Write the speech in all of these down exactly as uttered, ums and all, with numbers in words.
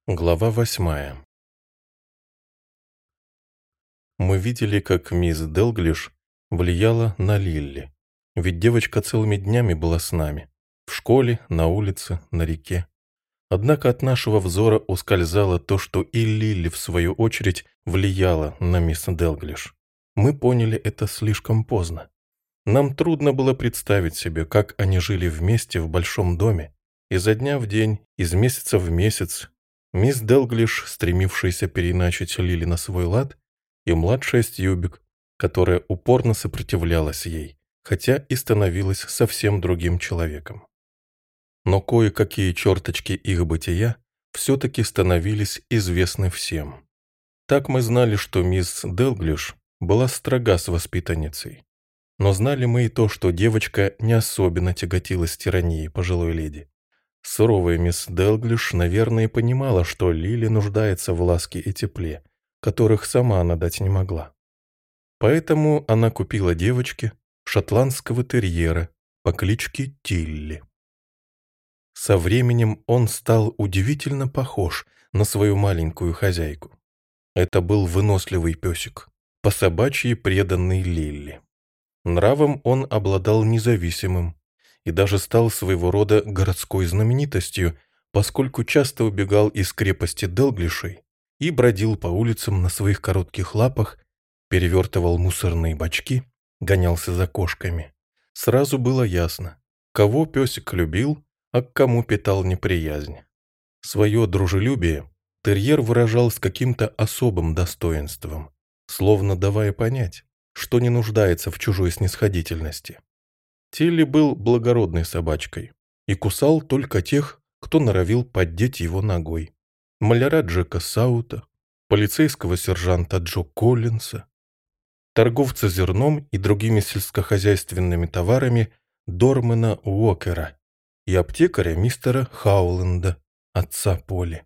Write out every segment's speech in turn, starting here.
Глава восьмая. Мы видели, как мисс Делглиш влияла на Лилли. Ведь девочка целыми днями была с нами. В школе, на улице, на реке. Однако от нашего взора ускользало то, что и Лилли, в свою очередь, влияла на мисс Делглиш. Мы поняли это слишком поздно. Нам трудно было представить себе, как они жили вместе в большом доме, изо дня в день, из месяца в месяц. Мисс Делглиш, стремившаяся переиначить Лили на свой лад, и младшая Стьюбик, которая упорно сопротивлялась ей, хотя и становилась совсем другим человеком. Но кое-какие черточки их бытия все-таки становились известны всем. Так мы знали, что мисс Делглиш была строга с воспитанницей. Но знали мы и то, что девочка не особенно тяготилась тиранией пожилой леди. Суровая мисс Делглиш, наверное, понимала, что Лили нуждается в ласке и тепле, которых сама она дать не могла. Поэтому она купила девочке шотландского терьера по кличке Тилли. Со временем он стал удивительно похож на свою маленькую хозяйку. Это был выносливый песик, по-собачьи преданный Лилли. Нравом он обладал независимым и даже стал своего рода городской знаменитостью, поскольку часто убегал из крепости Делглишей и бродил по улицам на своих коротких лапах, перевертывал мусорные бачки, гонялся за кошками. Сразу было ясно, кого песик любил, а к кому питал неприязнь. Свое дружелюбие терьер выражал с каким-то особым достоинством, словно давая понять, что не нуждается в чужой снисходительности. Тилли был благородной собачкой и кусал только тех, кто норовил поддеть его ногой. Маляра Джека Саута, полицейского сержанта Джо Коллинса, торговца зерном и другими сельскохозяйственными товарами Дормана Уокера и аптекаря мистера Хауленда, отца Поли.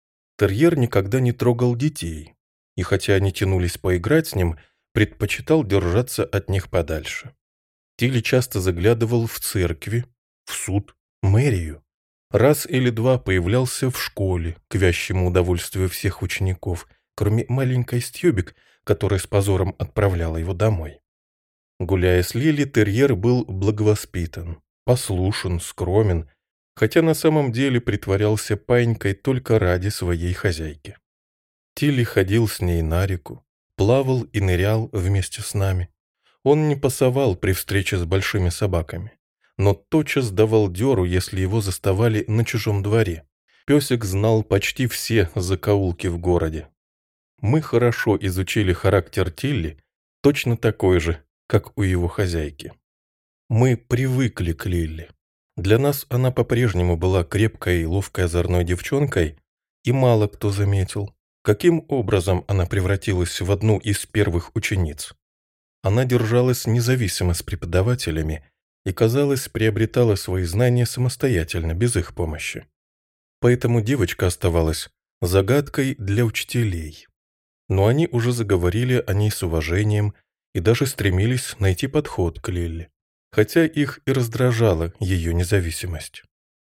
Терьер никогда не трогал детей, и хотя они тянулись поиграть с ним, предпочитал держаться от них подальше. Тилли часто заглядывал в церкви, в суд, мэрию. Раз или два появлялся в школе, к вящему удовольствию всех учеников, кроме маленькой Стьюбик, которая с позором отправляла его домой. Гуляя с Лили, терьер был благовоспитан, послушен, скромен, хотя на самом деле притворялся паинькой только ради своей хозяйки. Тилли ходил с ней на реку, плавал и нырял вместе с нами. Он не пасовал при встрече с большими собаками, но тотчас давал дёру, если его заставали на чужом дворе. Песик знал почти все закоулки в городе. Мы хорошо изучили характер Тилли, точно такой же, как у его хозяйки. Мы привыкли к Лилли. Для нас она по-прежнему была крепкой и ловкой озорной девчонкой, и мало кто заметил, каким образом она превратилась в одну из первых учениц. Она держалась независимо с преподавателями и, казалось, приобретала свои знания самостоятельно, без их помощи. Поэтому девочка оставалась загадкой для учителей. Но они уже заговорили о ней с уважением и даже стремились найти подход к Лилли, хотя их и раздражала ее независимость.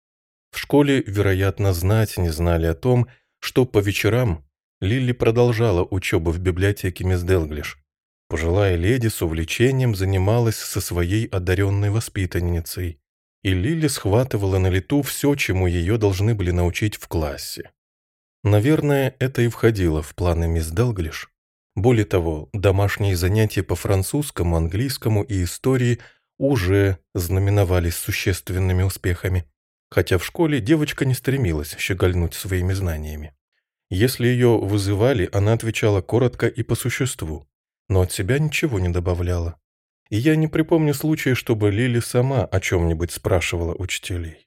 В школе, вероятно, знать не знали о том, что по вечерам Лилли продолжала учебу в библиотеке мисс Делглиш. Пожилая леди с увлечением занималась со своей одаренной воспитанницей, и Лилли схватывала на лету все, чему ее должны были научить в классе. Наверное, это и входило в планы мисс Делглиш. Более того, домашние занятия по французскому, английскому и истории уже знаменовались существенными успехами, хотя в школе девочка не стремилась щегольнуть своими знаниями. Если ее вызывали, она отвечала коротко и по существу, но от себя ничего не добавляла. И я не припомню случая, чтобы Лили сама о чем-нибудь спрашивала учителей.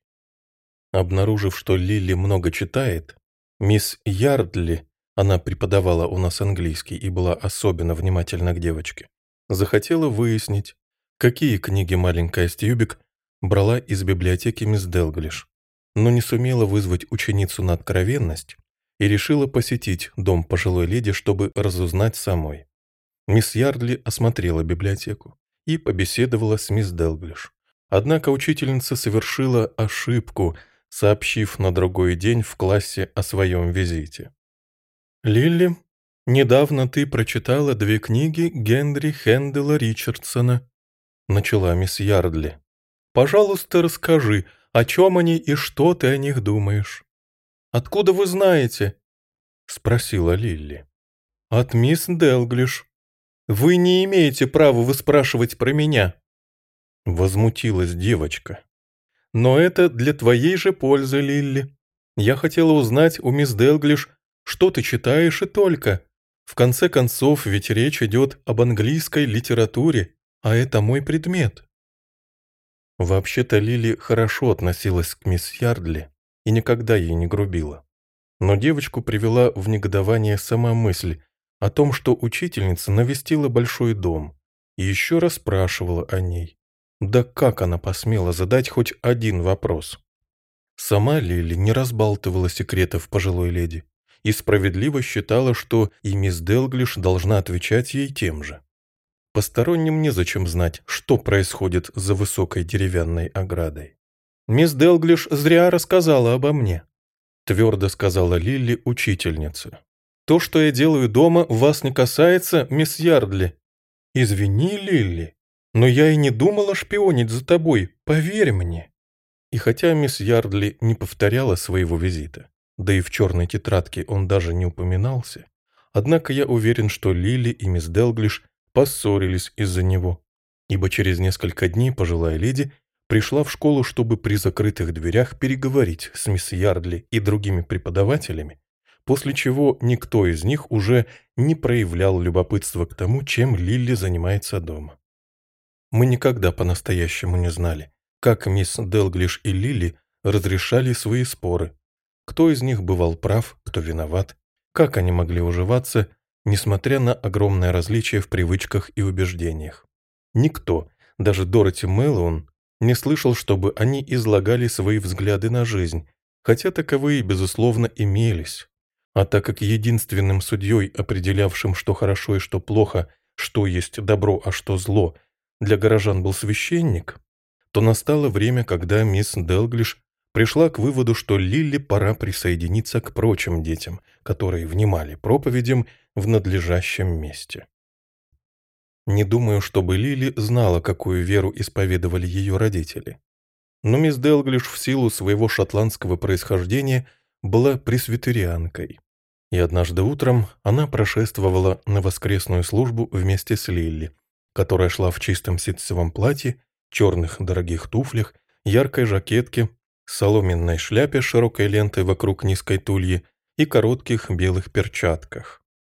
Обнаружив, что Лили много читает, мисс Ярдли, она преподавала у нас английский и была особенно внимательна к девочке, захотела выяснить, какие книги маленькая Стьюбик брала из библиотеки мисс Делглиш, но не сумела вызвать ученицу на откровенность и решила посетить дом пожилой леди, чтобы разузнать самой. Мисс Ярдли осмотрела библиотеку и побеседовала с мисс Делглиш. Однако учительница совершила ошибку, сообщив на другой день в классе о своем визите. «Лилли, недавно ты прочитала две книги Генри Хэндела Ричардсона», начала мисс Ярдли. «Пожалуйста, расскажи, о чем они и что ты о них думаешь?» «Откуда вы знаете?» спросила Лилли. «От мисс Делглиш. Вы не имеете права выспрашивать про меня», возмутилась девочка. «Но это для твоей же пользы, Лилли. Я хотела узнать у мисс Делглиш, что ты читаешь и только. В конце концов, ведь речь идет об английской литературе, а это мой предмет». Вообще-то Лили хорошо относилась к мисс Ярдли и никогда ей не грубила. Но девочку привела в негодование сама мысль о том, что учительница навестила большой дом и еще раз спрашивала о ней. Да как она посмела задать хоть один вопрос? Сама Лили не разбалтывала секретов пожилой леди и справедливо считала, что и мисс Делглиш должна отвечать ей тем же. Посторонним незачем знать, что происходит за высокой деревянной оградой. «Мисс Делглиш зря рассказала обо мне», твердо сказала Лилли учительнице. «То, что я делаю дома, вас не касается, мисс Ярдли». «Извини, Лилли, но я и не думала шпионить за тобой, поверь мне». И хотя мисс Ярдли не повторяла своего визита, да и в черной тетрадке он даже не упоминался, однако я уверен, что Лилли и мисс Делглиш поссорились из-за него, ибо через несколько дней пожилая леди пришла в школу, чтобы при закрытых дверях переговорить с мисс Ярдли и другими преподавателями, после чего никто из них уже не проявлял любопытства к тому, чем Лилли занимается дома. Мы никогда по-настоящему не знали, как мисс Делглиш и Лилли разрешали свои споры, кто из них бывал прав, кто виноват, как они могли уживаться, несмотря на огромное различие в привычках и убеждениях. Никто, даже Дороти Мэллоун, не слышал, чтобы они излагали свои взгляды на жизнь, хотя таковые, безусловно, имелись. А так как единственным судьей, определявшим, что хорошо и что плохо, что есть добро, а что зло, для горожан был священник, то настало время, когда мисс Делглиш пришла к выводу, что Лилли пора присоединиться к прочим детям, которые внимали проповедям в надлежащем месте. Не думаю, чтобы Лили знала, какую веру исповедовали ее родители. Но мисс Делглиш в силу своего шотландского происхождения была пресвитерианкой. И однажды утром она прошествовала на воскресную службу вместе с Лилли, которая шла в чистом ситцевом платье, черных дорогих туфлях, яркой жакетке, соломенной шляпе с широкой лентой вокруг низкой тульи и коротких белых перчатках.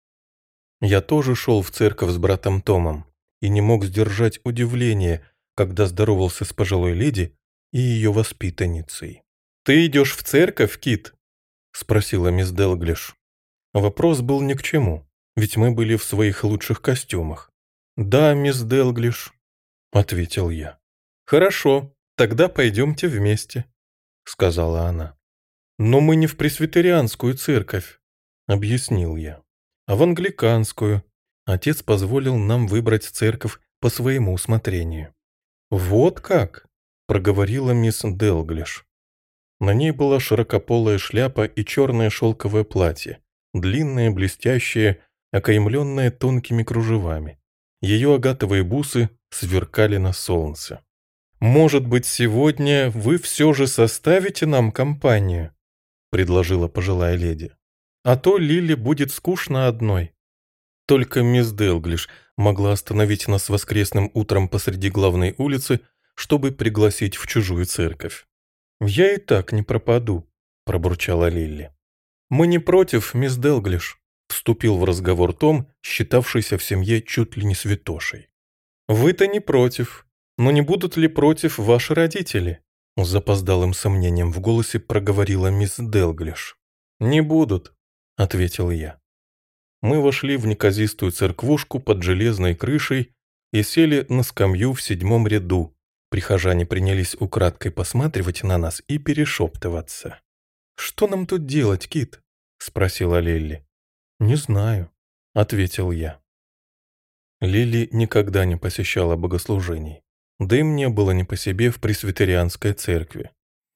Я тоже шел в церковь с братом Томом и не мог сдержать удивление, когда здоровался с пожилой леди и ее воспитанницей. «Ты идешь в церковь, Кит?» — спросила мисс Делглиш. Вопрос был ни к чему, ведь мы были в своих лучших костюмах. «Да, мисс Делглиш», — ответил я. «Хорошо, тогда пойдемте вместе», — сказала она. «Но мы не в пресвитерианскую церковь», — объяснил я, «а в англиканскую. Отец позволил нам выбрать церковь по своему усмотрению». «Вот как?» — проговорила мисс Делглиш. На ней была широкополая шляпа и черное шелковое платье, длинное, блестящее, окаймленное тонкими кружевами. Ее агатовые бусы сверкали на солнце. «Может быть, сегодня вы все же составите нам компанию?» — предложила пожилая леди. «А то Лиле будет скучно одной». Только мисс Делглиш могла остановить нас воскресным утром посреди главной улицы, чтобы пригласить в чужую церковь. «Я и так не пропаду», — пробурчала Лилли. «Мы не против, мисс Делглиш», — вступил в разговор Том, считавшийся в семье чуть ли не святошей. «Вы-то не против, но не будут ли против ваши родители?» С запоздалым сомнением в голосе проговорила мисс Делглиш. «Не будут», — ответил я. Мы вошли в неказистую церквушку под железной крышей и сели на скамью в седьмом ряду. Прихожане принялись украдкой посматривать на нас и перешептываться. «Что нам тут делать, Кит?» — спросила Лилли. «Не знаю», — ответил я. Лилли никогда не посещала богослужений, да и мне было не по себе в пресвитерианской церкви.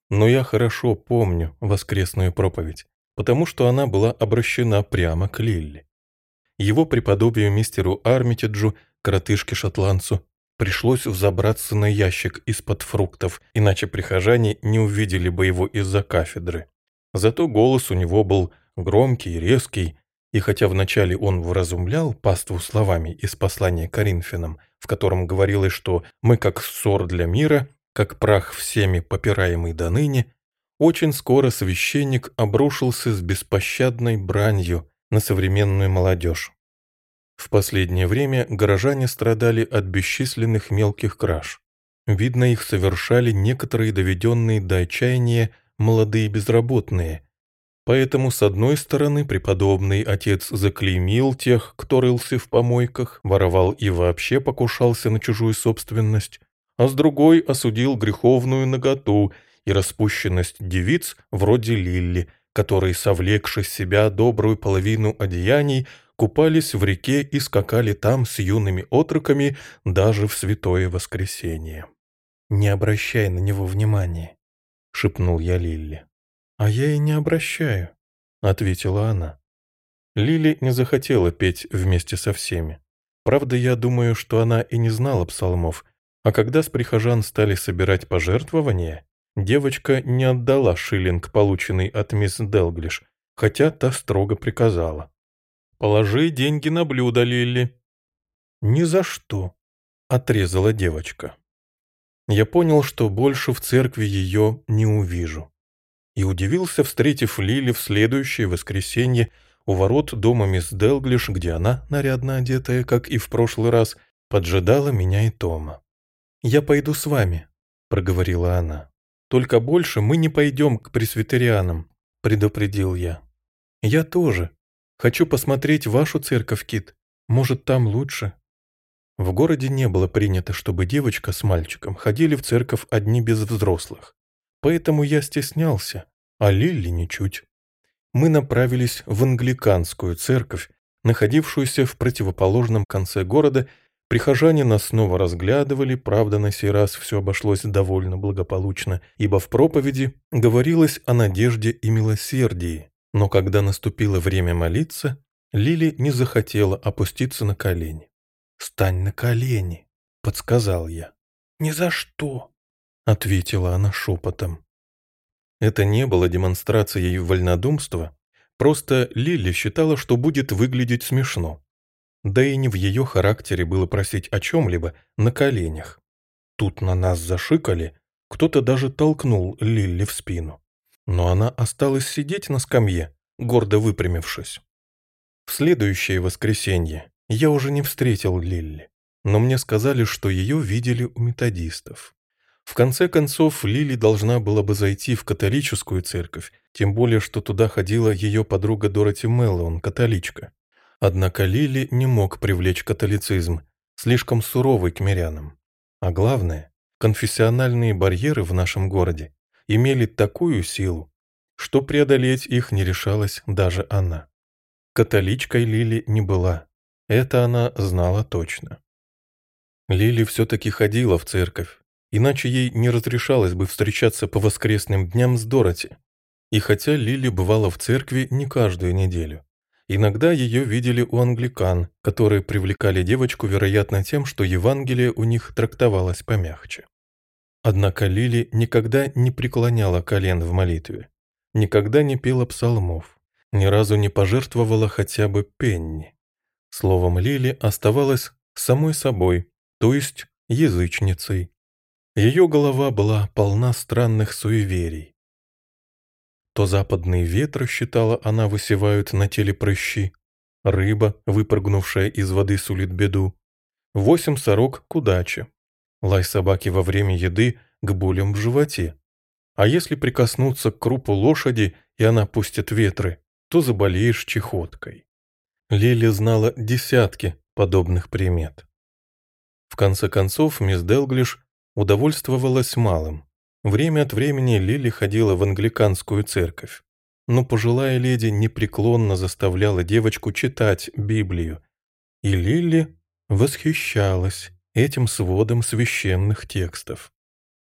Но я хорошо помню воскресную проповедь, потому что она была обращена прямо к Лилли. Его преподобию мистеру Армитеджу, коротышке-шотландцу, пришлось взобраться на ящик из-под фруктов, иначе прихожане не увидели бы его из-за кафедры. Зато голос у него был громкий и резкий, и хотя вначале он вразумлял паству словами из послания Коринфянам, в котором говорилось, что «мы как ссор для мира, как прах всеми попираемый доныне», очень скоро священник обрушился с беспощадной бранью на современную молодежь. В последнее время горожане страдали от бесчисленных мелких краж. Видно, их совершали некоторые доведенные до отчаяния молодые безработные. Поэтому, с одной стороны, преподобный отец заклеймил тех, кто рылся в помойках, воровал и вообще покушался на чужую собственность, а с другой осудил греховную наготу и распущенность девиц вроде Лилли, которые, совлекши с себя добрую половину одеяний, купались в реке и скакали там с юными отроками даже в святое воскресенье. «Не обращай на него внимания», — шепнул я Лилли. «А я и не обращаю», — ответила она. Лили не захотела петь вместе со всеми. Правда, я думаю, что она и не знала псалмов, а когда с прихожан стали собирать пожертвования, девочка не отдала шиллинг, полученный от мисс Делглиш, хотя та строго приказала. «Положи деньги на блюдо, Лилли». «Ни за что», — отрезала девочка. Я понял, что больше в церкви ее не увижу. И удивился, встретив Лили в следующее воскресенье у ворот дома мисс Делглиш, где она, нарядно одетая, как и в прошлый раз, поджидала меня и Тома. «Я пойду с вами», — проговорила она. «Только больше мы не пойдем к пресвитерианам», — предупредил я. «Я тоже. Хочу посмотреть вашу церковь, Кит. Может, там лучше?» В городе не было принято, чтобы девочка с мальчиком ходили в церковь одни без взрослых. Поэтому я стеснялся, а Лилли ничуть. Мы направились в англиканскую церковь, находившуюся в противоположном конце города. Прихожане нас снова разглядывали, правда, на сей раз все обошлось довольно благополучно, ибо в проповеди говорилось о надежде и милосердии. Но когда наступило время молиться, Лили не захотела опуститься на колени. «Стань на колени», — подсказал я. «Ни за что», — ответила она шепотом. Это не было демонстрацией вольнодумства, просто Лили считала, что будет выглядеть смешно. Да и не в ее характере было просить о чем-либо на коленях. Тут на нас зашикали, кто-то даже толкнул Лили в спину. Но она осталась сидеть на скамье, гордо выпрямившись. В следующее воскресенье я уже не встретил Лилли, но мне сказали, что ее видели у методистов. В конце концов, Лили должна была бы зайти в католическую церковь, тем более, что туда ходила ее подруга Дороти Мэллоун, католичка. Однако Лили не мог привлечь католицизм, слишком суровый к мирянам. А главное, конфессиональные барьеры в нашем городе имели такую силу, что преодолеть их не решалась даже она. Католичкой Лили не была, это она знала точно. Лили все-таки ходила в церковь, иначе ей не разрешалось бы встречаться по воскресным дням с Дороти. И хотя Лили бывала в церкви не каждую неделю, иногда ее видели у англикан, которые привлекали девочку, вероятно, тем, что Евангелие у них трактовалось помягче. Однако Лили никогда не преклоняла колен в молитве, никогда не пела псалмов, ни разу не пожертвовала хотя бы пенни. Словом, Лили оставалась самой собой, то есть язычницей. Ее голова была полна странных суеверий. То западные ветры, считала она, высевают на теле прыщи, рыба, выпрыгнувшая из воды, сулит беду, восемь сорок к удаче, лай собаки во время еды к болям в животе. А если прикоснуться к крупу лошади, и она пустит ветры, то заболеешь чехоткой. Лили знала десятки подобных примет. В конце концов, мисс Делглиш удовольствовалась малым. Время от времени Лили ходила в англиканскую церковь, но пожилая леди непреклонно заставляла девочку читать Библию, и Лили восхищалась этим сводом священных текстов.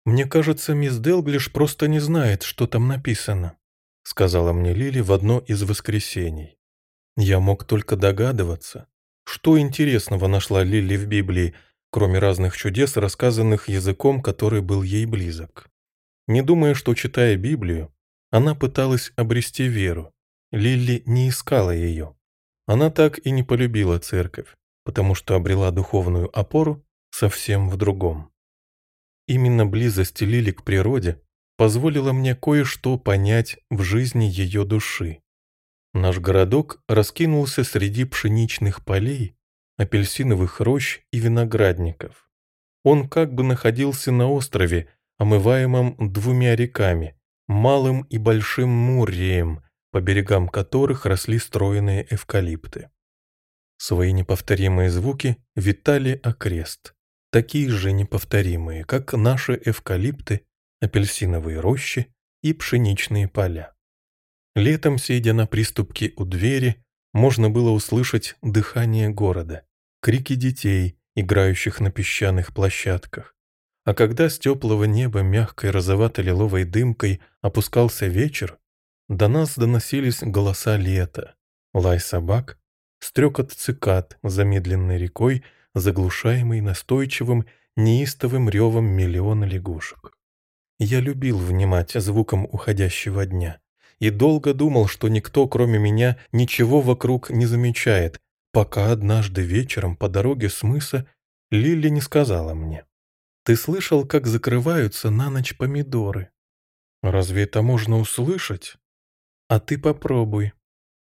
«Мне кажется, мисс Делглиш просто не знает, что там написано», сказала мне Лили в одно из воскресений. Я мог только догадываться, что интересного нашла Лили в Библии, кроме разных чудес, рассказанных языком, который был ей близок. Не думая, что, читая Библию, она пыталась обрести веру. Лили не искала ее. Она так и не полюбила церковь, потому что обрела духовную опору совсем в другом. Именно близость Лили к природе позволила мне кое-что понять в жизни ее души. Наш городок раскинулся среди пшеничных полей, апельсиновых рощ и виноградников. Он как бы находился на острове, омываемом двумя реками, Малым и Большим Муррием, по берегам которых росли стройные эвкалипты. Свои неповторимые звуки витали окрест, такие же неповторимые, как наши эвкалипты, апельсиновые рощи и пшеничные поля. Летом, сидя на приступке у двери, можно было услышать дыхание города, крики детей, играющих на песчаных площадках. А когда с теплого неба мягкой розовато-лиловой дымкой опускался вечер, до нас доносились голоса лета, лай собак, стрекот цикад замедленной рекой, заглушаемый настойчивым, неистовым ревом миллиона лягушек. Я любил внимать звукам уходящего дня и долго думал, что никто, кроме меня, ничего вокруг не замечает, пока однажды вечером по дороге с мыса Лили не сказала мне: «Ты слышал, как закрываются на ночь помидоры?» «Разве это можно услышать?» «А ты попробуй».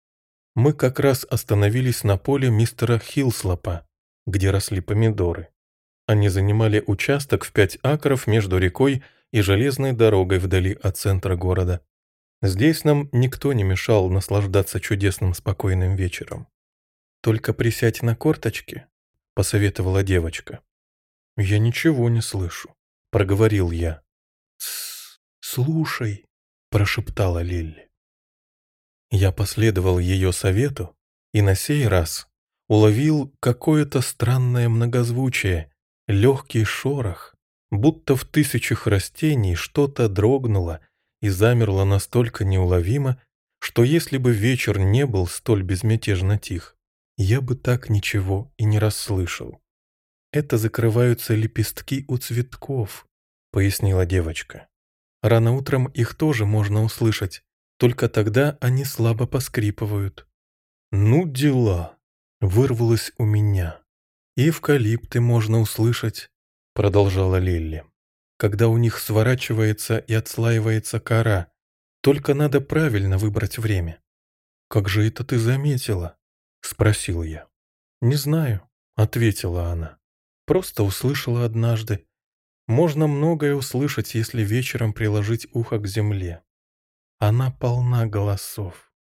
Мы как раз остановились на поле мистера Хилслопа, где росли помидоры. Они занимали участок в пять акров между рекой и железной дорогой вдали от центра города. Здесь нам никто не мешал наслаждаться чудесным спокойным вечером. «Только присядь на корточки», — посоветовала девочка. «Я ничего не слышу», — проговорил я. «Тссс, слушай», — прошептала Лилли. Я последовал ее совету и на сей раз уловил какое-то странное многозвучие, легкий шорох, будто в тысячах растений что-то дрогнуло и замерло настолько неуловимо, что если бы вечер не был столь безмятежно тих, я бы так ничего и не расслышал. «Это закрываются лепестки у цветков», — пояснила девочка. «Рано утром их тоже можно услышать, только тогда они слабо поскрипывают». «Ну дела!» — вырвалось у меня. «Эвкалипты можно услышать», — продолжала Лилли, «когда у них сворачивается и отслаивается кора. Только надо правильно выбрать время». «Как же это ты заметила?» — спросил я. «Не знаю», — ответила она. «Просто услышала однажды. Можно многое услышать, если вечером приложить ухо к земле. Она полна голосов».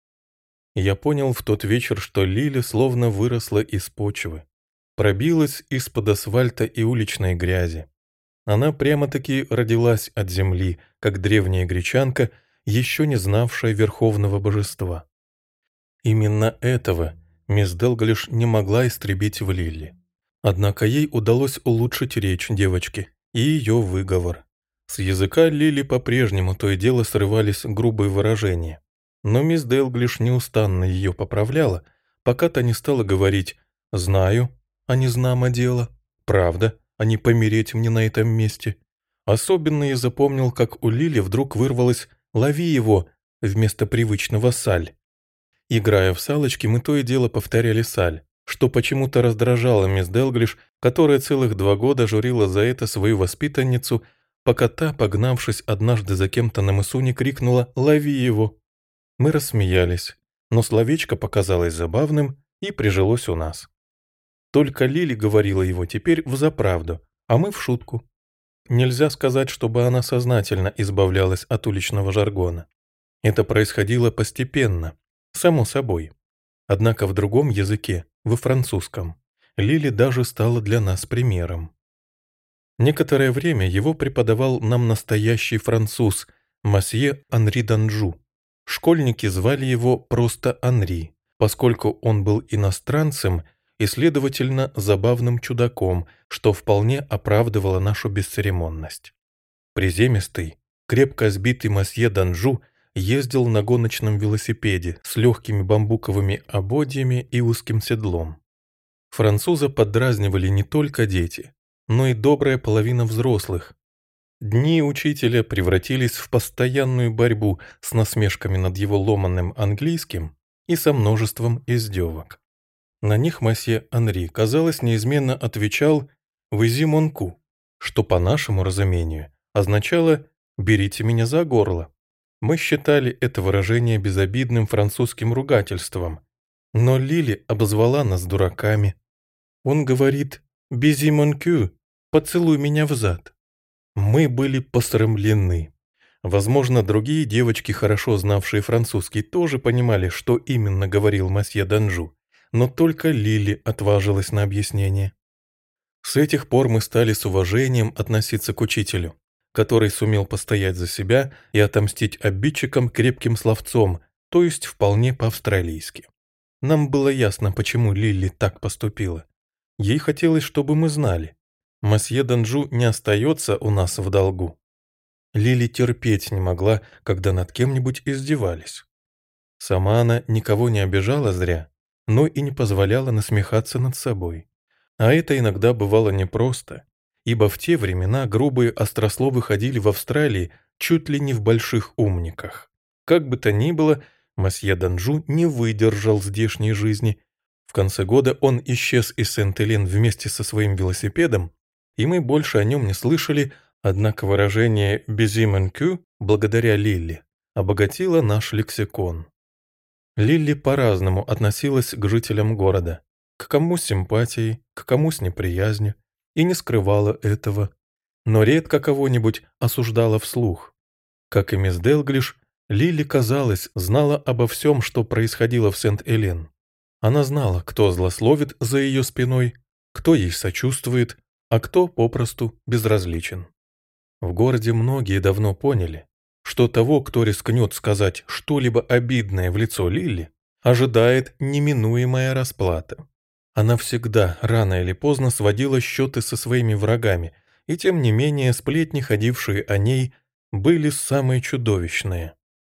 Я понял в тот вечер, что Лиля словно выросла из почвы, пробилась из-под асфальта и уличной грязи. Она прямо-таки родилась от земли, как древняя гречанка, еще не знавшая верховного божества. Именно этого мисс Делглиш не могла истребить в Лилли. Однако ей удалось улучшить речь девочки и ее выговор. С языка Лили по-прежнему то и дело срывались грубые выражения. Но мисс Делглиш неустанно ее поправляла, пока та не стала говорить «знаю, а не знамо дело», «правда, а не помереть мне на этом месте». Особенно я запомнил, как у Лили вдруг вырвалось «лови его» вместо привычного «саль». Играя в салочки, мы то и дело повторяли «саль», что почему-то раздражало мисс Делглиш, которая целых два года журила за это свою воспитанницу, пока та, погнавшись однажды за кем-то на мысу, не крикнула «лови его». Мы рассмеялись, но словечко показалось забавным и прижилось у нас. Только Лили говорила его теперь взаправду, а мы в шутку. Нельзя сказать, чтобы она сознательно избавлялась от уличного жаргона. Это происходило постепенно, само собой. Однако в другом языке, во французском, Лили даже стала для нас примером. Некоторое время его преподавал нам настоящий француз, мосье Анри Данжу. Школьники звали его просто Анри, поскольку он был иностранцем и, следовательно, забавным чудаком, что вполне оправдывало нашу бесцеремонность. Приземистый, крепко сбитый мосье Данжу ездил на гоночном велосипеде с легкими бамбуковыми ободьями и узким седлом. Француза поддразнивали не только дети, но и добрая половина взрослых. Дни учителя превратились в постоянную борьбу с насмешками над его ломаным английским и со множеством издевок. На них мосье Анри, казалось, неизменно отвечал «Вези монку», что по нашему разумению означало «берите меня за горло». Мы считали это выражение безобидным французским ругательством, но Лили обозвала нас дураками. Он говорит «бези монку», «поцелуй меня взад». Мы были посрамлены. Возможно, другие девочки, хорошо знавшие французский, тоже понимали, что именно говорил мосье Данжу, но только Лили отважилась на объяснение. С этих пор мы стали с уважением относиться к учителю, который сумел постоять за себя и отомстить обидчикам крепким словцом, то есть вполне по-австралийски. Нам было ясно, почему Лили так поступила. Ей хотелось, чтобы мы знали. Мосье Данжу не остается у нас в долгу. Лили терпеть не могла, когда над кем-нибудь издевались. Сама она никого не обижала зря, но и не позволяла насмехаться над собой. А это иногда бывало непросто, ибо в те времена грубые острословы ходили в Австралии чуть ли не в больших умниках. Как бы то ни было, мосье Данжу не выдержал здешней жизни. В конце года он исчез из Сент-Элен вместе со своим велосипедом, и мы больше о нем не слышали, однако выражение «бези монку» благодаря Лилли обогатило наш лексикон. Лилли по-разному относилась к жителям города, к кому с симпатией, к кому с неприязнью, и не скрывала этого, но редко кого-нибудь осуждала вслух. Как и мисс Делглиш, Лилли, казалось, знала обо всем, что происходило в Сент-Элен. Она знала, кто злословит за ее спиной, кто ей сочувствует, а кто попросту безразличен. В городе многие давно поняли, что того, кто рискнет сказать что-либо обидное в лицо Лилли, ожидает неминуемая расплата. Она всегда, рано или поздно, сводила счеты со своими врагами, и тем не менее сплетни, ходившие о ней, были самые чудовищные.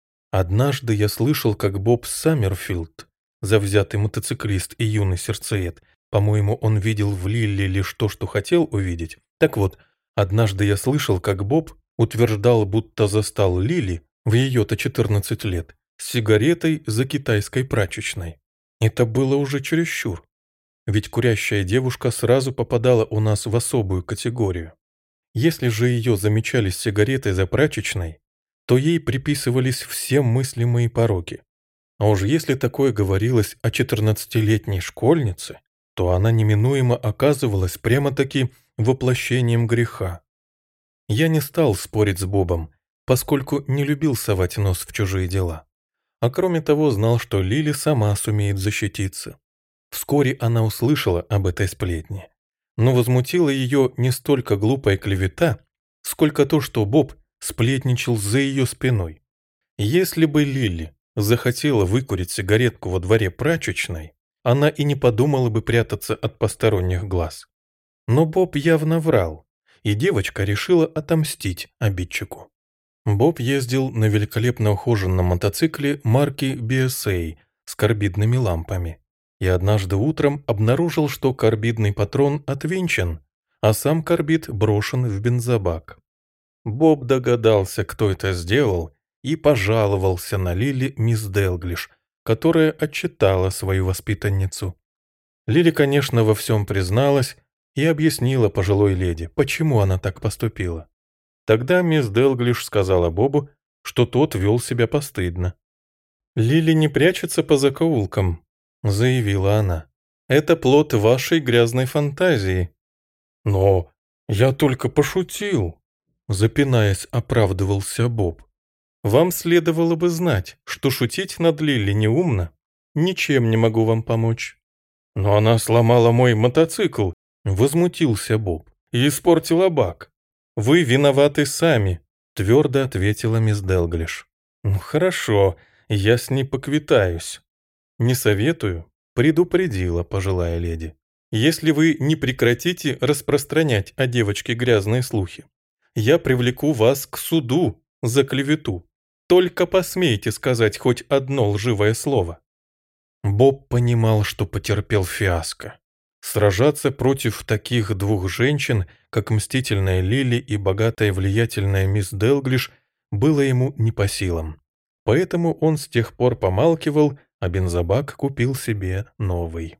Однажды я слышал, как Боб Саммерфилд, завзятый мотоциклист и юный сердцеед, по-моему, он видел в Лилли лишь то, что хотел увидеть. Так вот, однажды я слышал, как Боб утверждал, будто застал Лили, в ее-то четырнадцать лет, с сигаретой за китайской прачечной. Это было уже чересчур. Ведь курящая девушка сразу попадала у нас в особую категорию. Если же ее замечали с сигаретой за прачечной, то ей приписывались все мыслимые пороки. А уж если такое говорилось о четырнадцатилетней школьнице, то она неминуемо оказывалась прямо-таки воплощением греха. Я не стал спорить с Бобом, поскольку не любил совать нос в чужие дела. А кроме того, знал, что Лили сама сумеет защититься. Вскоре она услышала об этой сплетне. Но возмутила ее не столько глупая клевета, сколько то, что Боб сплетничал за ее спиной. Если бы Лили захотела выкурить сигаретку во дворе прачечной, она и не подумала бы прятаться от посторонних глаз. Но Боб явно врал, и девочка решила отомстить обидчику. Боб ездил на великолепно ухоженном мотоцикле марки би эс эй с карбидными лампами, и однажды утром обнаружил, что карбидный патрон отвинчен, а сам карбид брошен в бензобак. Боб догадался, кто это сделал, и пожаловался на Лили мисс Делглиш, которая отчитала свою воспитанницу. Лили, конечно, во всем призналась и объяснила пожилой леди, почему она так поступила. Тогда мисс Делглиш сказала Бобу, что тот вел себя постыдно. «Лили не прячется по закоулкам», — заявила она. «Это плод вашей грязной фантазии». «Но я только пошутил», — запинаясь, оправдывался Боб. «Вам следовало бы знать, что шутить над Лили неумно. Ничем не могу вам помочь». «Но она сломала мой мотоцикл», — возмутился Боб, — «и испортила бак». «Вы виноваты сами», — твердо ответила мисс Делглиш. «Ну хорошо, я с ней поквитаюсь». «Не советую», — предупредила пожилая леди. «Если вы не прекратите распространять о девочке грязные слухи, я привлеку вас к суду за клевету. Только посмейте сказать хоть одно лживое слово». Боб понимал, что потерпел фиаско. Сражаться против таких двух женщин, как мстительная Лили и богатая влиятельная мисс Делглиш, было ему не по силам. Поэтому он с тех пор помалкивал, а бензобак купил себе новый.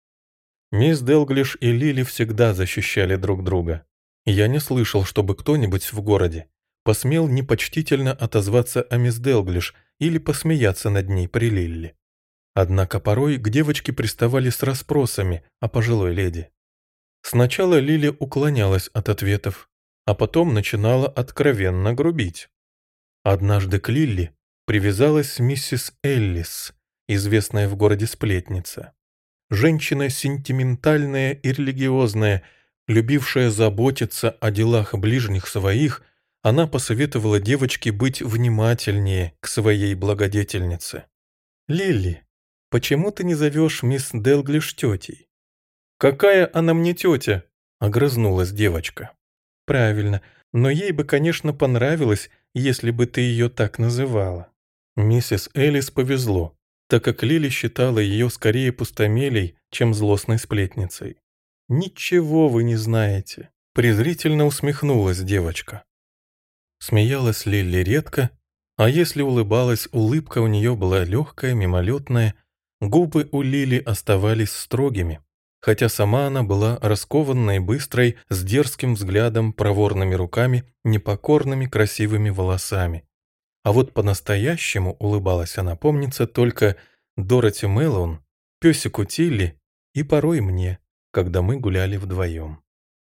Мисс Делглиш и Лили всегда защищали друг друга. Я не слышал, чтобы кто-нибудь в городе посмел непочтительно отозваться о мисс Делглиш или посмеяться над ней при Лилли. Однако порой к девочке приставали с расспросами о пожилой леди. Сначала Лили уклонялась от ответов, а потом начинала откровенно грубить. Однажды к Лилли привязалась миссис Эллис, известная в городе сплетница. Женщина сентиментальная и религиозная, любившая заботиться о делах ближних своих, она посоветовала девочке быть внимательнее к своей благодетельнице. «Лилли, почему ты не зовешь мисс Делглиш тетей?» «Какая она мне тетя?» — огрызнулась девочка. «Правильно, но ей бы, конечно, понравилось, если бы ты ее так называла». Миссис Элис повезло, так как Лили считала ее скорее пустомелей, чем злостной сплетницей. «Ничего вы не знаете», — презрительно усмехнулась девочка. Смеялась Лили редко, а если улыбалась, улыбка у нее была легкая, мимолетная, губы у Лили оставались строгими, хотя сама она была раскованной, быстрой, с дерзким взглядом, проворными руками, непокорными красивыми волосами. А вот по-настоящему улыбалась она, помнится, только Дороти Мэллоун, песику Тилли и порой мне, когда мы гуляли вдвоем.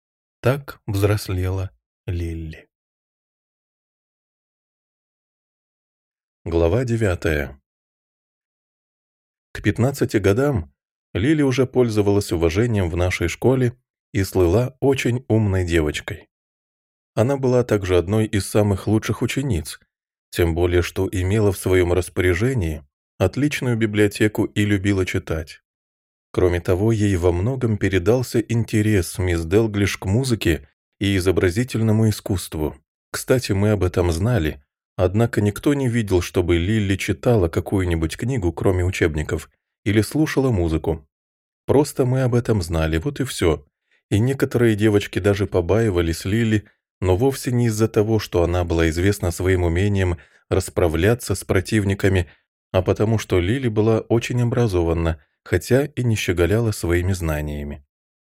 Так взрослела Лилли. Глава девятая. К пятнадцати годам Лили уже пользовалась уважением в нашей школе и слыла очень умной девочкой. Она была также одной из самых лучших учениц, тем более что имела в своем распоряжении отличную библиотеку и любила читать. Кроме того, ей во многом передался интерес мисс Делглиш к музыке и изобразительному искусству. Кстати, мы об этом знали, однако никто не видел, чтобы Лилли читала какую-нибудь книгу, кроме учебников, или слушала музыку. Просто мы об этом знали, вот и все. И некоторые девочки даже побаивались Лилли, но вовсе не из-за того, что она была известна своим умением расправляться с противниками, а потому что Лили была очень образованна, хотя и не щеголяла своими знаниями.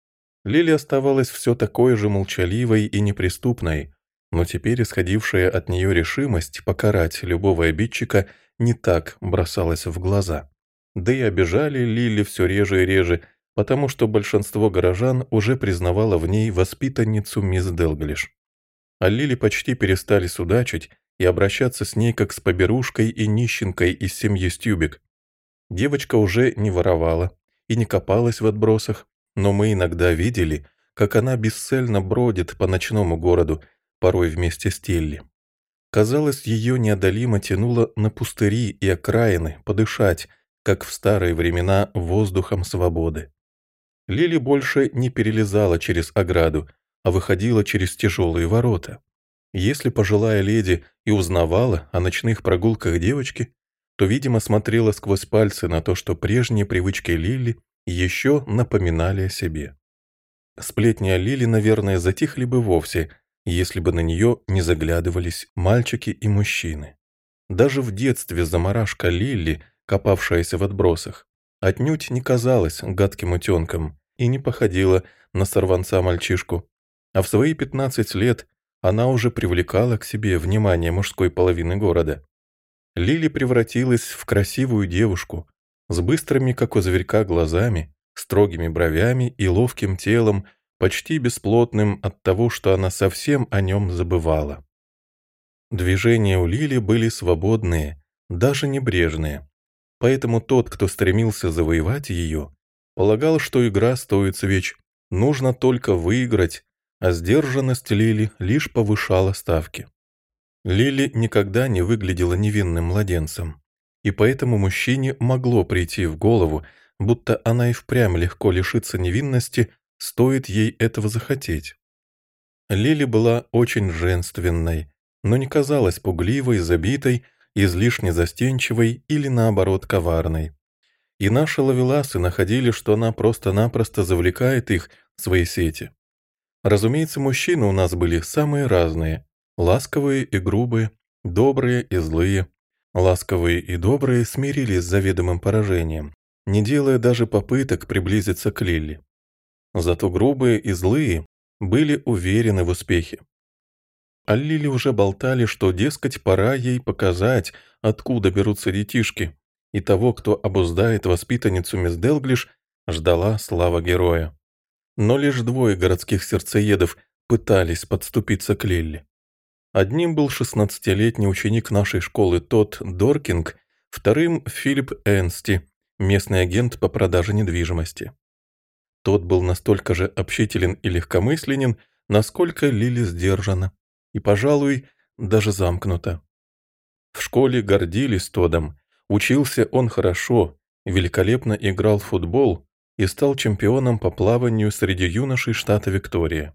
Лили оставалась все такой же молчаливой и неприступной, но теперь исходившая от нее решимость покарать любого обидчика не так бросалась в глаза. Да и обижали Лили все реже и реже, потому что большинство горожан уже признавало в ней воспитанницу мисс Делглиш. А Лили почти перестали судачить и обращаться с ней как с поберушкой и нищенкой из семьи Стюбик. Девочка уже не воровала и не копалась в отбросах, но мы иногда видели, как она бесцельно бродит по ночному городу, порой вместе с Тилли. Казалось, ее неодолимо тянуло на пустыри и окраины подышать, как в старые времена, воздухом свободы. Лили больше не перелезала через ограду, а выходила через тяжелые ворота. Если пожилая леди и узнавала о ночных прогулках девочки, то, видимо, смотрела сквозь пальцы на то, что прежние привычки Лили еще напоминали о себе. Сплетни о Лили, наверное, затихли бы вовсе, если бы на нее не заглядывались мальчики и мужчины. Даже в детстве заморашка Лили, копавшаяся в отбросах, отнюдь не казалась гадким утенком и не походила на сорванца-мальчишку, а в свои пятнадцать лет она уже привлекала к себе внимание мужской половины города. Лили превратилась в красивую девушку с быстрыми, как у зверька, глазами, строгими бровями и ловким телом, почти бесплотным от того, что она совсем о нем забывала. Движения у Лили были свободные, даже небрежные, поэтому тот, кто стремился завоевать ее, полагал, что игра стоит свеч, нужно только выиграть, а сдержанность Лили лишь повышала ставки. Лили никогда не выглядела невинным младенцем, и поэтому мужчине могло прийти в голову, будто она и впрямь легко лишится невинности, стоит ей этого захотеть. Лили была очень женственной, но не казалась пугливой, забитой, излишне застенчивой или, наоборот, коварной. И наши ловеласы находили, что она просто-напросто завлекает их в свои сети. Разумеется, мужчины у нас были самые разные. Ласковые и грубые, добрые и злые. Ласковые и добрые смирились с заведомым поражением, не делая даже попыток приблизиться к Лилли. Зато грубые и злые были уверены в успехе. А Лилли уже болтали, что, дескать, пора ей показать, откуда берутся детишки, и того, кто обуздает воспитанницу мисс Делглиш, ждала слава героя. Но лишь двое городских сердцеедов пытались подступиться к Лилли. Одним был шестнадцатилетний ученик нашей школы Тодд Доркинг, вторым — Филипп Энсти, местный агент по продаже недвижимости. Тот был настолько же общителен и легкомысленен, насколько Лили сдержана, и, пожалуй, даже замкнута. В школе гордились Тоддом, учился он хорошо, великолепно играл в футбол и стал чемпионом по плаванию среди юношей штата Виктория.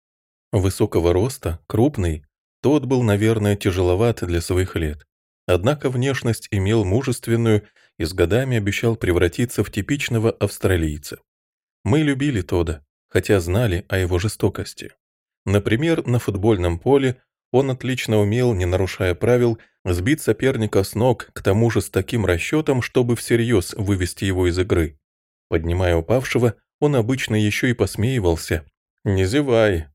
Высокого роста, крупный, Тодд был, наверное, тяжеловат для своих лет. Однако внешность имел мужественную и с годами обещал превратиться в типичного австралийца. Мы любили Тодда, хотя знали о его жестокости. Например, на футбольном поле он отлично умел, не нарушая правил, сбить соперника с ног, к тому же с таким расчетом, чтобы всерьез вывести его из игры. Поднимая упавшего, он обычно еще и посмеивался. «Не зевай!»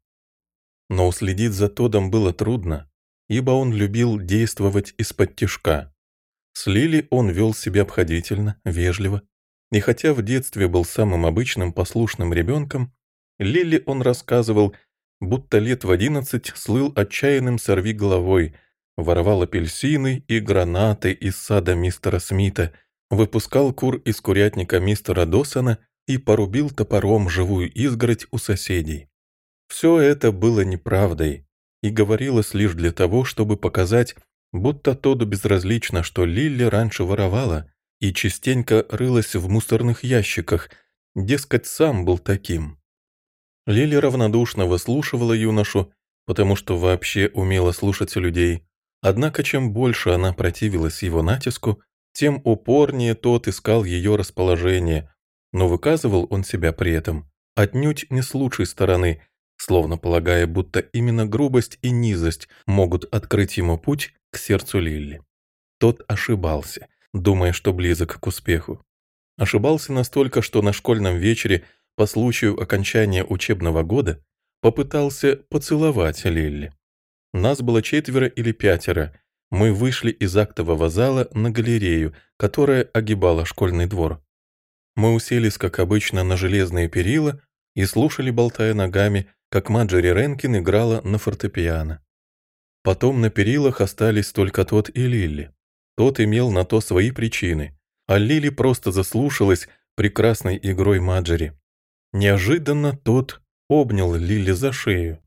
Но уследить за Тоддом было трудно, ибо он любил действовать из-под тишка. С Лили он вел себя обходительно, вежливо, и хотя в детстве был самым обычным послушным ребенком, Лили он рассказывал, будто лет в одиннадцать слыл отчаянным сорвиголовой, воровал апельсины и гранаты из сада мистера Смита, выпускал кур из курятника мистера Доссона и порубил топором живую изгородь у соседей. Все это было неправдой и говорилось лишь для того, чтобы показать, будто Тодду безразлично, что Лилли раньше воровала и частенько рылась в мусорных ящиках, дескать, сам был таким. Лилли равнодушно выслушивала юношу, потому что вообще умела слушать людей, однако чем больше она противилась его натиску, тем упорнее тот искал ее расположение, но выказывал он себя при этом отнюдь не с лучшей стороны, словно полагая, будто именно грубость и низость могут открыть ему путь к сердцу Лилли. Тот ошибался, думая, что близок к успеху. Ошибался настолько, что на школьном вечере по случаю окончания учебного года попытался поцеловать Лилли. Нас было четверо или пятеро. Мы вышли из актового зала на галерею, которая огибала школьный двор. Мы уселись, как обычно, на железные перила и слушали, болтая ногами, как Маджери Ренкин играла на фортепиано. Потом на перилах остались только Тодд и Лилли. Тот имел на то свои причины, а Лили просто заслушалась прекрасной игрой Маджери. Неожиданно Тодд обнял Лили за шею.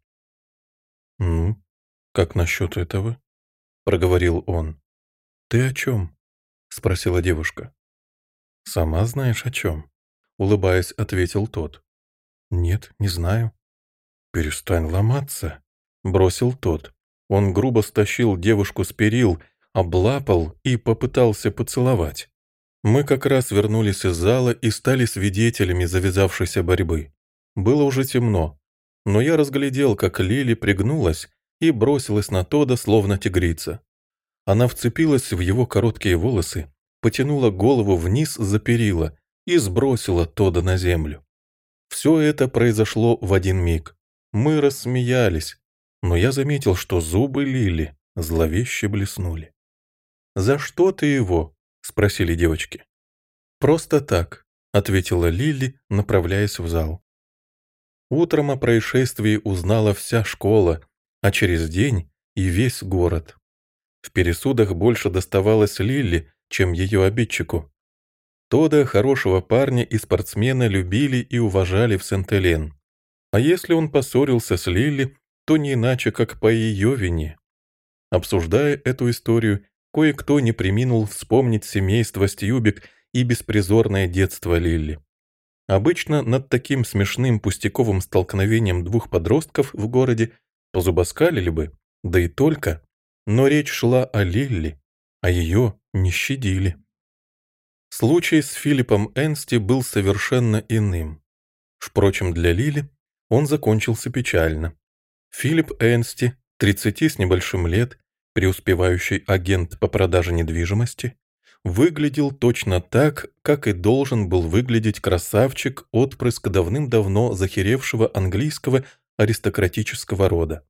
«Ну, как насчет этого?» — проговорил он. «Ты о чем?» — спросила девушка. «Сама знаешь, о чем?» — улыбаясь, ответил Тодд. «Нет, не знаю». «Перестань ломаться», — бросил Тодд. Он грубо стащил девушку с перил, облапал и попытался поцеловать. Мы как раз вернулись из зала и стали свидетелями завязавшейся борьбы. Было уже темно, но я разглядел, как Лили пригнулась и бросилась на Тодда, словно тигрица. Она вцепилась в его короткие волосы, потянула голову вниз за перила и сбросила Тодда на землю. Все это произошло в один миг. Мы рассмеялись, но я заметил, что зубы Лили зловеще блеснули. «За что ты его?» — спросили девочки. «Просто так», — ответила Лили, направляясь в зал. Утром о происшествии узнала вся школа, а через день и весь город. В пересудах больше доставалось Лили, чем ее обидчику. Тодда, хорошего парня и спортсмена, любили и уважали в Сент-Элен. А если он поссорился с Лили, то не иначе, как по ее вине. Обсуждая эту историю, кое-кто не преминул вспомнить семейство Стьюбик и беспризорное детство Лили. Обычно над таким смешным пустяковым столкновением двух подростков в городе позубоскалили бы, да и только. Но речь шла о Лилли, а ее не щадили. Случай с Филиппом Энсти был совершенно иным. Впрочем, для Лили он закончился печально. Филипп Энсти, тридцати с небольшим лет, преуспевающий агент по продаже недвижимости, выглядел точно так, как и должен был выглядеть красавчик-отпрыск давным-давно захеревшего английского аристократического рода.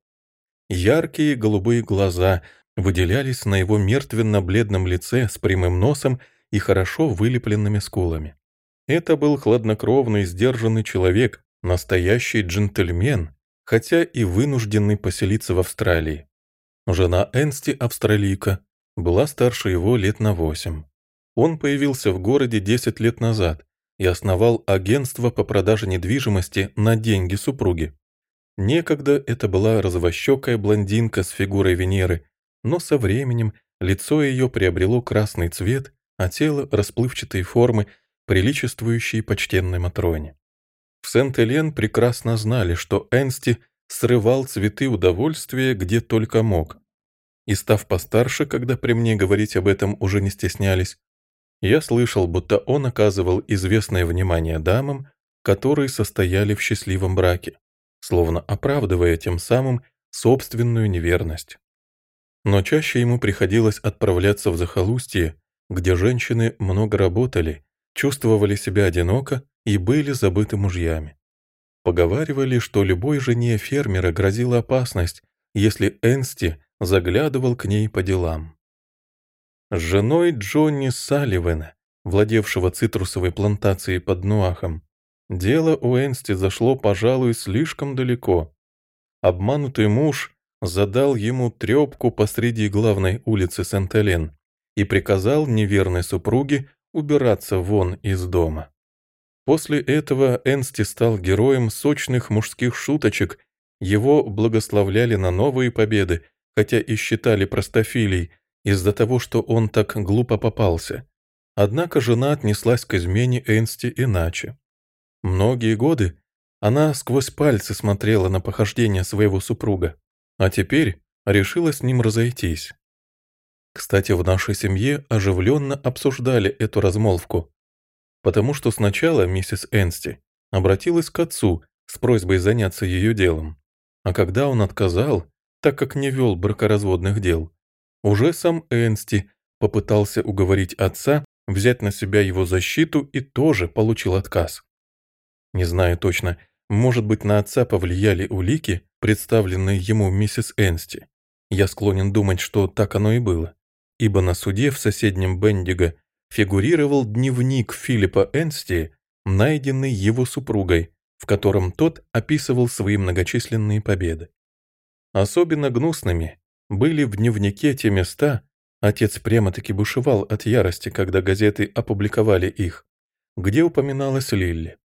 Яркие голубые глаза выделялись на его мертвенно-бледном лице с прямым носом и хорошо вылепленными скулами. Это был хладнокровный, сдержанный человек, настоящий джентльмен, хотя и вынужденный поселиться в Австралии. Жена Энсти, австралийка, была старше его лет на восемь. Он появился в городе десять лет назад и основал агентство по продаже недвижимости на деньги супруги. Некогда это была розовощекая блондинка с фигурой Венеры, но со временем лицо ее приобрело красный цвет, а тело — расплывчатой формы, приличествующей почтенной Матроне. В Сент-Элен прекрасно знали, что Энсти срывал цветы удовольствия где только мог. И став постарше, когда при мне говорить об этом уже не стеснялись, я слышал, будто он оказывал известное внимание дамам, которые состояли в счастливом браке, словно оправдывая тем самым собственную неверность. Но чаще ему приходилось отправляться в захолустье, где женщины много работали, чувствовали себя одиноко и были забыты мужьями. Поговаривали, что любой жене фермера грозила опасность, если Энсти заглядывал к ней по делам. С женой Джонни Салливана, владевшего цитрусовой плантацией под Нуахом, дело у Энсти зашло, пожалуй, слишком далеко. Обманутый муж задал ему трепку посреди главной улицы Сент-Элен и приказал неверной супруге убираться вон из дома. После этого Энсти стал героем сочных мужских шуточек, его благословляли на новые победы, хотя и считали простофилей из-за того, что он так глупо попался. Однако жена отнеслась к измене Энсти иначе. Многие годы она сквозь пальцы смотрела на похождения своего супруга, а теперь решила с ним разойтись. Кстати, в нашей семье оживленно обсуждали эту размолвку, потому что сначала миссис Энсти обратилась к отцу с просьбой заняться ее делом, а когда он отказал, так как не вел бракоразводных дел, уже сам Энсти попытался уговорить отца взять на себя его защиту и тоже получил отказ. Не знаю точно, может быть, на отца повлияли улики, представленные ему миссис Энсти. Я склонен думать, что так оно и было, ибо на суде в соседнем Бендиго фигурировал дневник Филиппа Энсти, найденный его супругой, в котором тот описывал свои многочисленные победы. Особенно гнусными были в дневнике те места, отец прямо-таки бушевал от ярости, когда газеты опубликовали их, где упоминалась Лилли.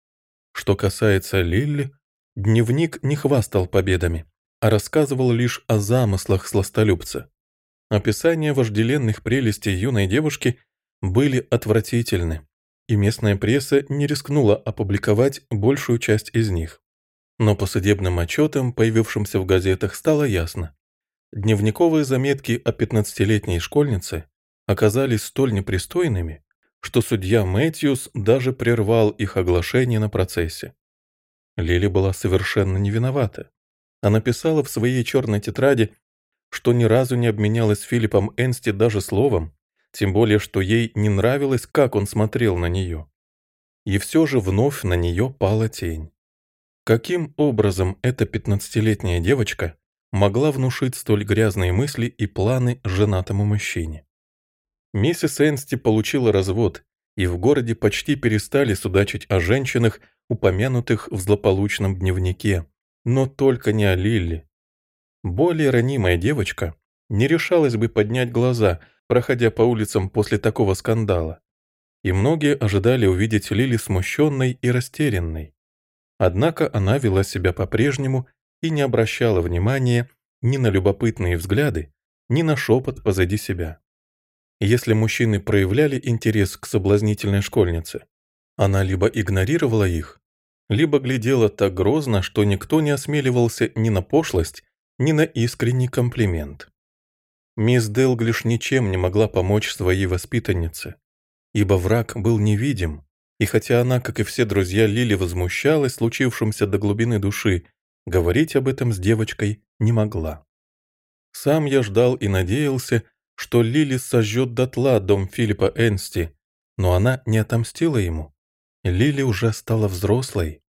Что касается Лилли, дневник не хвастал победами, а рассказывал лишь о замыслах сластолюбца. Описания вожделенных прелестей юной девушки были отвратительны, и местная пресса не рискнула опубликовать большую часть из них. Но по судебным отчетам, появившимся в газетах, стало ясно. Дневниковые заметки о пятнадцатилетней школьнице оказались столь непристойными, что судья Мэтьюс даже прервал их оглашение на процессе. Лили была совершенно не виновата. Она писала в своей черной тетради, что ни разу не обменялась с Филиппом Энсти даже словом, тем более, что ей не нравилось, как он смотрел на нее. И все же вновь на нее пала тень. Каким образом эта пятнадцатилетняя девочка могла внушить столь грязные мысли и планы женатому мужчине? Миссис Энсти получила развод, и в городе почти перестали судачить о женщинах, упомянутых в злополучном дневнике, но только не о Лилли. Более ранимая девочка не решалась бы поднять глаза, проходя по улицам после такого скандала, и многие ожидали увидеть Лили смущенной и растерянной. Однако она вела себя по-прежнему и не обращала внимания ни на любопытные взгляды, ни на шепот позади себя. Если мужчины проявляли интерес к соблазнительной школьнице, она либо игнорировала их, либо глядела так грозно, что никто не осмеливался ни на пошлость, ни на искренний комплимент. Мисс Делглиш ничем не могла помочь своей воспитаннице, ибо враг был невидим, и хотя она, как и все друзья Лили, возмущалась случившимся до глубины души, говорить об этом с девочкой не могла. Сам я ждал и надеялся, что Лили сожжет дотла дом Филиппа Энсти, но она не отомстила ему. Лили уже стала взрослой.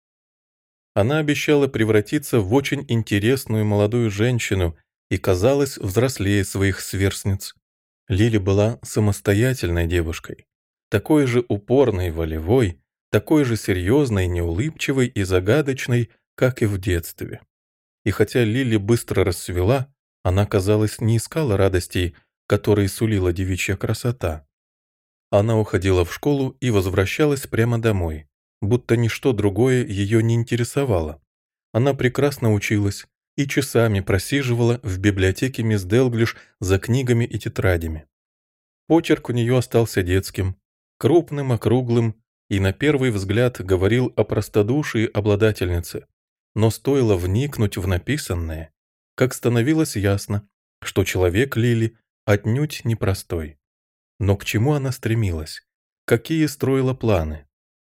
Она обещала превратиться в очень интересную молодую женщину и казалась взрослее своих сверстниц. Лили была самостоятельной девушкой, такой же упорной, волевой, такой же серьезной, неулыбчивой и загадочной, как и в детстве. И хотя Лили быстро расцвела, она, казалось, не искала радостей, которые сулила девичья красота. Она уходила в школу и возвращалась прямо домой, будто ничто другое ее не интересовало. Она прекрасно училась и часами просиживала в библиотеке мисс Делглиш за книгами и тетрадями. Почерк у нее остался детским, крупным, округлым и на первый взгляд говорил о простодушии обладательницы, но стоило вникнуть в написанное, как становилось ясно, что человек Лили отнюдь непростой. Но к чему она стремилась? Какие строила планы?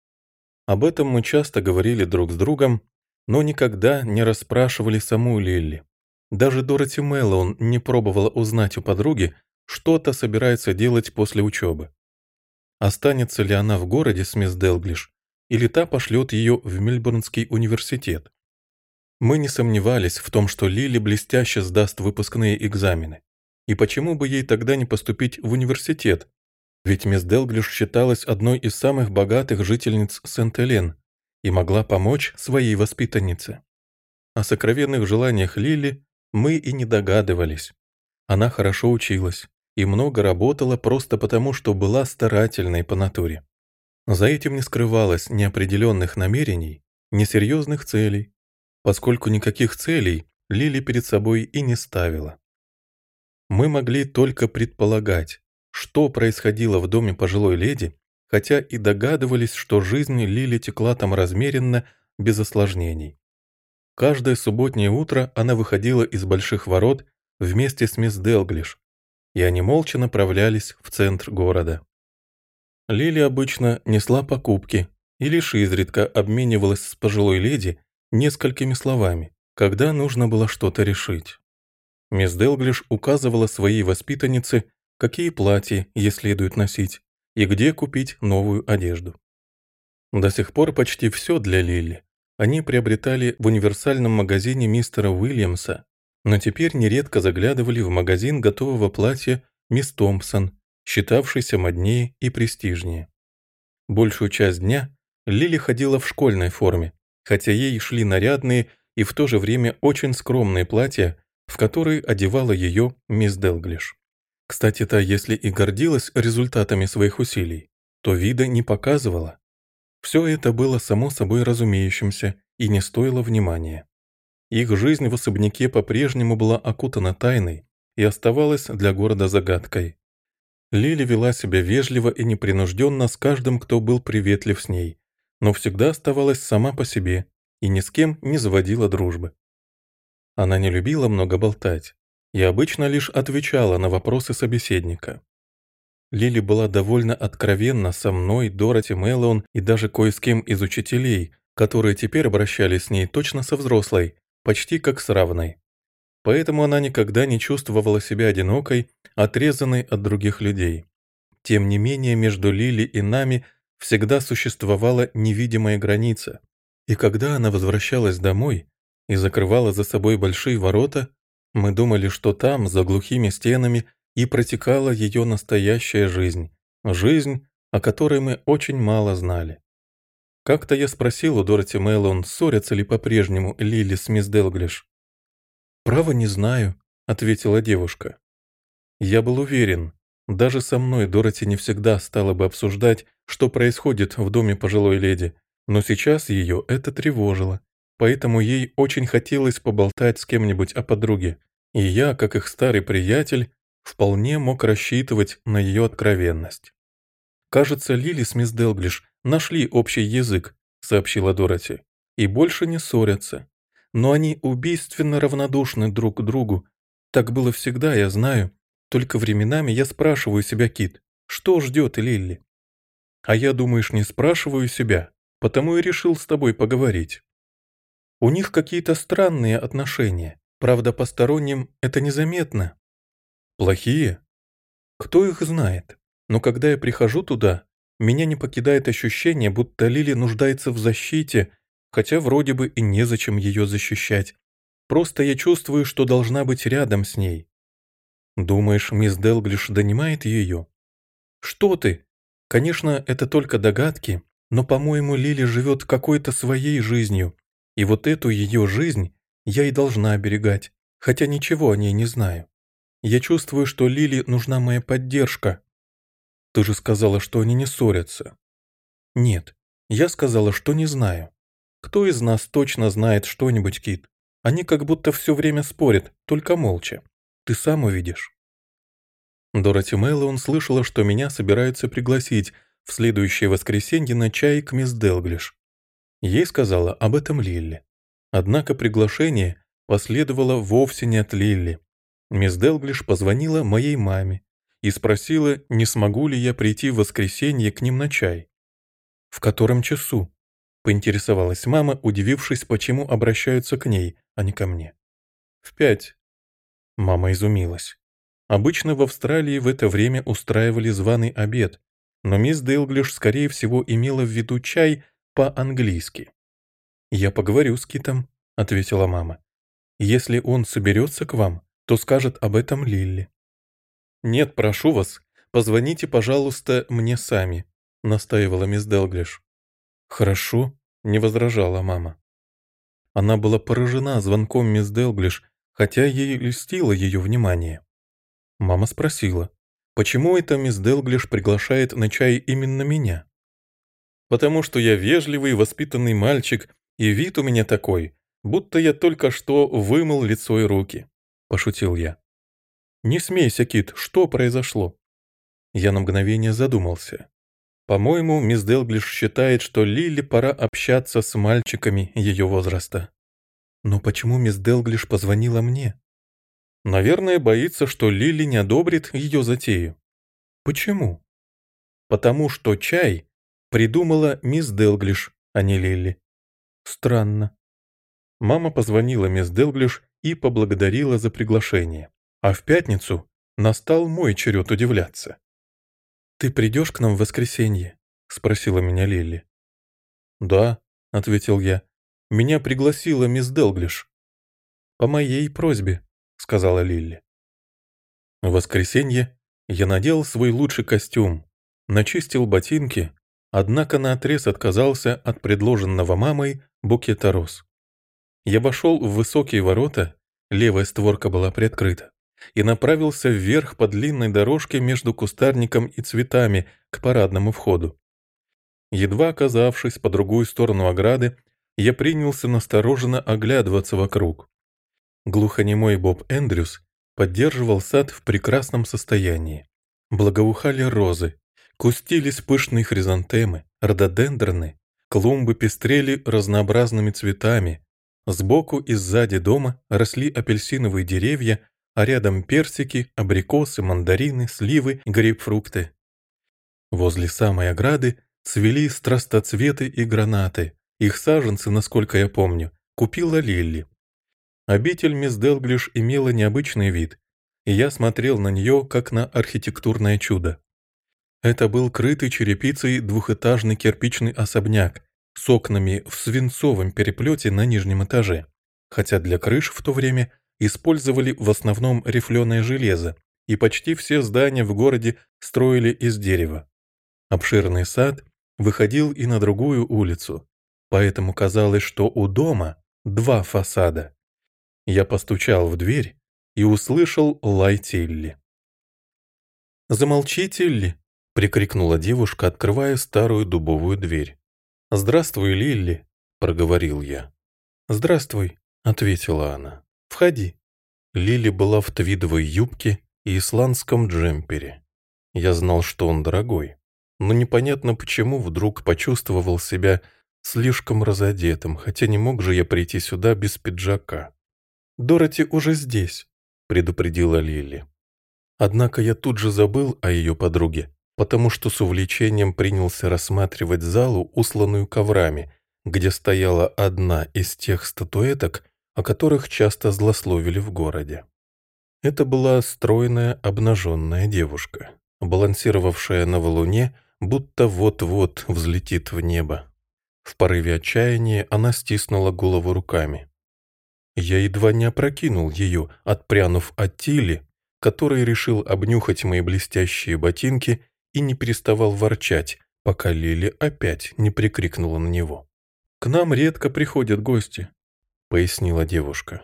Об этом мы часто говорили друг с другом, но никогда не расспрашивали саму Лили. Даже Дороти Мэллоун не пробовала узнать у подруги, что та собирается делать после учебы. Останется ли она в городе с мисс Делглиш, или та пошлет ее в Мельбурнский университет? Мы не сомневались в том, что Лили блестяще сдаст выпускные экзамены. И почему бы ей тогда не поступить в университет? Ведь мисс Делглиш считалась одной из самых богатых жительниц Сент-Элен и могла помочь своей воспитаннице. О сокровенных желаниях Лили мы и не догадывались. Она хорошо училась и много работала просто потому, что была старательной по натуре. За этим не скрывалось ни определенных намерений, ни серьезных целей, поскольку никаких целей Лили перед собой и не ставила. Мы могли только предполагать, что происходило в доме пожилой леди, хотя и догадывались, что жизнь Лили текла там размеренно, без осложнений. Каждое субботнее утро она выходила из больших ворот вместе с мисс Делглиш, и они молча направлялись в центр города. Лили обычно несла покупки и лишь изредка обменивалась с пожилой леди несколькими словами, когда нужно было что-то решить. Мисс Делглиш указывала своей воспитаннице, какие платья ей следует носить и где купить новую одежду. До сих пор почти все для Лили они приобретали в универсальном магазине мистера Уильямса, но теперь нередко заглядывали в магазин готового платья мисс Томпсон, считавшийся моднее и престижнее. Большую часть дня Лили ходила в школьной форме, хотя ей шли нарядные и в то же время очень скромные платья, в которые одевала ее мисс Делглиш. Кстати, та, если и гордилась результатами своих усилий, то вида не показывала. Все это было само собой разумеющимся и не стоило внимания. Их жизнь в особняке по-прежнему была окутана тайной и оставалась для города загадкой. Лили вела себя вежливо и непринужденно с каждым, кто был приветлив с ней, но всегда оставалась сама по себе и ни с кем не заводила дружбы. Она не любила много болтать и обычно лишь отвечала на вопросы собеседника. Лили была довольно откровенна со мной, Дороти Мэллоун и даже кое с кем из учителей, которые теперь обращались с ней точно со взрослой, почти как с равной. Поэтому она никогда не чувствовала себя одинокой, отрезанной от других людей. Тем не менее, между Лили и нами всегда существовала невидимая граница, и когда она возвращалась домой и закрывала за собой большие ворота, мы думали, что там, за глухими стенами, и протекала ее настоящая жизнь, жизнь, о которой мы очень мало знали. Как-то я спросил у Дороти Мэллоун, ссорятся ли по-прежнему Лили с мисс Делглиш. «Право не знаю», — ответила девушка. Я был уверен, даже со мной Дороти не всегда стала бы обсуждать, что происходит в доме пожилой леди, но сейчас ее это тревожило, поэтому ей очень хотелось поболтать с кем-нибудь о подруге, и я, как их старый приятель, вполне мог рассчитывать на ее откровенность. «Кажется, Лили с мисс Делглиш нашли общий язык», — сообщила Дороти, — «и больше не ссорятся. но они убийственно равнодушны друг к другу. Так было всегда, я знаю. Только временами я спрашиваю себя, Кит, что ждет Лилли? А я, думаешь, не спрашиваю себя, потому и решил с тобой поговорить. У них какие-то странные отношения. Правда, посторонним это незаметно. Плохие? Кто их знает? Но когда я прихожу туда, меня не покидает ощущение, будто Лили нуждается в защите, хотя вроде бы и незачем ее защищать. Просто я чувствую, что должна быть рядом с ней. Думаешь, мисс Делглиш донимает ее? Что ты? Конечно, это только догадки, но, по-моему, Лили живет какой-то своей жизнью, и вот эту ее жизнь я и должна оберегать, хотя ничего о ней не знаю. Я чувствую, что Лили нужна моя поддержка. Ты же сказала, что они не ссорятся. Нет, я сказала, что не знаю. Кто из нас точно знает что-нибудь, Кит? Они как будто все время спорят, только молча. Ты сам увидишь. Дороти Мэллоун слышала, что меня собираются пригласить в следующее воскресенье на чай к мисс Делглиш. Ей сказала об этом Лилли. Однако приглашение последовало вовсе не от Лилли. Мисс Делглиш позвонила моей маме и спросила, не смогу ли я прийти в воскресенье к ним на чай. «В котором часу?» — поинтересовалась мама, удивившись, почему обращаются к ней, а не ко мне. «В пять». Мама изумилась. Обычно в Австралии в это время устраивали званый обед, но мисс Делглиш, скорее всего, имела в виду чай по-английски. «Я поговорю с Китом», — ответила мама. «Если он соберется к вам, то скажет об этом Лилли». «Нет, прошу вас, позвоните, пожалуйста, мне сами», — настаивала мисс Делглиш. «Хорошо», — не возражала мама. Она была поражена звонком мисс Делглиш, хотя ей льстило ее внимание. Мама спросила, почему это мисс Делглиш приглашает на чай именно меня? «Потому что я вежливый, воспитанный мальчик, и вид у меня такой, будто я только что вымыл лицо и руки», — пошутил я. «Не смейся, Кит, что произошло?» Я на мгновение задумался. По-моему, мисс Делглиш считает, что Лилли пора общаться с мальчиками ее возраста. Но почему мисс Делглиш позвонила мне? Наверное, боится, что Лилли не одобрит ее затею. Почему? Потому что чай придумала мисс Делглиш, а не Лилли. Странно. Мама позвонила мисс Делглиш и поблагодарила за приглашение. А в пятницу настал мой черед удивляться. «Ты придешь к нам в воскресенье?» — спросила меня Лилли. «Да», — ответил я. «Меня пригласила мисс Делглиш». «По моей просьбе», — сказала Лилли. В воскресенье я надел свой лучший костюм, начистил ботинки, однако наотрез отказался от предложенного мамой букета роз. Я вошел в высокие ворота, левая створка была приоткрыта, и направился вверх по длинной дорожке между кустарником и цветами к парадному входу. Едва оказавшись по другую сторону ограды, я принялся настороженно оглядываться вокруг. Глухонемой Боб Эндрюс поддерживал сад в прекрасном состоянии. Благоухали розы, кустились пышные хризантемы, рододендроны, клумбы пестрели разнообразными цветами. Сбоку и сзади дома росли апельсиновые деревья, а рядом персики, абрикосы, мандарины, сливы, грейпфрукты. Возле самой ограды цвели страстоцветы и гранаты. Их саженцы, насколько я помню, купила Лилли. Обитель мисс Делглиш имела необычный вид, и я смотрел на нее, как на архитектурное чудо. Это был крытый черепицей двухэтажный кирпичный особняк с окнами в свинцовом переплете на нижнем этаже, хотя для крыш в то время использовали в основном рифленое железо, и почти все здания в городе строили из дерева. Обширный сад выходил и на другую улицу, поэтому казалось, что у дома два фасада. Я постучал в дверь и услышал лай Тилли. «Замолчи, Тилли!» — прикрикнула девушка, открывая старую дубовую дверь. «Здравствуй, Лилли!» — проговорил я. «Здравствуй!» — ответила она. «Входи!» Лилли была в твидовой юбке и исландском джемпере. Я знал, что он дорогой, но непонятно почему вдруг почувствовал себя слишком разодетым, хотя не мог же я прийти сюда без пиджака. «Дороти уже здесь», — предупредила Лили. Однако я тут же забыл о ее подруге, потому что с увлечением принялся рассматривать залу, усланную коврами, где стояла одна из тех статуэток, о которых часто злословили в городе. Это была стройная обнаженная девушка, балансировавшая на валуне, будто вот-вот взлетит в небо. В порыве отчаяния она стиснула голову руками. Я едва не опрокинул ее, отпрянув от Тили, который решил обнюхать мои блестящие ботинки и не переставал ворчать, пока Лили опять не прикрикнула на него. «К нам редко приходят гости», — пояснила девушка.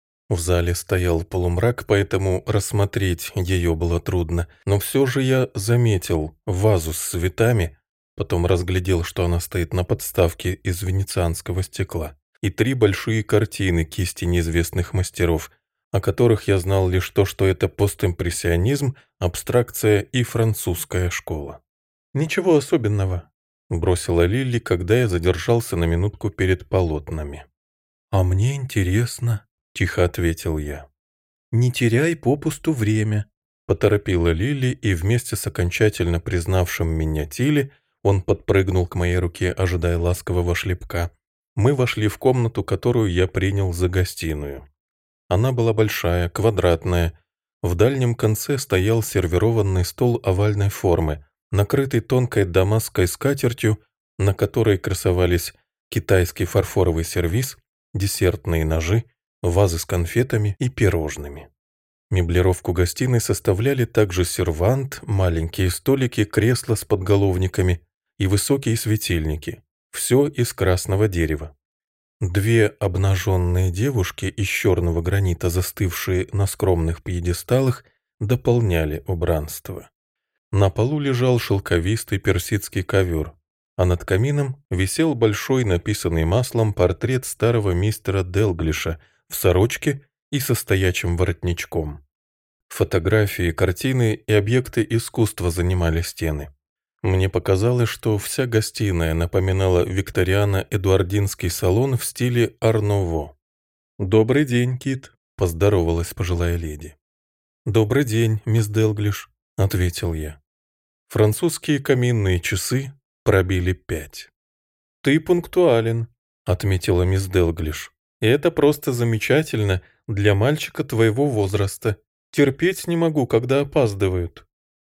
В зале стоял полумрак, поэтому рассмотреть ее было трудно, но все же я заметил вазу с цветами, потом разглядел, что она стоит на подставке из венецианского стекла, и три большие картины кисти неизвестных мастеров, о которых я знал лишь то, что это постимпрессионизм, абстракция и французская школа. «Ничего особенного», — бросила Лили, когда я задержался на минутку перед полотнами. «А мне интересно», — тихо ответил я. «Не теряй попусту время», — поторопила Лили, и вместе с окончательно признавшим меня Тилли, он подпрыгнул к моей руке, ожидая ласкового шлепка. Мы вошли в комнату, которую я принял за гостиную. Она была большая, квадратная. В дальнем конце стоял сервированный стол овальной формы, накрытый тонкой дамасской скатертью, на которой красовались китайский фарфоровый сервиз, десертные ножи, вазы с конфетами и пирожными. Меблировку гостиной составляли также сервант, маленькие столики, кресла с подголовниками и высокие светильники. Все из красного дерева. Две обнаженные девушки из черного гранита, застывшие на скромных пьедесталах, дополняли убранство. На полу лежал шелковистый персидский ковер, а над камином висел большой, написанный маслом, портрет старого мистера Делглиша в сорочке и со стоячим воротничком. Фотографии, картины и объекты искусства занимали стены. Мне показалось, что вся гостиная напоминала викториано-эдуардинский салон в стиле ар-нуво. «Добрый день, Кит», — поздоровалась пожилая леди. «Добрый день, мисс Делглиш», — ответил я. Французские каминные часы пробили пять. «Ты пунктуален», — отметила мисс Делглиш. «И это просто замечательно для мальчика твоего возраста. Терпеть не могу, когда опаздывают».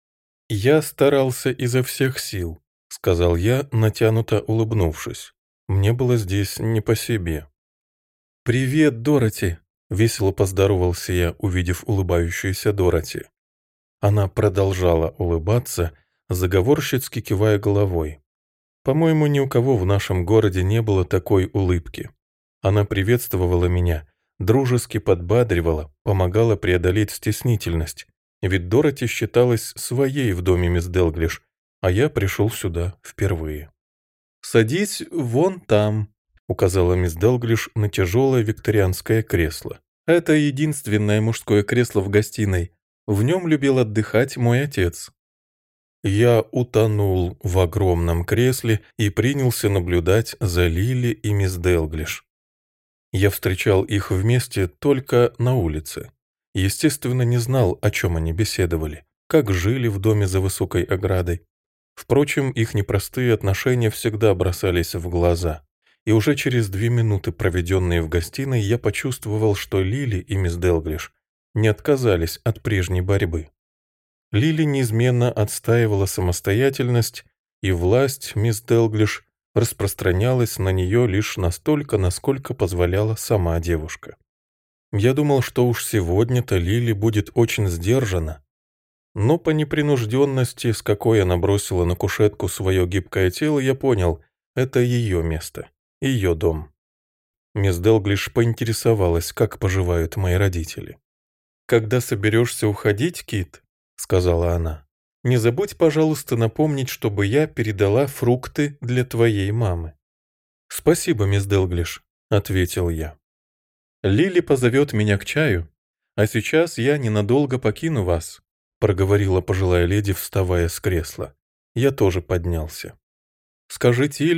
«Я старался изо всех сил», — сказал я, натянуто улыбнувшись. Мне было здесь не по себе. «Привет, Дороти», — весело поздоровался я, увидев улыбающуюся Дороти. Она продолжала улыбаться, заговорщицки кивая головой. По-моему, ни у кого в нашем городе не было такой улыбки. Она приветствовала меня, дружески подбадривала, помогала преодолеть стеснительность. Ведь Дороти считалась своей в доме мисс Делглиш, а я пришел сюда впервые. «Садись вон там», — указала мисс Делглиш на тяжелое викторианское кресло. «Это единственное мужское кресло в гостиной. В нем любил отдыхать мой отец». Я утонул в огромном кресле и принялся наблюдать за Лили и мисс Делглиш. Я встречал их вместе только на улице. Естественно, не знал, о чем они беседовали, как жили в доме за высокой оградой. Впрочем, их непростые отношения всегда бросались в глаза, и уже через две минуты, проведенные в гостиной, я почувствовал, что Лили и мисс Делглиш не отказались от прежней борьбы. Лили неизменно отстаивала самостоятельность, и власть мисс Делглиш распространялась на нее лишь настолько, насколько позволяла сама девушка. Я думал, что уж сегодня-то Лили будет очень сдержана, но по непринужденности, с какой она бросила на кушетку свое гибкое тело, я понял, это ее место, ее дом. Мисс Делглиш поинтересовалась, как поживают мои родители. «Когда соберешься уходить, Кит, — сказала она, — не забудь, пожалуйста, напомнить, чтобы я передала фрукты для твоей мамы». «Спасибо, мисс Делглиш», — ответил я. «Лили позовет меня к чаю, а сейчас я ненадолго покину вас», — проговорила пожилая леди, вставая с кресла. Я тоже поднялся. «Скажи Тилли,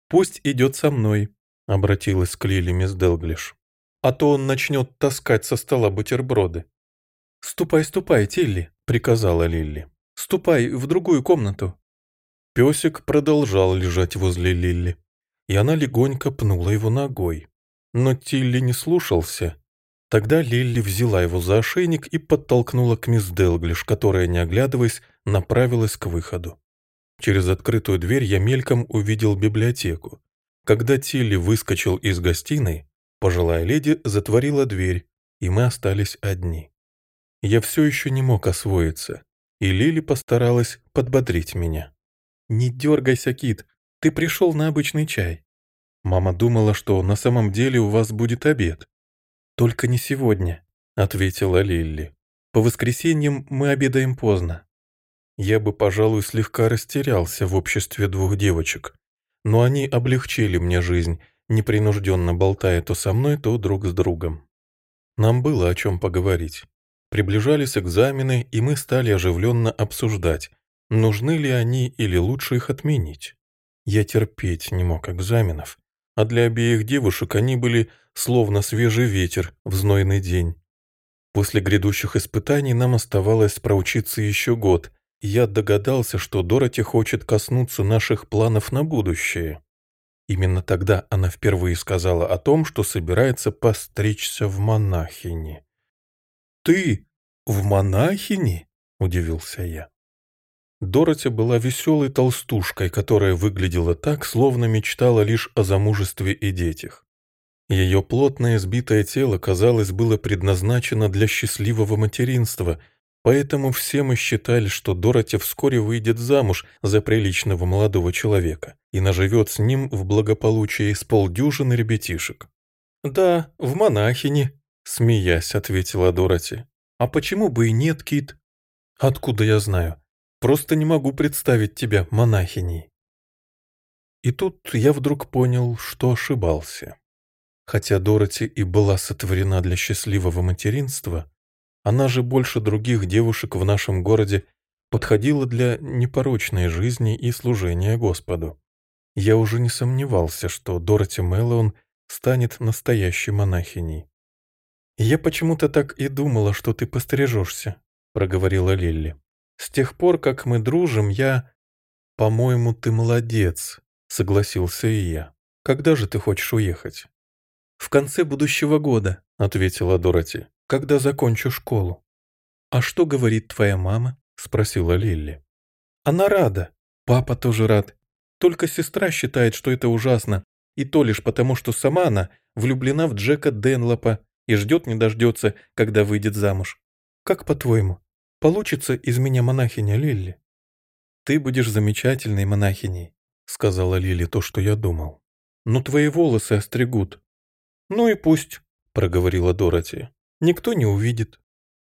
Пусть идет со мной», — обратилась к Лили мисс Делглиш. «А то он начнет таскать со стола бутерброды». «Ступай, ступай, Тилли», — приказала Лилли. «Ступай в другую комнату». Песик продолжал лежать возле Лилли, и она легонько пнула его ногой. Но Тилли не слушался. Тогда Лилли взяла его за ошейник и подтолкнула к мисс Делглиш, которая, не оглядываясь, направилась к выходу. Через открытую дверь я мельком увидел библиотеку. Когда Тилли выскочил из гостиной, пожилая леди затворила дверь, и мы остались одни. Я все еще не мог освоиться, и Лили постаралась подбодрить меня. «Не дергайся, Кит, ты пришел на обычный чай. Мама думала, что на самом деле у вас будет обед». «Только не сегодня», — ответила Лилли. «По воскресеньям мы обедаем поздно». Я бы, пожалуй, слегка растерялся в обществе двух девочек, но они облегчили мне жизнь, непринужденно болтая то со мной, то друг с другом. Нам было о чем поговорить. Приближались экзамены, и мы стали оживленно обсуждать, нужны ли они или лучше их отменить. Я терпеть не мог экзаменов, а для обеих девушек они были словно свежий ветер в знойный день. После грядущих испытаний нам оставалось проучиться еще год, и я догадался, что Дороти хочет коснуться наших планов на будущее. Именно тогда она впервые сказала о том, что собирается постричься в монахини. «Ты в монахини?» – удивился я. Дороти была веселой толстушкой, которая выглядела так, словно мечтала лишь о замужестве и детях. Ее плотное сбитое тело, казалось, было предназначено для счастливого материнства, поэтому все мы считали, что Дороти вскоре выйдет замуж за приличного молодого человека и наживет с ним в благополучии с полдюжины ребятишек. «Да, в монахини», — смеясь, ответила Дороти. «А почему бы и нет, Кит?» «Откуда я знаю? Просто не могу представить тебя монахиней». И тут я вдруг понял, что ошибался. Хотя Дороти и была сотворена для счастливого материнства, она же больше других девушек в нашем городе подходила для непорочной жизни и служения Господу. Я уже не сомневался, что Дороти Мэллоун станет настоящей монахиней. «Я почему-то так и думала, что ты пострижешься», — проговорила Лилли. «С тех пор, как мы дружим, я...» «По-моему, ты молодец», — согласился и я. «Когда же ты хочешь уехать?» «В конце будущего года», — ответила Дороти, — «когда закончу школу». «А что говорит твоя мама?» — спросила Лилли. «Она рада. Папа тоже рад. Только сестра считает, что это ужасно, и то лишь потому, что сама она влюблена в Джека Денлопа и ждет не дождется, когда выйдет замуж. Как по-твоему, получится из меня монахиня, Лилли?» «Ты будешь замечательной монахиней», — сказала Лилли то, что я думал. «Но твои волосы остригут». «Ну и пусть», — проговорила Дороти. «Никто не увидит».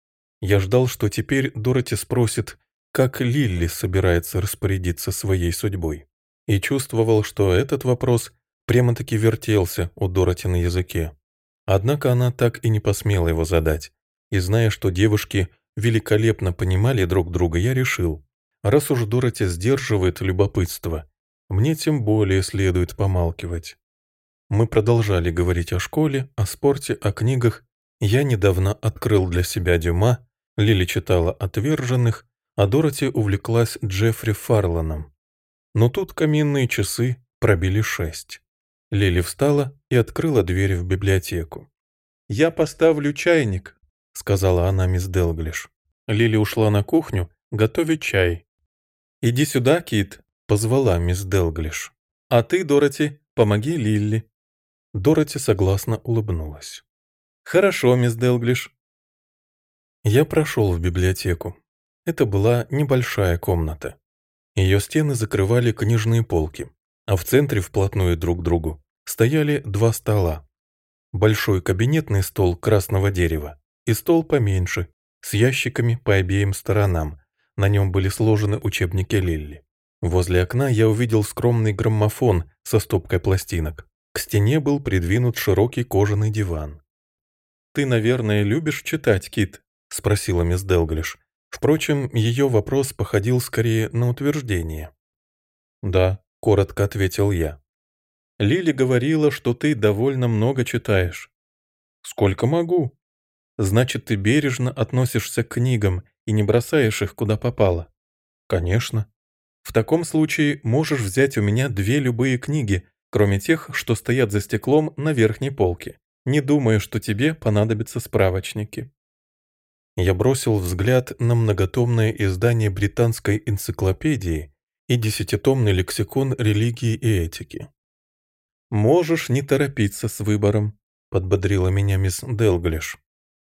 Я ждал, что теперь Дороти спросит, как Лилли собирается распорядиться своей судьбой, и чувствовал, что этот вопрос прямо-таки вертелся у Дороти на языке. Однако она так и не посмела его задать, и, зная, что девушки великолепно понимали друг друга, я решил, раз уж Дороти сдерживает любопытство, мне тем более следует помалкивать. Мы продолжали говорить о школе, о спорте, о книгах. Я недавно открыл для себя Дюма, Лили читала «Отверженных», а Дороти увлеклась Джеффри Фарланом. Но тут каминные часы пробили шесть. Лили встала и открыла дверь в библиотеку. «Я поставлю чайник», — сказала она мисс Делглиш. Лили ушла на кухню готовить чай. «Иди сюда, Кит», — позвала мисс Делглиш. «А ты, Дороти, помоги Лилли». Дороти согласно улыбнулась. «Хорошо, мисс Делглиш». Я прошел в библиотеку. Это была небольшая комната. Ее стены закрывали книжные полки, а в центре вплотную друг к другу стояли два стола. Большой кабинетный стол красного дерева и стол поменьше, с ящиками по обеим сторонам. На нем были сложены учебники Лилли. Возле окна я увидел скромный граммофон со стопкой пластинок. К стене был придвинут широкий кожаный диван. «Ты, наверное, любишь читать, Кит?» — спросила мисс Делглиш. Впрочем, ее вопрос походил скорее на утверждение. «Да», — коротко ответил я. Лили говорила, что ты довольно много читаешь. Сколько могу. Значит, ты бережно относишься к книгам и не бросаешь их куда попало. Конечно. В таком случае можешь взять у меня две любые книги, кроме тех, что стоят за стеклом на верхней полке. Не думаю, что тебе понадобятся справочники. Я бросил взгляд на многотомное издание британской энциклопедии и десятитомный лексикон религии и этики. «Можешь не торопиться с выбором», — подбодрила меня мисс Делглиш.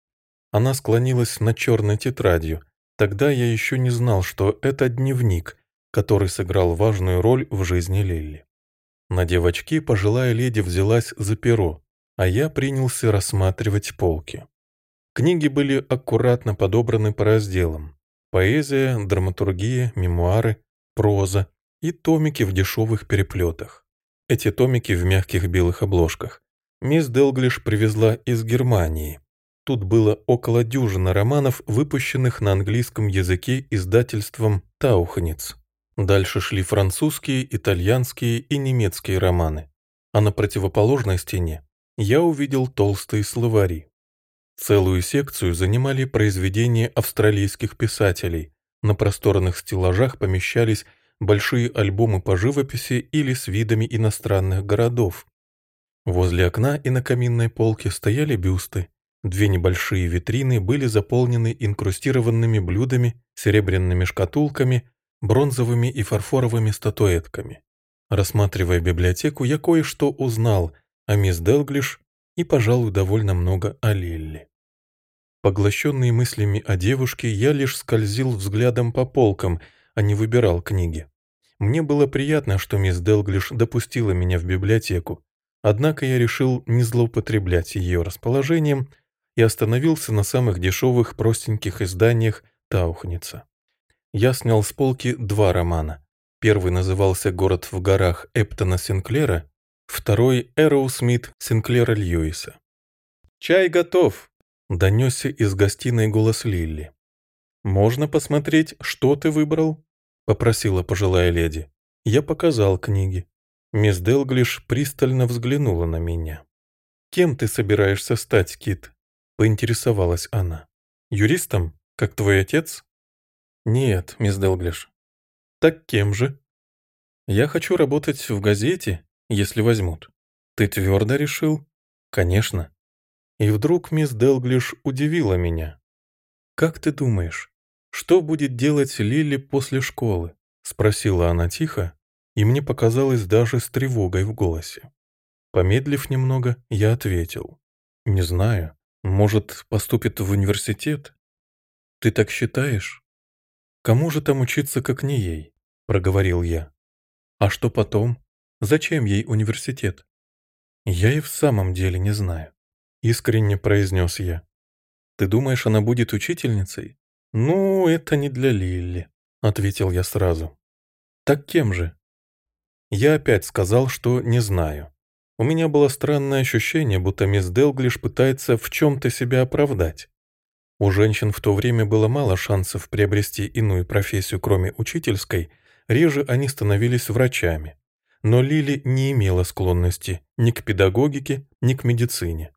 Она склонилась над черной тетрадью. Тогда я еще не знал, что это дневник, который сыграл важную роль в жизни Лилли. На девочки пожилая леди взялась за перо, а я принялся рассматривать полки. Книги были аккуратно подобраны по разделам. Поэзия, драматургия, мемуары, проза и томики в дешевых переплетах. Эти томики в мягких белых обложках мисс Делглиш привезла из Германии. Тут было около дюжины романов, выпущенных на английском языке издательством «Таухниц». Дальше шли французские, итальянские и немецкие романы. А на противоположной стене я увидел толстые словари. Целую секцию занимали произведения австралийских писателей. На просторных стеллажах помещались большие альбомы по живописи или с видами иностранных городов. Возле окна и на каминной полке стояли бюсты. Две небольшие витрины были заполнены инкрустированными блюдами, серебряными шкатулками, бронзовыми и фарфоровыми статуэтками. Рассматривая библиотеку, я кое-что узнал о мисс Делглиш и, пожалуй, довольно много о Лилли. Поглощенный мыслями о девушке, я лишь скользил взглядом по полкам, а не выбирал книги. Мне было приятно, что мисс Делглиш допустила меня в библиотеку, однако я решил не злоупотреблять ее расположением и остановился на самых дешевых простеньких изданиях Таухница. Я снял с полки два романа. Первый назывался «Город в горах» Эптона Синклера, второй «Эроу Смит» Синклера Льюиса. «Чай готов!» — донесся из гостиной голос Лилли. «Можно посмотреть, что ты выбрал?» — попросила пожилая леди. Я показал книги. Мисс Делглиш пристально взглянула на меня. «Кем ты собираешься стать, Кит?» — поинтересовалась она. «Юристом, как твой отец?» «Нет, мисс Делглиш». «Так кем же?» «Я хочу работать в газете, если возьмут». «Ты твердо решил?» «Конечно». И вдруг мисс Делглиш удивила меня. «Как ты думаешь, что будет делать Лилли после школы?» — спросила она тихо, и мне показалось даже с тревогой в голосе. Помедлив немного, я ответил. «Не знаю. Может, поступит в университет?» «Ты так считаешь?» «Кому же там учиться, как не ей?» — проговорил я. «А что потом? Зачем ей университет?» «Я и в самом деле не знаю», — искренне произнес я. «Ты думаешь, она будет учительницей?» «Ну, это не для Лилли», — ответил я сразу. «Так кем же?» Я опять сказал, что не знаю. У меня было странное ощущение, будто мисс Делглиш пытается в чем-то себя оправдать. У женщин в то время было мало шансов приобрести иную профессию, кроме учительской, реже они становились врачами. Но Лили не имела склонности ни к педагогике, ни к медицине.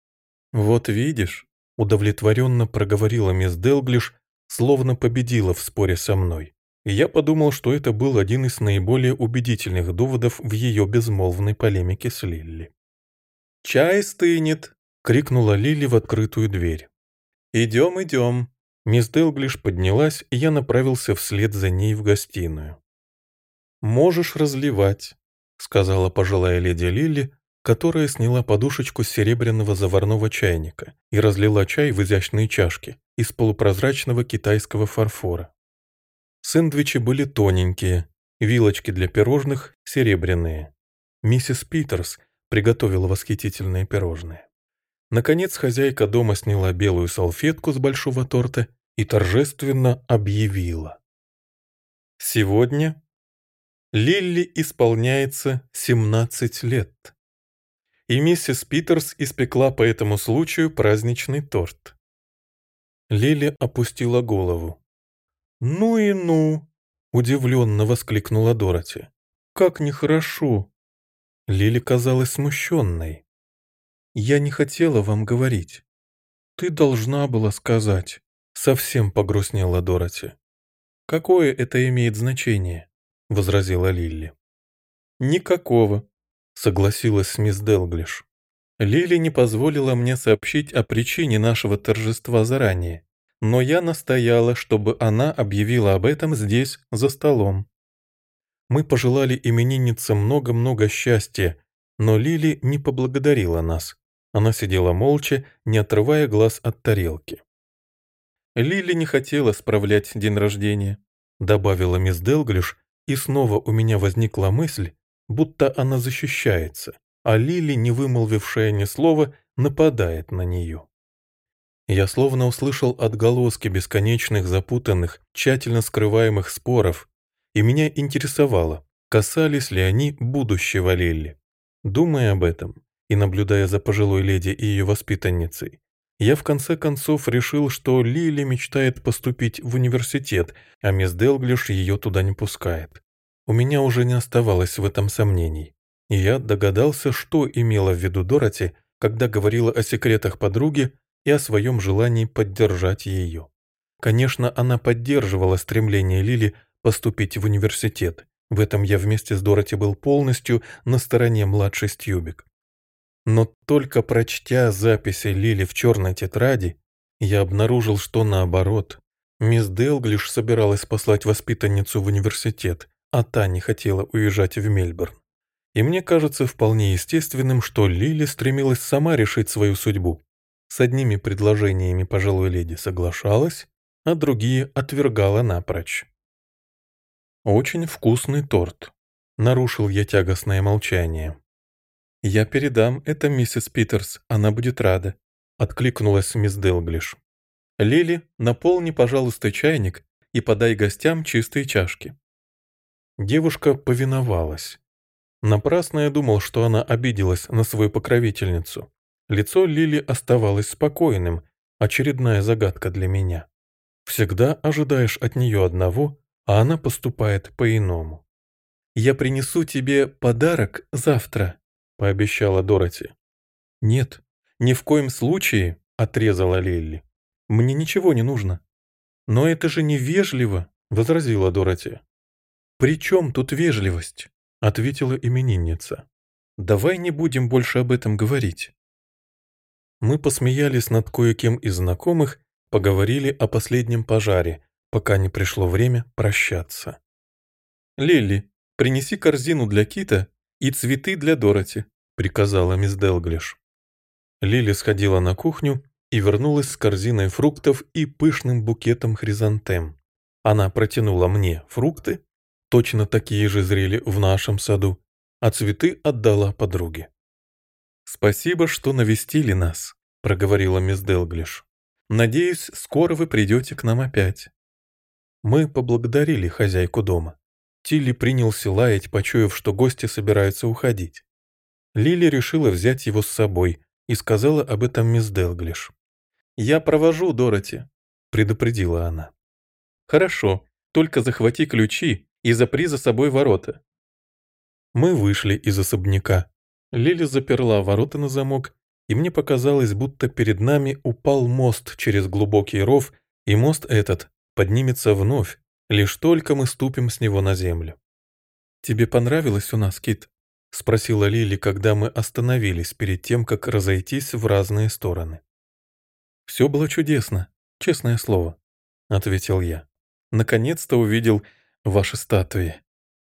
«Вот видишь», — удовлетворенно проговорила мисс Делглиш, словно победила в споре со мной. И я подумал, что это был один из наиболее убедительных доводов в ее безмолвной полемике с Лилли. «Чай стынет!» — крикнула Лилли в открытую дверь. «Идем, идем!» Мисс Делглиш поднялась, и я направился вслед за ней в гостиную. «Можешь разливать», — сказала пожилая леди Лилли, которая сняла подушечку с серебряного заварного чайника и разлила чай в изящные чашки из полупрозрачного китайского фарфора. Сэндвичи были тоненькие, вилочки для пирожных серебряные. Миссис Питерс приготовила восхитительные пирожные. Наконец хозяйка дома сняла белую салфетку с большого торта и торжественно объявила. «Сегодня Лилли исполняется семнадцать лет, и миссис Питерс испекла по этому случаю праздничный торт». Лилли опустила голову. «Ну и ну!» — удивленно воскликнула Дороти. «Как нехорошо!» Лили казалась смущенной. «Я не хотела вам говорить. Ты должна была сказать», — совсем погрустнела Дороти. «Какое это имеет значение?» — возразила Лилли. «Никакого», — согласилась мисс Делглиш. «Лили не позволила мне сообщить о причине нашего торжества заранее, но я настояла, чтобы она объявила об этом здесь, за столом. Мы пожелали имениннице много-много счастья, но Лили не поблагодарила нас. Она сидела молча, не отрывая глаз от тарелки. «Лили не хотела справлять день рождения», — добавила мисс Делглиш, и снова у меня возникла мысль, будто она защищается, а Лили, не вымолвившая ни слова, нападает на нее. Я словно услышал отголоски бесконечных запутанных, тщательно скрываемых споров, и меня интересовало, касались ли они будущего Лилли. Думая об этом и наблюдая за пожилой леди и ее воспитанницей, я в конце концов решил, что Лили мечтает поступить в университет, а мисс Делглиш ее туда не пускает. У меня уже не оставалось в этом сомнений, и я догадался, что имела в виду Дороти, когда говорила о секретах подруги и о своем желании поддержать ее. Конечно, она поддерживала стремление Лили поступить в университет. В этом я вместе с Дороти был полностью на стороне младшей Стьюбик. Но только прочтя записи Лили в черной тетради, я обнаружил, что наоборот, мисс Делглиш собиралась послать воспитанницу в университет, а та не хотела уезжать в Мельбурн. И мне кажется вполне естественным, что Лили стремилась сама решить свою судьбу. С одними предложениями пожилой леди соглашалась, а другие отвергала напрочь. «Очень вкусный торт», — нарушил я тягостное молчание. «Я передам это миссис Питерс, она будет рада», — откликнулась мисс Делглиш. «Лили, наполни, пожалуйста, чайник и подай гостям чистые чашки». Девушка повиновалась. Напрасно я думал, что она обиделась на свою покровительницу. Лицо Лили оставалось спокойным, очередная загадка для меня. Всегда ожидаешь от нее одного, а она поступает по-иному. «Я принесу тебе подарок завтра», — пообещала Дороти. «Нет, ни в коем случае», — отрезала Лилли. «Мне ничего не нужно». «Но это же невежливо», — возразила Дороти. «При чем тут вежливость?» — ответила именинница. «Давай не будем больше об этом говорить». Мы посмеялись над кое-кем из знакомых, поговорили о последнем пожаре, пока не пришло время прощаться. «Лилли, принеси корзину для Кита и цветы для Дороти», — приказала мисс Делглиш. Лили сходила на кухню и вернулась с корзиной фруктов и пышным букетом хризантем. Она протянула мне фрукты, точно такие же зрели в нашем саду, а цветы отдала подруге. «Спасибо, что навестили нас», — проговорила мисс Делглиш. «Надеюсь, скоро вы придете к нам опять». Мы поблагодарили хозяйку дома. Тилли принялся лаять, почуяв, что гости собираются уходить. Лили решила взять его с собой и сказала об этом мисс Делглиш. «Я провожу Дороти», — предупредила она. «Хорошо, только захвати ключи и запри за собой ворота». Мы вышли из особняка. Лили заперла ворота на замок, и мне показалось, будто перед нами упал мост через глубокий ров, и мост этот поднимется вновь, лишь только мы ступим с него на землю. «Тебе понравилось у нас, Кит?» — спросила Лили, когда мы остановились перед тем, как разойтись в разные стороны. «Все было чудесно, честное слово», — ответил я. «Наконец-то увидел ваши статуи».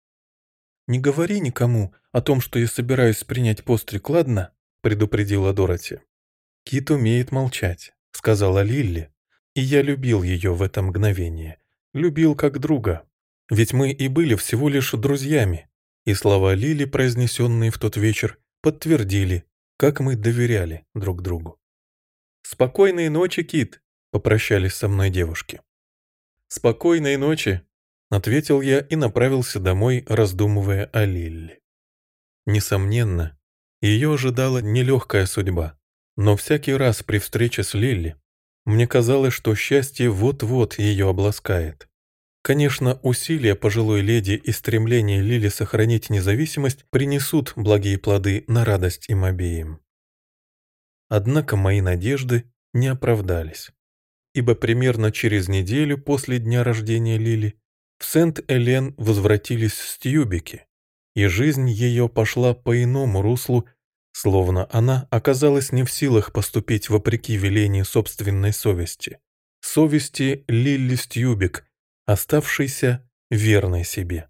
«Не говори никому о том, что я собираюсь принять постриг, ладно?» — предупредила Дороти. «Кит умеет молчать», — сказала Лилли, и я любил ее в это мгновение. Любил как друга. Ведь мы и были всего лишь друзьями, и слова Лили, произнесенные в тот вечер, подтвердили, как мы доверяли друг другу. «Спокойной ночи, Кит», — попрощались со мной девушки. «Спокойной ночи», — ответил я и направился домой, раздумывая о Лилли. Несомненно, ее ожидала нелегкая судьба, но всякий раз при встрече с Лилли мне казалось, что счастье вот-вот ее обласкает. Конечно, усилия пожилой леди и стремление Лили сохранить независимость принесут благие плоды на радость им обеим. Однако мои надежды не оправдались, ибо примерно через неделю после дня рождения Лили в Сент-Элен возвратились стьюбики, и жизнь ее пошла по иному руслу, словно она оказалась не в силах поступить вопреки велению собственной совести, совести Лилли Стьюбик, оставшейся верной себе.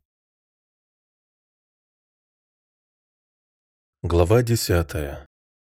Глава десятая.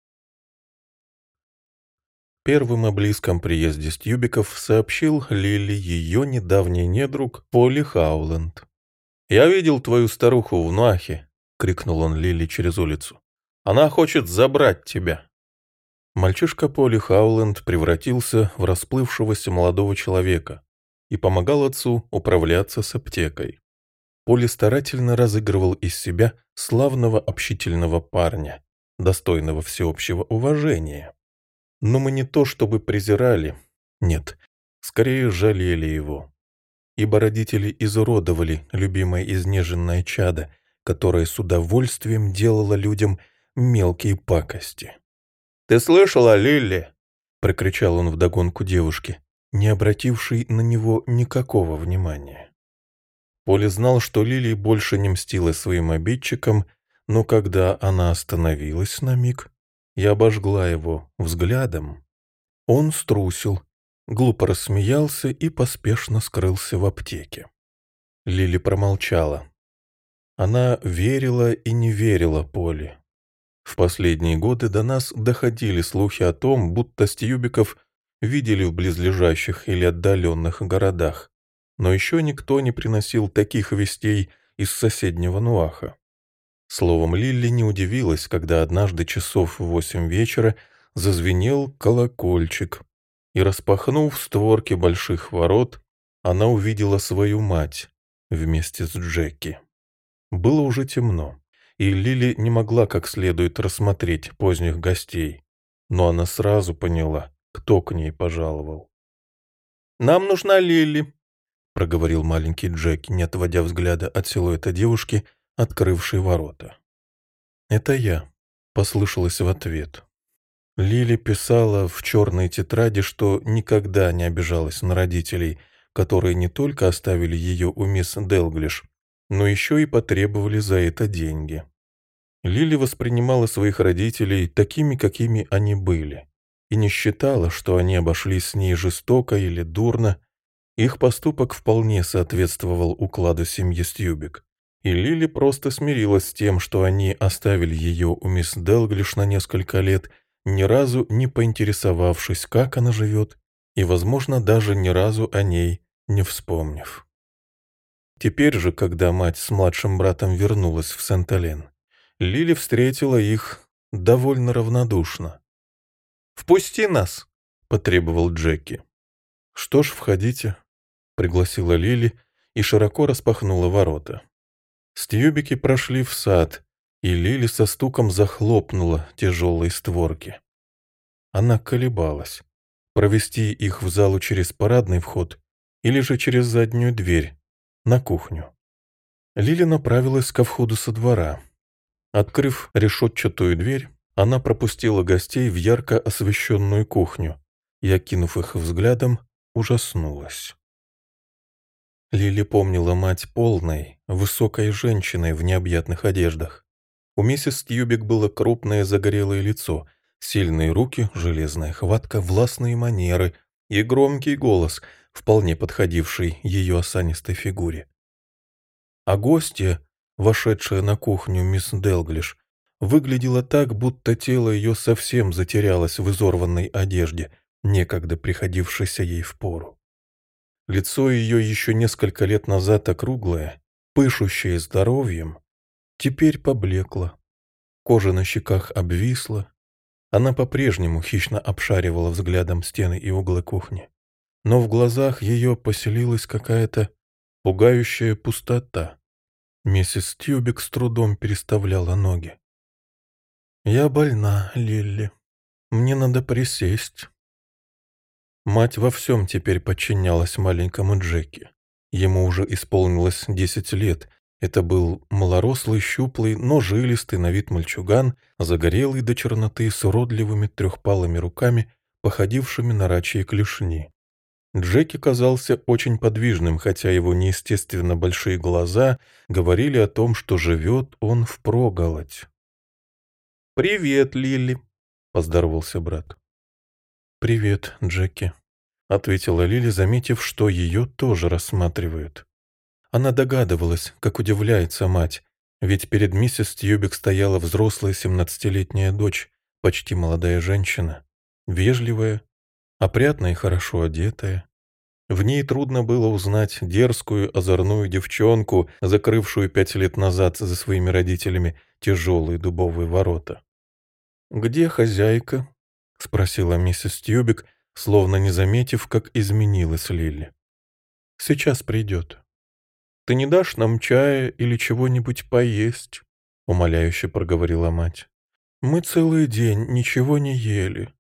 Первым о близком приезде Стьюбиков сообщил Лили ее недавний недруг Полли Хауленд. «Я видел твою старуху в Нуахе», — крикнул он Лили через улицу. «Она хочет забрать тебя». Мальчишка Полли Хауленд превратился в расплывшегося молодого человека и помогал отцу управляться с аптекой. Полли старательно разыгрывал из себя славного общительного парня, достойного всеобщего уважения. Но мы не то чтобы презирали, нет, скорее жалели его, ибо родители изуродовали любимое изнеженное чадо, которое с удовольствием делало людям мелкие пакости. «Ты слышала, Лилли?» — прокричал он вдогонку девушке, не обратившей на него никакого внимания. Полли знал, что Лили больше не мстила своим обидчикам, но когда она остановилась на миг и обожгла его взглядом, он струсил, глупо рассмеялся и поспешно скрылся в аптеке. Лили промолчала. Она верила и не верила Полли. В последние годы до нас доходили слухи о том, будто Стьюбиков видели в близлежащих или отдаленных городах, но еще никто не приносил таких вестей из соседнего Нуаха. Словом, Лилли не удивилась, когда однажды часов в восемь вечера зазвенел колокольчик, и, распахнув створки больших ворот, она увидела свою мать вместе с Джеки. Было уже темно, и Лили не могла как следует рассмотреть поздних гостей, но она сразу поняла, кто к ней пожаловал. «Нам нужна Лили», — проговорил маленький Джеки, не отводя взгляда от силуэта девушки, открывшей ворота. «Это я», — послышалось в ответ. Лили писала в черной тетради, что никогда не обижалась на родителей, которые не только оставили ее у мисс Делглиш, но еще и потребовали за это деньги. Лили воспринимала своих родителей такими, какими они были, и не считала, что они обошлись с ней жестоко или дурно. Их поступок вполне соответствовал укладу семьи Стьюбик, и Лили просто смирилась с тем, что они оставили ее у мисс Делглиш на несколько лет, ни разу не поинтересовавшись, как она живет, и, возможно, даже ни разу о ней не вспомнив. Теперь же, когда мать с младшим братом вернулась в Сент-Элен, Лили встретила их довольно равнодушно. «Впусти нас!» — потребовал Джеки. «Что ж, входите», — пригласила Лили и широко распахнула ворота. Стьюбики прошли в сад, и Лили со стуком захлопнула тяжелые створки. Она колебалась, провести их в залу через парадный вход или же через заднюю дверь, на кухню. Лили направилась ко входу со двора. Открыв решетчатую дверь, она пропустила гостей в ярко освещенную кухню и, окинув их взглядом, ужаснулась. Лили помнила мать полной, высокой женщиной в необъятных одеждах. У миссис Стьюбик было крупное загорелое лицо, сильные руки, железная хватка, властные манеры и громкий голос, вполне подходивший ее осанистой фигуре. А гостья, вошедшая на кухню мисс Делглиш, выглядела так, будто тело ее совсем затерялось в изорванной одежде, некогда приходившейся ей впору. Лицо ее еще несколько лет назад округлое, пышущее здоровьем, теперь поблекло. Кожа на щеках обвисла. Она по-прежнему хищно обшаривала взглядом стены и углы кухни. Но в глазах ее поселилась какая-то пугающая пустота. Миссис Стьюбик с трудом переставляла ноги. «Я больна, Лилли. Мне надо присесть». Мать во всем теперь подчинялась маленькому Джеки. Ему уже исполнилось десять лет. Это был малорослый, щуплый, но жилистый на вид мальчуган, загорелый до черноты, с уродливыми трехпалыми руками, походившими на рачьи клешни. Джеки казался очень подвижным, хотя его неестественно большие глаза говорили о том, что живет он впроголодь. «Привет, Лили», — поздоровался брат. «Привет, Джеки», — ответила Лили, заметив, что ее тоже рассматривают. Она догадывалась, как удивляется мать, ведь перед миссис Тьюбик стояла взрослая семнадцатилетняя дочь, почти молодая женщина, вежливая, опрятная и хорошо одетая. В ней трудно было узнать дерзкую, озорную девчонку, закрывшую пять лет назад за своими родителями тяжелые дубовые ворота. «Где хозяйка?» — спросила миссис Тьюбик, словно не заметив, как изменилась Лили. «Сейчас придет. Ты не дашь нам чая или чего-нибудь поесть?» — умоляюще проговорила мать. «Мы целый день ничего не ели».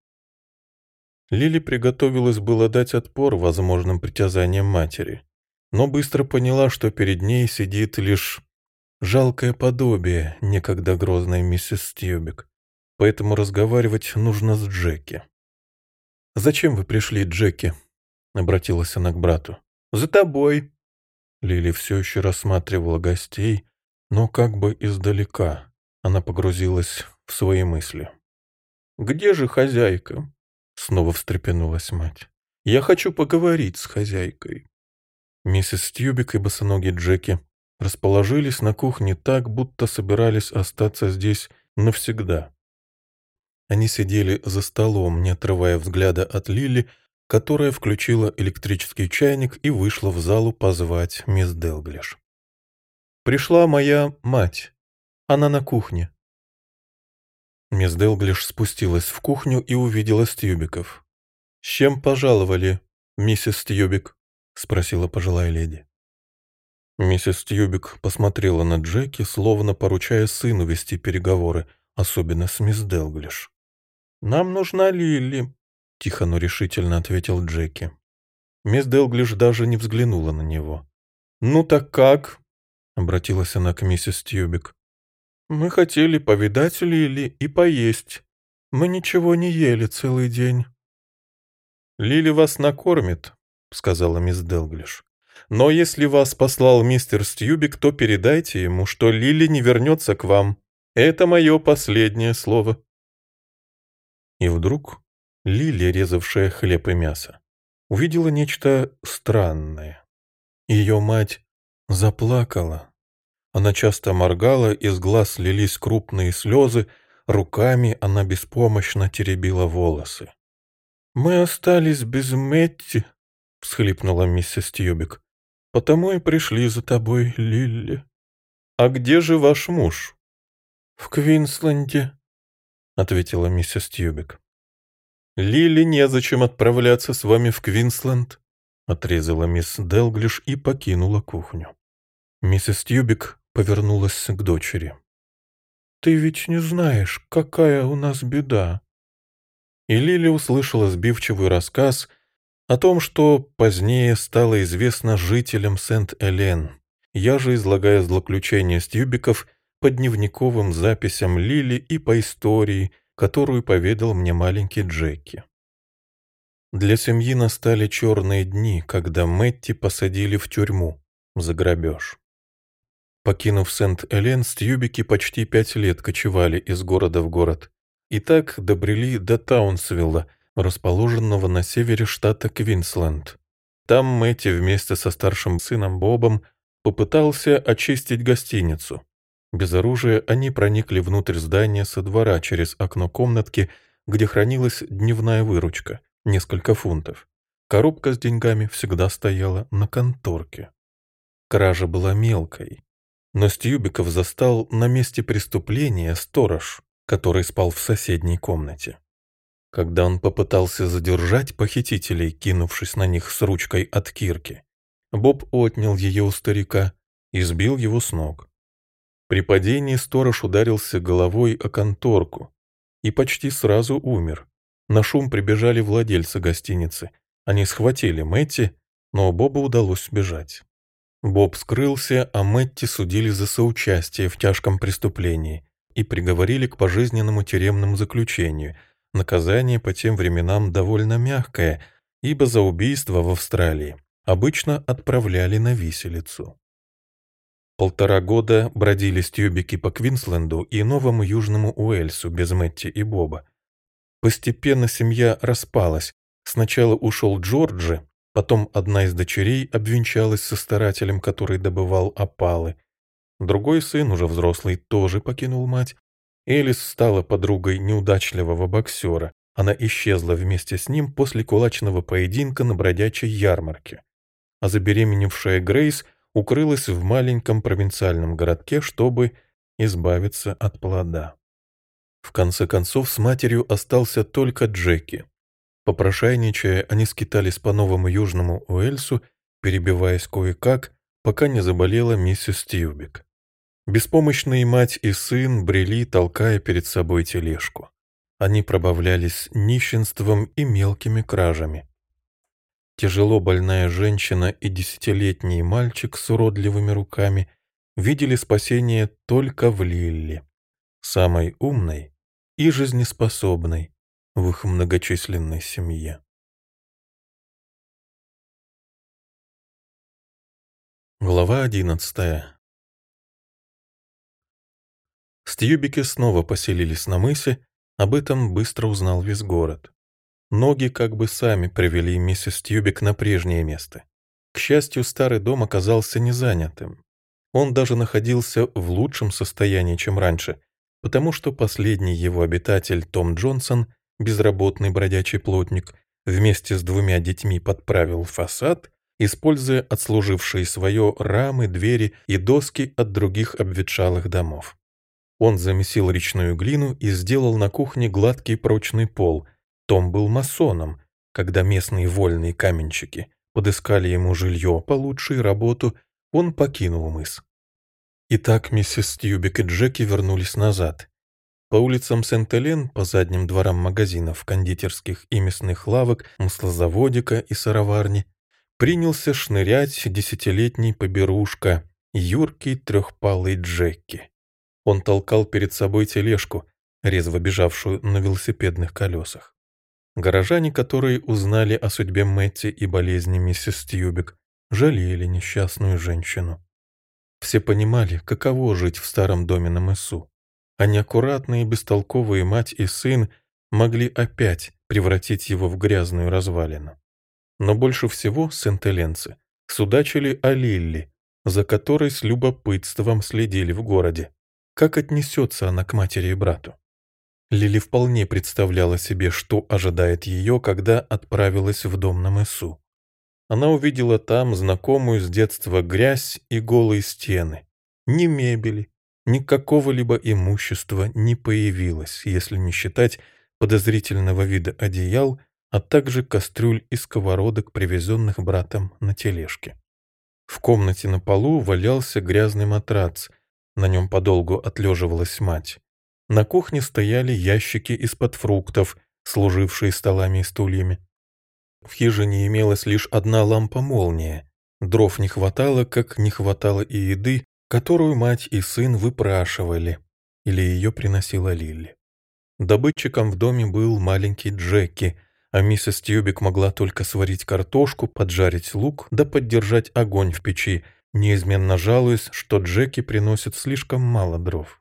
Лили приготовилась было дать отпор возможным притязаниям матери, но быстро поняла, что перед ней сидит лишь жалкое подобие некогда грозной миссис Тьюбик, поэтому разговаривать нужно с Джеки. «Зачем вы пришли, Джеки?» — обратилась она к брату. «За тобой». Лили все еще рассматривала гостей, но как бы издалека. Она погрузилась в свои мысли. «Где же хозяйка?» — снова встрепенулась мать. «Я хочу поговорить с хозяйкой». Миссис Тьюбик и босоногий Джеки расположились на кухне так, будто собирались остаться здесь навсегда. Они сидели за столом, не отрывая взгляда от Лили, которая включила электрический чайник и вышла в залу позвать мисс Делглиш. «Пришла моя мать. Она на кухне». Мисс Делглиш спустилась в кухню и увидела Стьюбиков. «С чем пожаловали, миссис Стьюбик?» — спросила пожилая леди. Миссис Стьюбик посмотрела на Джеки, словно поручая сыну вести переговоры, особенно с мисс Делглиш. «Нам нужна Лили», — тихо, но решительно ответил Джеки. Мисс Делглиш даже не взглянула на него. «Ну так как?» — обратилась она к миссис Тьюбик. «Мы хотели повидать Лили и поесть. Мы ничего не ели целый день». «Лили вас накормит», — сказала мисс Делглиш. «Но если вас послал мистер Стьюбик, то передайте ему, что Лили не вернется к вам. Это мое последнее слово». И вдруг Лили, резавшая хлеб и мясо, увидела нечто странное. Ее мать заплакала. Она часто моргала, из глаз лились крупные слезы, руками она беспомощно теребила волосы. «Мы остались без Мэтти», — всхлипнула миссис Тьюбик. «Потому и пришли за тобой, Лилли». «А где же ваш муж?» «В Квинсленде», — ответила миссис Тьюбик. «Лили незачем отправляться с вами в Квинсленд», — отрезала мисс Делглиш и покинула кухню. Миссис Тьюбик повернулась к дочери. «Ты ведь не знаешь, какая у нас беда». И Лили услышала сбивчивый рассказ о том, что позднее стало известно жителям Сент-Элен. Я же излагаю злоключения Стьюбиков по дневниковым записям Лили и по истории, которую поведал мне маленький Джеки. Для семьи настали черные дни, когда Мэтти посадили в тюрьму за грабеж. Покинув Сент-Элен, Стьюбики почти пять лет кочевали из города в город и так добрели до Таунсвилла, расположенного на севере штата Квинсленд. Там Мэтти вместе со старшим сыном Бобом попытался очистить гостиницу. Без оружия они проникли внутрь здания со двора через окно комнатки, где хранилась дневная выручка, несколько фунтов. Коробка с деньгами всегда стояла на конторке. Кража была мелкой, но Стьюбиков застал на месте преступления сторож, который спал в соседней комнате. Когда он попытался задержать похитителей, кинувшись на них с ручкой от кирки, Боб отнял ее у старика и сбил его с ног. При падении сторож ударился головой о конторку и почти сразу умер. На шум прибежали владельцы гостиницы. Они схватили Мэтти, но Бобу удалось сбежать. Боб скрылся, а Мэтти судили за соучастие в тяжком преступлении и приговорили к пожизненному тюремному заключению. Наказание по тем временам довольно мягкое, ибо за убийство в Австралии обычно отправляли на виселицу. Полтора года бродили стюбики по Квинсленду и Новому Южному Уэльсу без Мэтти и Боба. Постепенно семья распалась. Сначала ушел Джорджи, потом одна из дочерей обвенчалась со старателем, который добывал опалы. Другой сын, уже взрослый, тоже покинул мать. Элис стала подругой неудачливого боксера. Она исчезла вместе с ним после кулачного поединка на бродячей ярмарке. А забеременевшая Грейс укрылась в маленьком провинциальном городке, чтобы избавиться от плода. В конце концов, с матерью остался только Джеки. Попрошайничая, они скитались по Новому Южному Уэльсу, перебиваясь кое-как, пока не заболела миссис Тьюбик. Беспомощные мать и сын брели, толкая перед собой тележку. Они пробавлялись нищенством и мелкими кражами. Тяжело больная женщина и десятилетний мальчик с уродливыми руками видели спасение только в Лилли, самой умной и жизнеспособной в их многочисленной семье. Глава одиннадцатая. Стьюбики снова поселились на мысе, об этом быстро узнал весь город. Ноги как бы сами привели миссис Тьюбик на прежнее место. К счастью, старый дом оказался незанятым. Он даже находился в лучшем состоянии, чем раньше, потому что последний его обитатель Том Джонсон, безработный бродячий плотник, вместе с двумя детьми подправил фасад, используя отслужившие свое рамы, двери и доски от других обветшалых домов. Он замесил речную глину и сделал на кухне гладкий прочный пол. Том был масоном. Когда местные вольные каменщики подыскали ему жилье получше и работу, он покинул мыс. Итак, миссис Тьюбик и Джеки вернулись назад. По улицам Сент-Элен, по задним дворам магазинов, кондитерских и мясных лавок, маслозаводика и сыроварни, принялся шнырять десятилетний поберушка, юркий трехпалый Джеки. Он толкал перед собой тележку, резво бежавшую на велосипедных колесах. Горожане, которые узнали о судьбе Мэтти и болезни миссис Тьюбик, жалели несчастную женщину. Все понимали, каково жить в старом доме на мысу, а неаккуратные бестолковые мать и сын могли опять превратить его в грязную развалину. Но больше всего сент-эленцы судачили о Лилли, за которой с любопытством следили в городе. Как отнесется она к матери и брату? Лили вполне представляла себе, что ожидает ее, когда отправилась в дом на мысу. Она увидела там знакомую с детства грязь и голые стены. Ни мебели, ни какого-либо имущества не появилось, если не считать подозрительного вида одеял, а также кастрюль и сковородок, привезенных братом на тележке. В комнате на полу валялся грязный матрац, на нем подолгу отлеживалась мать. На кухне стояли ящики из-под фруктов, служившие столами и стульями. В хижине имелась лишь одна лампа-молния. Дров не хватало, как не хватало и еды, которую мать и сын выпрашивали, или ее приносила Лилли. Добытчиком в доме был маленький Джеки, а миссис Тьюбик могла только сварить картошку, поджарить лук да поддержать огонь в печи, неизменно жалуясь, что Джеки приносит слишком мало дров.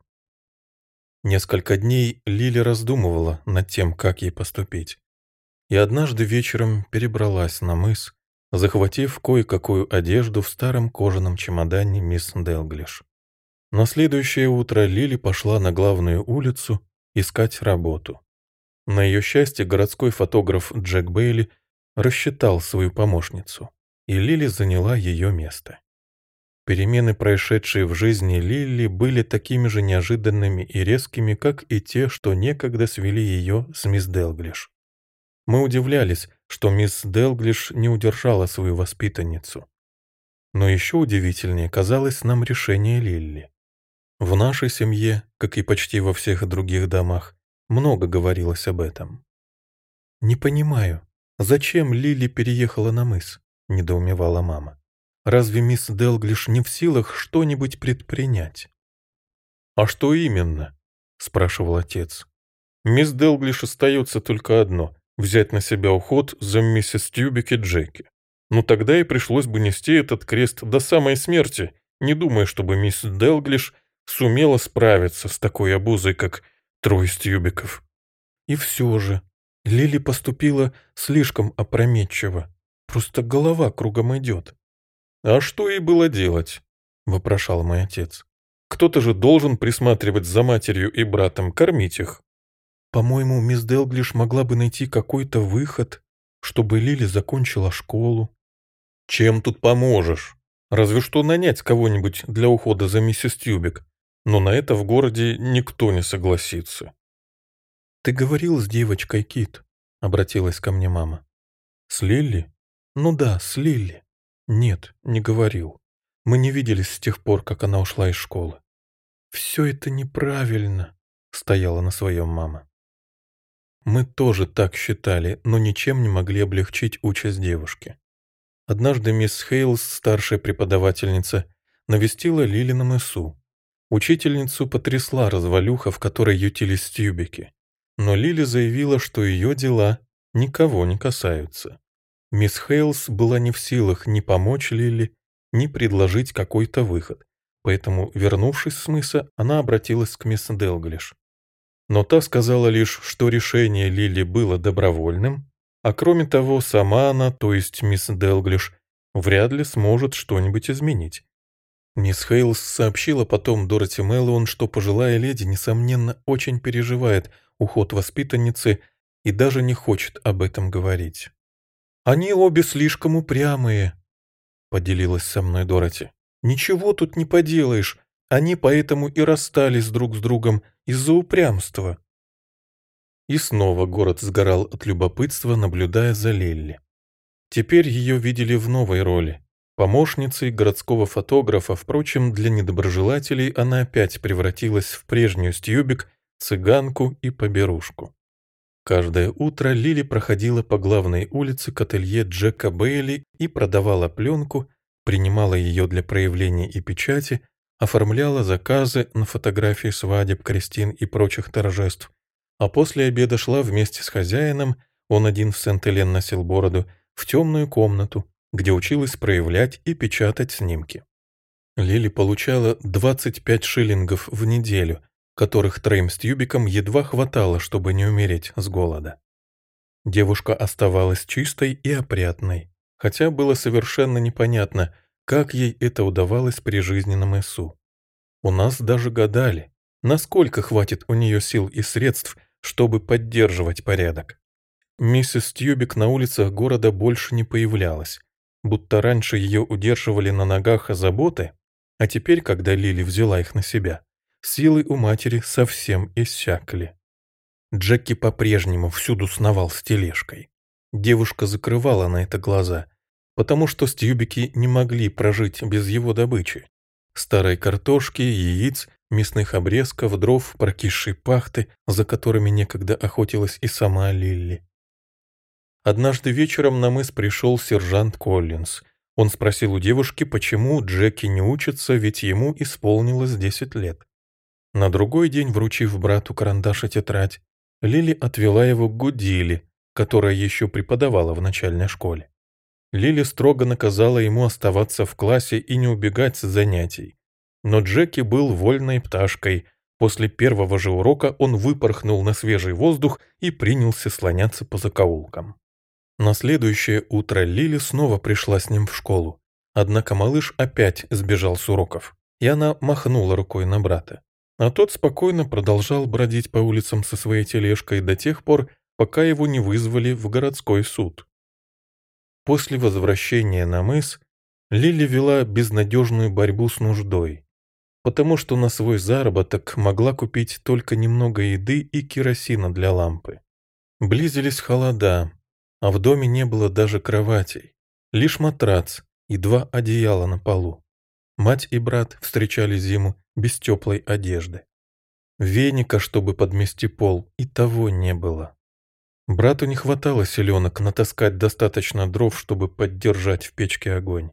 Несколько дней Лили раздумывала над тем, как ей поступить. И однажды вечером перебралась на мыс, захватив кое-какую одежду в старом кожаном чемодане мисс Делглиш. На следующее утро Лили пошла на главную улицу искать работу. На ее счастье городской фотограф Джек Бейли рассчитал свою помощницу, и Лили заняла ее место. Перемены, происшедшие в жизни Лилли, были такими же неожиданными и резкими, как и те, что некогда свели ее с мисс Делглиш. Мы удивлялись, что мисс Делглиш не удержала свою воспитанницу. Но еще удивительнее казалось нам решение Лилли. В нашей семье, как и почти во всех других домах, много говорилось об этом. «Не понимаю, зачем Лилли переехала на мыс?» — недоумевала мама. Разве мисс Делглиш не в силах что-нибудь предпринять?» «А что именно?» — спрашивал отец. «Мисс Делглиш остается только одно — взять на себя уход за миссис Тьюбик и Джеки. Ну тогда и пришлось бы нести этот крест до самой смерти, не думая, чтобы мисс Делглиш сумела справиться с такой обузой, как трое Тьюбиков». И все же Лили поступила слишком опрометчиво. Просто голова кругом идет. «А что ей было делать?» — вопрошал мой отец. «Кто-то же должен присматривать за матерью и братом, кормить их». «По-моему, мисс Делглиш могла бы найти какой-то выход, чтобы Лили закончила школу». «Чем тут поможешь? Разве что нанять кого-нибудь для ухода за миссис Тьюбик, но на это в городе никто не согласится». «Ты говорил с девочкой, Кит?» — обратилась ко мне мама. «С Лилли? Ну да, с Лилли». «Нет, не говорил. Мы не виделись с тех пор, как она ушла из школы». «Все это неправильно», — стояла на своем мама. Мы тоже так считали, но ничем не могли облегчить участь девушки. Однажды мисс Хейлс, старшая преподавательница, навестила Лили на мысу. Учительницу потрясла развалюха, в которой ютились тюбики. Но Лили заявила, что ее дела никого не касаются. Мисс Хейлс была не в силах ни помочь Лили, ни предложить какой-то выход, поэтому, вернувшись с мыса, она обратилась к мисс Делглиш. Но та сказала лишь, что решение Лили было добровольным, а кроме того, сама она, то есть мисс Делглиш, вряд ли сможет что-нибудь изменить. Мисс Хейлс сообщила потом Дороти Мэллоун, что пожилая леди, несомненно, очень переживает уход воспитанницы и даже не хочет об этом говорить. «Они обе слишком упрямые», — поделилась со мной Дороти. «Ничего тут не поделаешь, они поэтому и расстались друг с другом из-за упрямства». И снова город сгорал от любопытства, наблюдая за Лилли. Теперь ее видели в новой роли. Помощницей городского фотографа, впрочем, для недоброжелателей она опять превратилась в прежнюю Стьюбик, цыганку и поберушку. Каждое утро Лили проходила по главной улице к ателье Джека Бейли и продавала пленку, принимала ее для проявления и печати, оформляла заказы на фотографии свадеб, крестин и прочих торжеств, а после обеда шла вместе с хозяином, он один в Сент-Элен носил бороду, в темную комнату, где училась проявлять и печатать снимки. Лили получала двадцать пять шиллингов в неделю, которых троим Стьюбикам едва хватало, чтобы не умереть с голода. Девушка оставалась чистой и опрятной, хотя было совершенно непонятно, как ей это удавалось при жизни на мысу. У нас даже гадали, насколько хватит у нее сил и средств, чтобы поддерживать порядок. Миссис Тьюбик на улицах города больше не появлялась, будто раньше ее удерживали на ногах заботы, а теперь, когда Лили взяла их на себя, силы у матери совсем иссякли. Джеки по-прежнему всюду сновал с тележкой. Девушка закрывала на это глаза, потому что Стьюбики не могли прожить без его добычи. Старой картошки, яиц, мясных обрезков, дров, прокисшей пахты, за которыми некогда охотилась и сама Лилли. Однажды вечером на мыс пришел сержант Коллинз. Он спросил у девушки, почему Джеки не учится, ведь ему исполнилось десять лет. На другой день, вручив брату карандаш и тетрадь, Лили отвела его к Гудили, которая еще преподавала в начальной школе. Лили строго наказала ему оставаться в классе и не убегать с занятий. Но Джеки был вольной пташкой. После первого же урока он выпорхнул на свежий воздух и принялся слоняться по закоулкам. На следующее утро Лили снова пришла с ним в школу. Однако малыш опять сбежал с уроков, и она махнула рукой на брата. А тот спокойно продолжал бродить по улицам со своей тележкой до тех пор, пока его не вызвали в городской суд. После возвращения на мыс Лили вела безнадежную борьбу с нуждой, потому что на свой заработок могла купить только немного еды и керосина для лампы. Близились холода, а в доме не было даже кроватей, лишь матрац и два одеяла на полу. Мать и брат встречали зиму без теплой одежды. Веника, чтобы подмести пол, и того не было. Брату не хватало силенок натаскать достаточно дров, чтобы поддержать в печке огонь.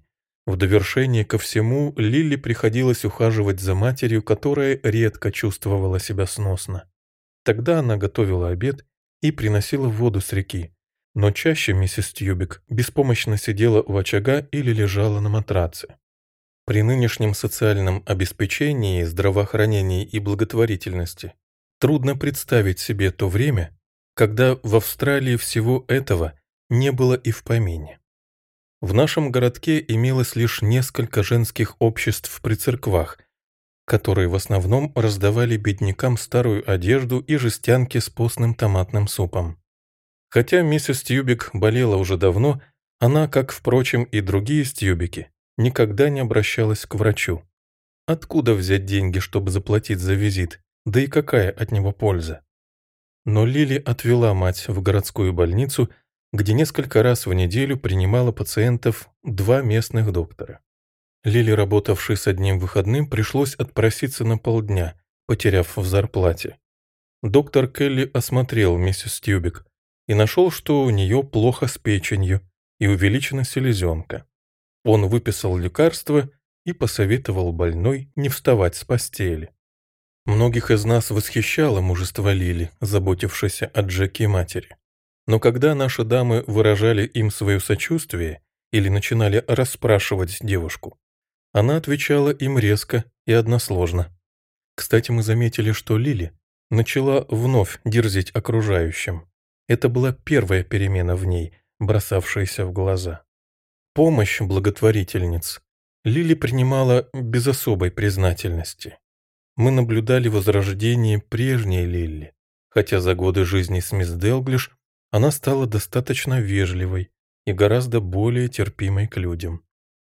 В довершение ко всему Лилли приходилось ухаживать за матерью, которая редко чувствовала себя сносно. Тогда она готовила обед и приносила воду с реки, но чаще миссис Тьюбик беспомощно сидела у очага или лежала на матраце. При нынешнем социальном обеспечении, здравоохранении и благотворительности трудно представить себе то время, когда в Австралии всего этого не было и в помине. В нашем городке имелось лишь несколько женских обществ при церквах, которые в основном раздавали беднякам старую одежду и жестянки с постным томатным супом. Хотя миссис Тьюбик болела уже давно, она, как, впрочем, и другие Стьюбики, никогда не обращалась к врачу. Откуда взять деньги, чтобы заплатить за визит, да и какая от него польза? Но Лили отвела мать в городскую больницу, где несколько раз в неделю принимала пациентов два местных доктора. Лили, работавшей с одним выходным, пришлось отпроситься на полдня, потеряв в зарплате. Доктор Келли осмотрел миссис Тьюбик и нашел, что у нее плохо с печенью и увеличена селезенка. Он выписал лекарства и посоветовал больной не вставать с постели. Многих из нас восхищало мужество Лили, заботившейся о Джеки и матери. Но когда наши дамы выражали им свое сочувствие или начинали расспрашивать девушку, она отвечала им резко и односложно. Кстати, мы заметили, что Лили начала вновь дерзить окружающим. Это была первая перемена в ней, бросавшаяся в глаза. Помощь благотворительниц Лили принимала без особой признательности. Мы наблюдали возрождение прежней Лили, хотя за годы жизни с мисс Делглиш она стала достаточно вежливой и гораздо более терпимой к людям.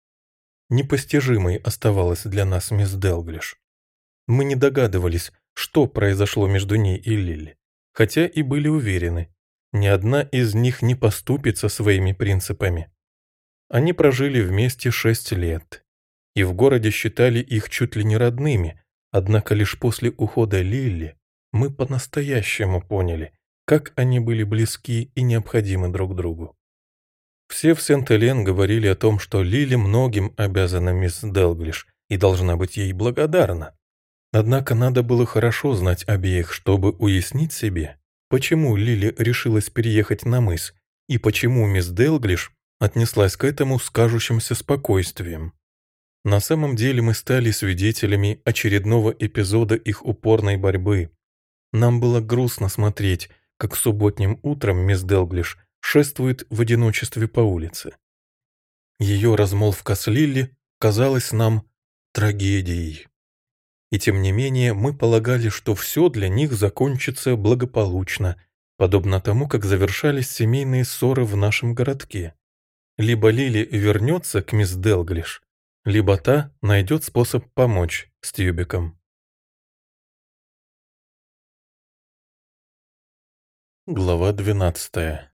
Непостижимой оставалась для нас мисс Делглиш. Мы не догадывались, что произошло между ней и Лили, хотя и были уверены, ни одна из них не поступится своими принципами. Они прожили вместе шесть лет, и в городе считали их чуть ли не родными, однако лишь после ухода Лили мы по-настоящему поняли, как они были близки и необходимы друг другу. Все в Сент-Элен говорили о том, что Лили многим обязана мисс Делглиш и должна быть ей благодарна. Однако надо было хорошо знать обеих, чтобы уяснить себе, почему Лили решилась переехать на мыс и почему мисс Делглиш отнеслась к этому с кажущимся спокойствием. На самом деле мы стали свидетелями очередного эпизода их упорной борьбы. Нам было грустно смотреть, как субботним утром мисс Делглиш шествует в одиночестве по улице. Ее размолвка с Лилли казалась нам трагедией. И тем не менее мы полагали, что все для них закончится благополучно, подобно тому, как завершались семейные ссоры в нашем городке. Либо Лили вернется к мисс Делглиш, либо та найдет способ помочь Стьюбикам. Глава двенадцатая.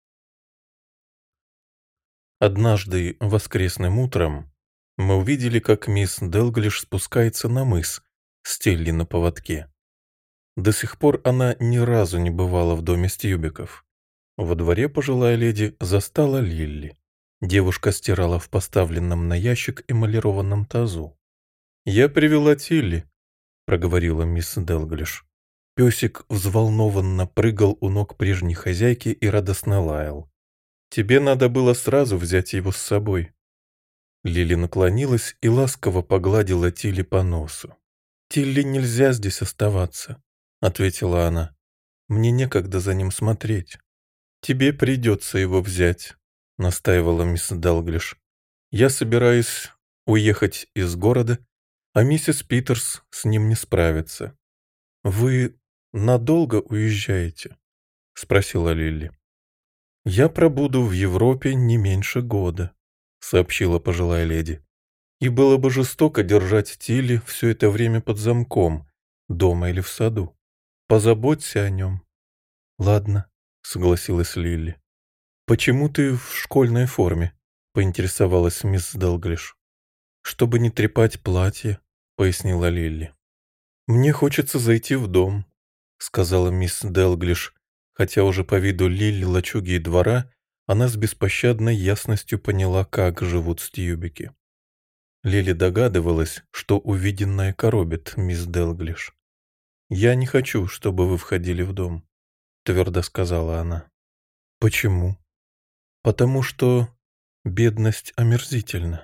Однажды воскресным утром мы увидели, как мисс Делглиш спускается на мыс с Телли на поводке. До сих пор она ни разу не бывала в доме Стьюбиков. Во дворе пожилая леди застала Лилли. Девушка стирала в поставленном на ящик эмалированном тазу. «Я привела Тилли», — проговорила мисс Делглиш. Песик взволнованно прыгал у ног прежней хозяйки и радостно лаял. «Тебе надо было сразу взять его с собой». Лили наклонилась и ласково погладила Тилли по носу. «Тилли нельзя здесь оставаться», — ответила она. «Мне некогда за ним смотреть». «Тебе придется его взять», — настаивала мисс Делглиш. «Я собираюсь уехать из города, а миссис Питерс с ним не справится». «Вы надолго уезжаете?» — спросила Лилли. «Я пробуду в Европе не меньше года», — сообщила пожилая леди. «И было бы жестоко держать Тилли все это время под замком, дома или в саду. Позаботься о нем». «Ладно», — согласилась Лилли. «Почему ты в школьной форме?» — поинтересовалась мисс Делглиш. «Чтобы не трепать платье», — пояснила Лилли. «Мне хочется зайти в дом», — сказала мисс Делглиш, хотя уже по виду Лилли, лачуги и двора она с беспощадной ясностью поняла, как живут Стьюбики. Лили догадывалась, что увиденное коробит мисс Делглиш. «Я не хочу, чтобы вы входили в дом», — твердо сказала она. «Почему?» «Потому что бедность омерзительна.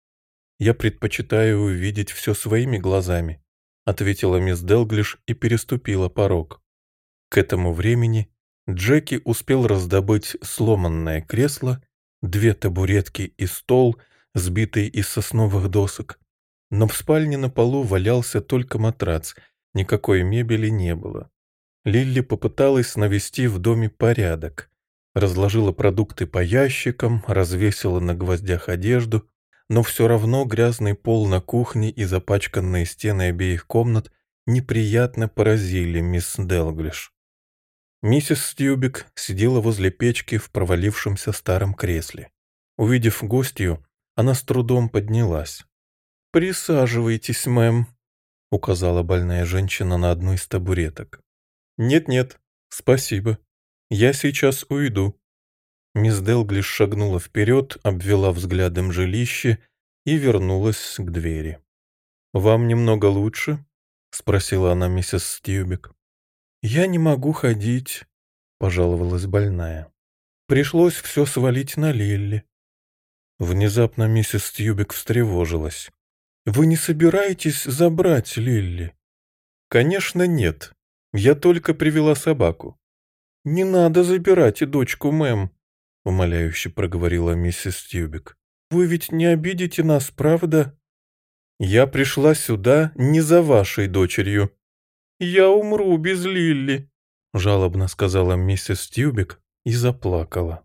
Я предпочитаю увидеть все своими глазами», — ответила мисс Делглиш и переступила порог. К этому времени Джеки успел раздобыть сломанное кресло, две табуретки и стол, сбитый из сосновых досок. Но в спальне на полу валялся только матрац, никакой мебели не было. Лилли попыталась навести в доме порядок. Разложила продукты по ящикам, развесила на гвоздях одежду, но все равно грязный пол на кухне и запачканные стены обеих комнат неприятно поразили мисс Делглиш. Миссис Стьюбик сидела возле печки в провалившемся старом кресле. Увидев гостью, она с трудом поднялась. «Присаживайтесь, мэм», — указала больная женщина на одну из табуреток. «Нет-нет, спасибо. Я сейчас уйду». Мисс Делглиш шагнула вперед, обвела взглядом жилище и вернулась к двери. «Вам немного лучше?» — спросила она миссис Стьюбик. «Я не могу ходить», — пожаловалась больная. «Пришлось все свалить на Лилли». Внезапно миссис Стьюбик встревожилась. «Вы не собираетесь забрать Лилли?» «Конечно, нет. Я только привела собаку». «Не надо забирать и дочку, мэм», — умоляюще проговорила миссис Стьюбик. «Вы ведь не обидите нас, правда?» «Я пришла сюда не за вашей дочерью». «Я умру без Лилли», — жалобно сказала миссис Стьюбик и заплакала.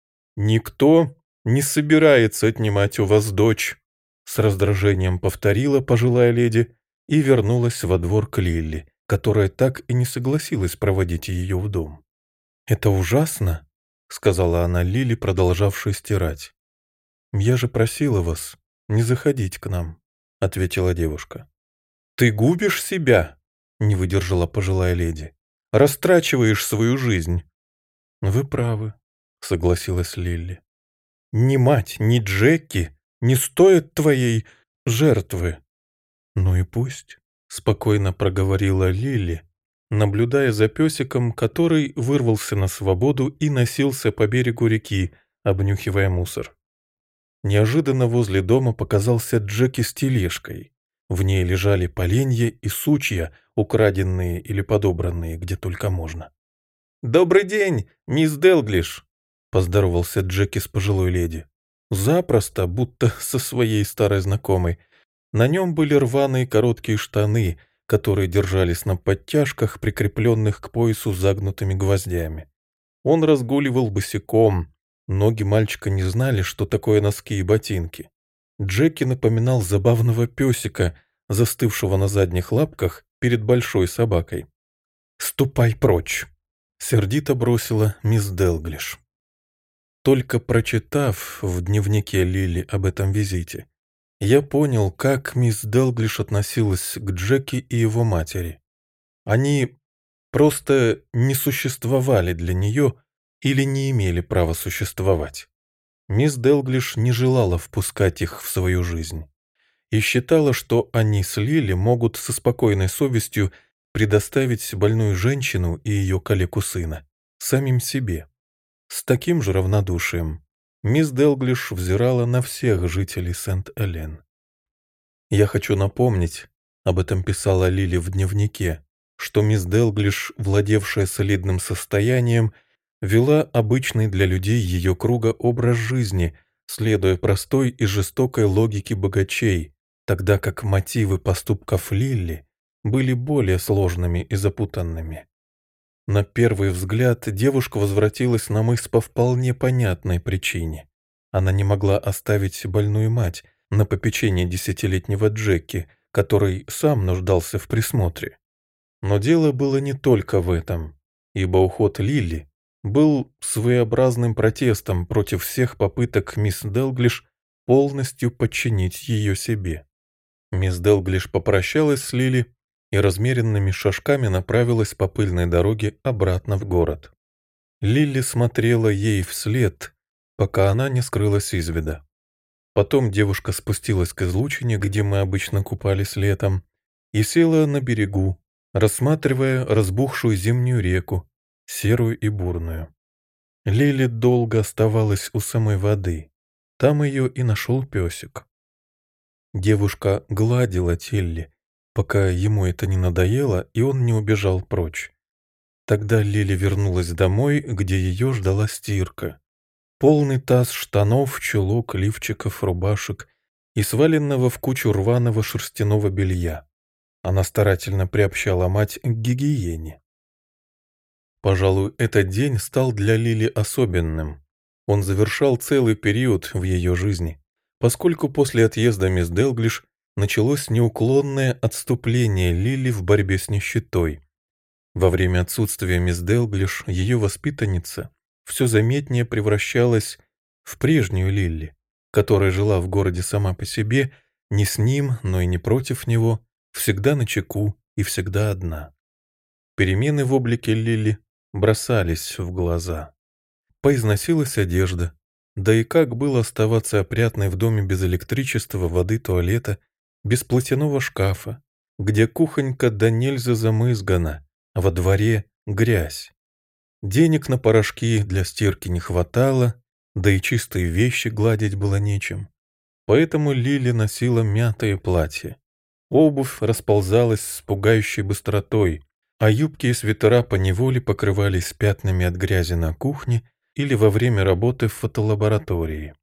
«Никто не собирается отнимать у вас дочь», — с раздражением повторила пожилая леди и вернулась во двор к Лилли, которая так и не согласилась проводить ее в дом. «Это ужасно», — сказала она Лилли, продолжавшей стирать. «Я же просила вас не заходить к нам», — ответила девушка. «Ты губишь себя», — не выдержала пожилая леди. «Растрачиваешь свою жизнь». «Вы правы», — согласилась Лилли. «Ни мать, ни Джеки не стоят твоей жертвы». «Ну и пусть», — спокойно проговорила Лилли, наблюдая за песиком, который вырвался на свободу и носился по берегу реки, обнюхивая мусор. Неожиданно возле дома показался Джеки с тележкой. В ней лежали поленья и сучья, украденные или подобранные, где только можно. «Добрый день, мисс Делглиш!» — поздоровался Джеки с пожилой леди. Запросто, будто со своей старой знакомой. На нем были рваные короткие штаны, которые держались на подтяжках, прикрепленных к поясу загнутыми гвоздями. Он разгуливал босиком. Ноги мальчика не знали, что такое носки и ботинки. Джеки напоминал забавного песика, застывшего на задних лапках перед большой собакой. «Ступай прочь!» — сердито бросила мисс Делглиш. Только прочитав в дневнике Лили об этом визите, я понял, как мисс Делглиш относилась к Джеки и его матери. Они просто не существовали для нее или не имели права существовать. Мисс Делглиш не желала впускать их в свою жизнь и считала, что они с Лили могут со спокойной совестью предоставить больную женщину и ее калеку сына самим себе. С таким же равнодушием мисс Делглиш взирала на всех жителей Сент-Элен. Я хочу напомнить, об этом писала Лили в дневнике, что мисс Делглиш, владевшая солидным состоянием, вела обычный для людей ее круга образ жизни, следуя простой и жестокой логике богачей, тогда как мотивы поступков Лилли были более сложными и запутанными. На первый взгляд девушка возвратилась на мыс по вполне понятной причине. Она не могла оставить больную мать на попечение десятилетнего Джеки, который сам нуждался в присмотре. Но дело было не только в этом, ибо уход Лилли был своеобразным протестом против всех попыток мисс Делглиш полностью подчинить ее себе. Мисс Делглиш попрощалась с Лили и размеренными шажками направилась по пыльной дороге обратно в город. Лилли смотрела ей вслед, пока она не скрылась из вида. Потом девушка спустилась к излучине, где мы обычно купались летом, и села на берегу, рассматривая разбухшую зимнюю реку, серую и бурную. Лили долго оставалась у самой воды. Там ее и нашел песик. Девушка гладила Тилли, пока ему это не надоело, и он не убежал прочь. Тогда Лили вернулась домой, где ее ждала стирка. Полный таз штанов, чулок, лифчиков, рубашек и сваленного в кучу рваного шерстяного белья. Она старательно приобщала мать к гигиене. Пожалуй, этот день стал для Лили особенным. Он завершал целый период в ее жизни, поскольку после отъезда мисс Делглиш началось неуклонное отступление Лили в борьбе с нищетой. Во время отсутствия мисс Делглиш ее воспитанница все заметнее превращалась в прежнюю Лилли, которая жила в городе сама по себе, не с ним, но и не против него, всегда начеку и всегда одна. Перемены в облике Лилли бросались в глаза. Поизносилась одежда, да и как было оставаться опрятной в доме без электричества, воды, туалета, без платяного шкафа, где кухонька да нельзя замызгана, а во дворе грязь. Денег на порошки для стирки не хватало, да и чистые вещи гладить было нечем. Поэтому Лили носила мятое платье. Обувь расползалась с пугающей быстротой, а юбки и свитера поневоле покрывались пятнами от грязи на кухне или во время работы в фотолаборатории.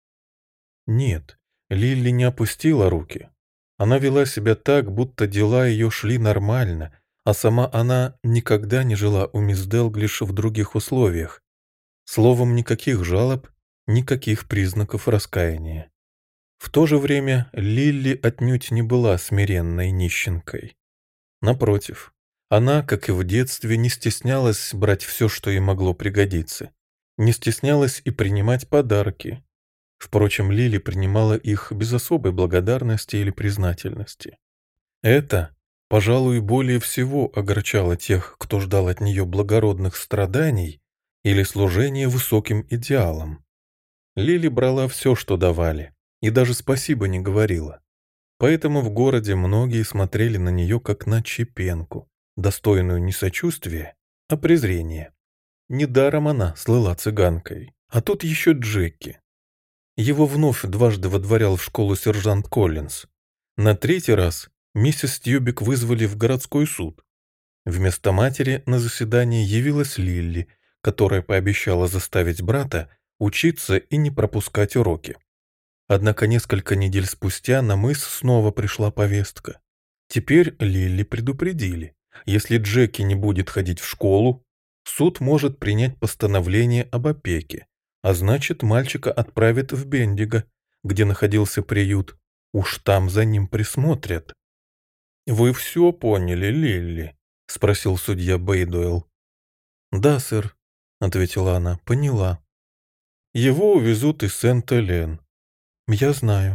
Нет, Лили не опустила руки. Она вела себя так, будто дела ее шли нормально, а сама она никогда не жила у мисс Делглиш в других условиях. Словом, никаких жалоб, никаких признаков раскаяния. В то же время Лилли отнюдь не была смиренной нищенкой. Напротив, она, как и в детстве, не стеснялась брать все, что ей могло пригодиться, не стеснялась и принимать подарки. Впрочем, Лили принимала их без особой благодарности или признательности. Это, пожалуй, более всего огорчало тех, кто ждал от нее благородных страданий или служения высоким идеалам. Лили брала все, что давали, и даже спасибо не говорила. Поэтому в городе многие смотрели на нее как на чепенку, достойную не сочувствия, а презрения. Недаром она слыла цыганкой, а тут еще Джеки. Его вновь дважды водворял в школу сержант Коллинз. На третий раз миссис Тьюбик вызвали в городской суд. Вместо матери на заседание явилась Лилли, которая пообещала заставить брата учиться и не пропускать уроки. Однако несколько недель спустя на мыс снова пришла повестка. Теперь Лилли предупредили, если Джеки не будет ходить в школу, суд может принять постановление об опеке, а значит, мальчика отправят в Бендиго, где находился приют. Уж там за ним присмотрят. «Вы все поняли, Лилли?» — спросил судья Бейдуэлл. «Да, сэр», — ответила она, — «поняла». «Его увезут из Сент-Элен». «Я знаю».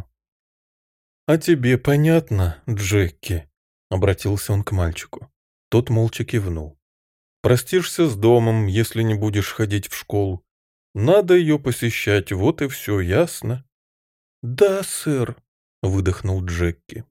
«А тебе понятно, Джеки?» — обратился он к мальчику. Тот молча кивнул. «Простишься с домом, если не будешь ходить в школу. Надо ее посещать, вот и все, ясно?» «Да, сэр», — выдохнул Джеки.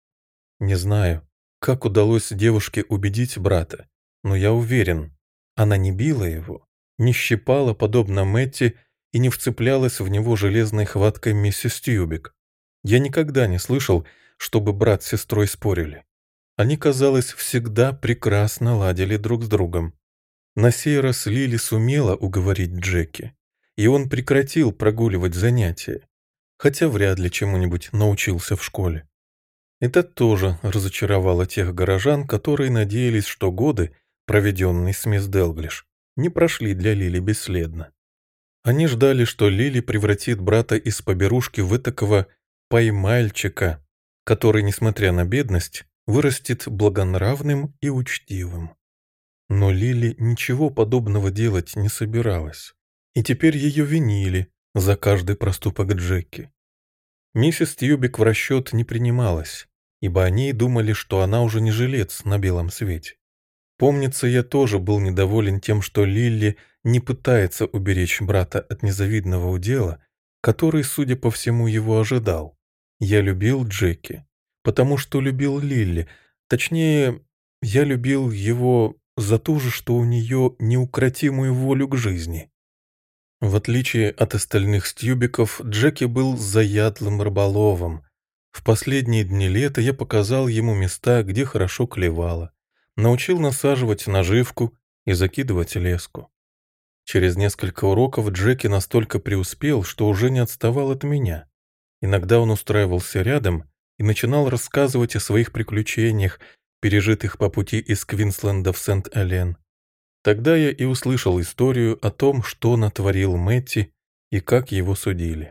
Не знаю, как удалось девушке убедить брата, но я уверен, она не била его, не щипала, подобно Мэтти, и не вцеплялась в него железной хваткой миссис Тьюбик. Я никогда не слышал, чтобы брат с сестрой спорили. Они, казалось, всегда прекрасно ладили друг с другом. На сей раз Лили сумела уговорить Джеки, и он прекратил прогуливать занятия, хотя вряд ли чему-нибудь научился в школе. Это тоже разочаровало тех горожан, которые надеялись, что годы, проведенные с мисс Делглиш, не прошли для Лили бесследно. Они ждали, что Лили превратит брата из поберушки в этакого поймальчика, который, несмотря на бедность, вырастет благонравным и учтивым. Но Лили ничего подобного делать не собиралась, и теперь ее винили за каждый проступок Джеки. Миссис Тьюбик в расчет не принималась, ибо они думали, что она уже не жилец на белом свете. Помнится, я тоже был недоволен тем, что Лилли не пытается уберечь брата от незавидного удела, который, судя по всему, его ожидал. Я любил Джеки, потому что любил Лилли. Точнее, я любил его за то же, что у нее неукротимую волю к жизни. В отличие от остальных стюбиков, Джеки был заядлым рыболовом. В последние дни лета я показал ему места, где хорошо клевало, научил насаживать наживку и закидывать леску. Через несколько уроков Джеки настолько преуспел, что уже не отставал от меня. Иногда он устраивался рядом и начинал рассказывать о своих приключениях, пережитых по пути из Квинсленда в Сент-Элен. Тогда я и услышал историю о том, что натворил Мэтти и как его судили.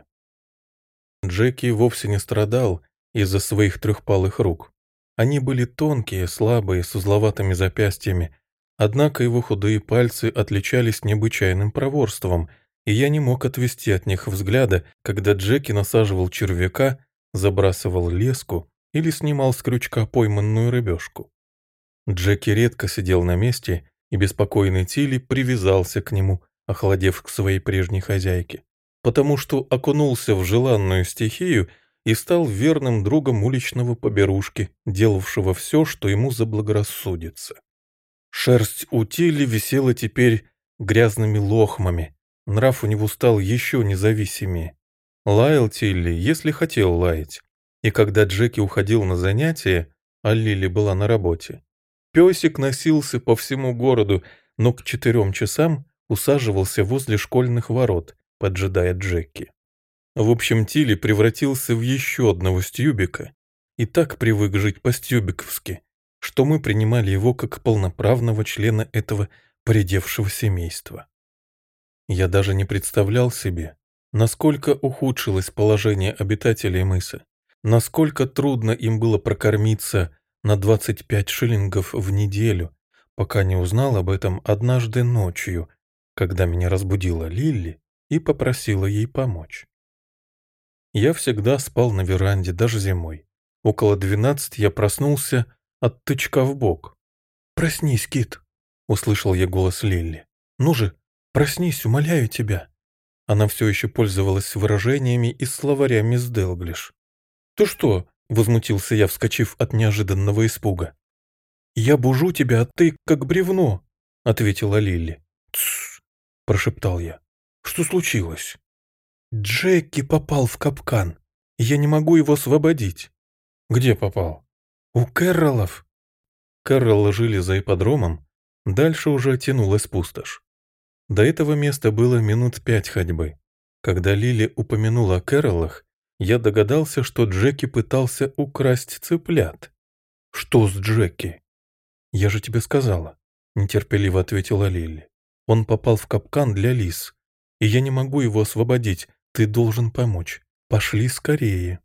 Джеки вовсе не страдал из-за своих трехпалых рук. Они были тонкие, слабые, с узловатыми запястьями, однако его худые пальцы отличались необычайным проворством, и я не мог отвести от них взгляда, когда Джеки насаживал червяка, забрасывал леску или снимал с крючка пойманную рыбешку. Джеки редко сидел на месте, и беспокойный Тилли привязался к нему, охладев к своей прежней хозяйке, потому что окунулся в желанную стихию и стал верным другом уличного поберушки, делавшего все, что ему заблагорассудится. Шерсть у Тилли висела теперь грязными лохмами, нрав у него стал еще независимее. Лаял Тилли, если хотел лаять, и когда Джеки уходил на занятия, а Лили была на работе, песик носился по всему городу, но к четырем часам усаживался возле школьных ворот, поджидая Джеки. В общем, Тилли превратился в еще одного стюбика и так привык жить по-стюбиковски, что мы принимали его как полноправного члена этого поредевшего семейства. Я даже не представлял себе, насколько ухудшилось положение обитателей мыса, насколько трудно им было прокормиться на двадцать пять шиллингов в неделю, пока не узнал об этом однажды ночью, когда меня разбудила Лилли и попросила ей помочь. Я всегда спал на веранде, даже зимой. Около двенадцати я проснулся от тычка в бок. «Проснись, Кит!» — услышал я голос Лилли. «Ну же, проснись, умоляю тебя!» Она все еще пользовалась выражениями из словаря мисс Делглиш. «Ты что?» — возмутился я, вскочив от неожиданного испуга. «Я бужу тебя, а ты как бревно!» — ответила Лилли. «Тссс!» — прошептал я. «Что случилось?» «Джеки попал в капкан. Я не могу его освободить». «Где попал?» «У Кэрроллов». Кэрроллы жили за ипподромом, дальше уже тянулась пустошь. До этого места было минут пять ходьбы. Когда Лили упомянула о Кэрроллах, я догадался, что Джеки пытался украсть цыплят. «Что с Джеки?» «Я же тебе сказала», — нетерпеливо ответила Лили. «Он попал в капкан для лис, и я не могу его освободить. Ты должен помочь. Пошли скорее».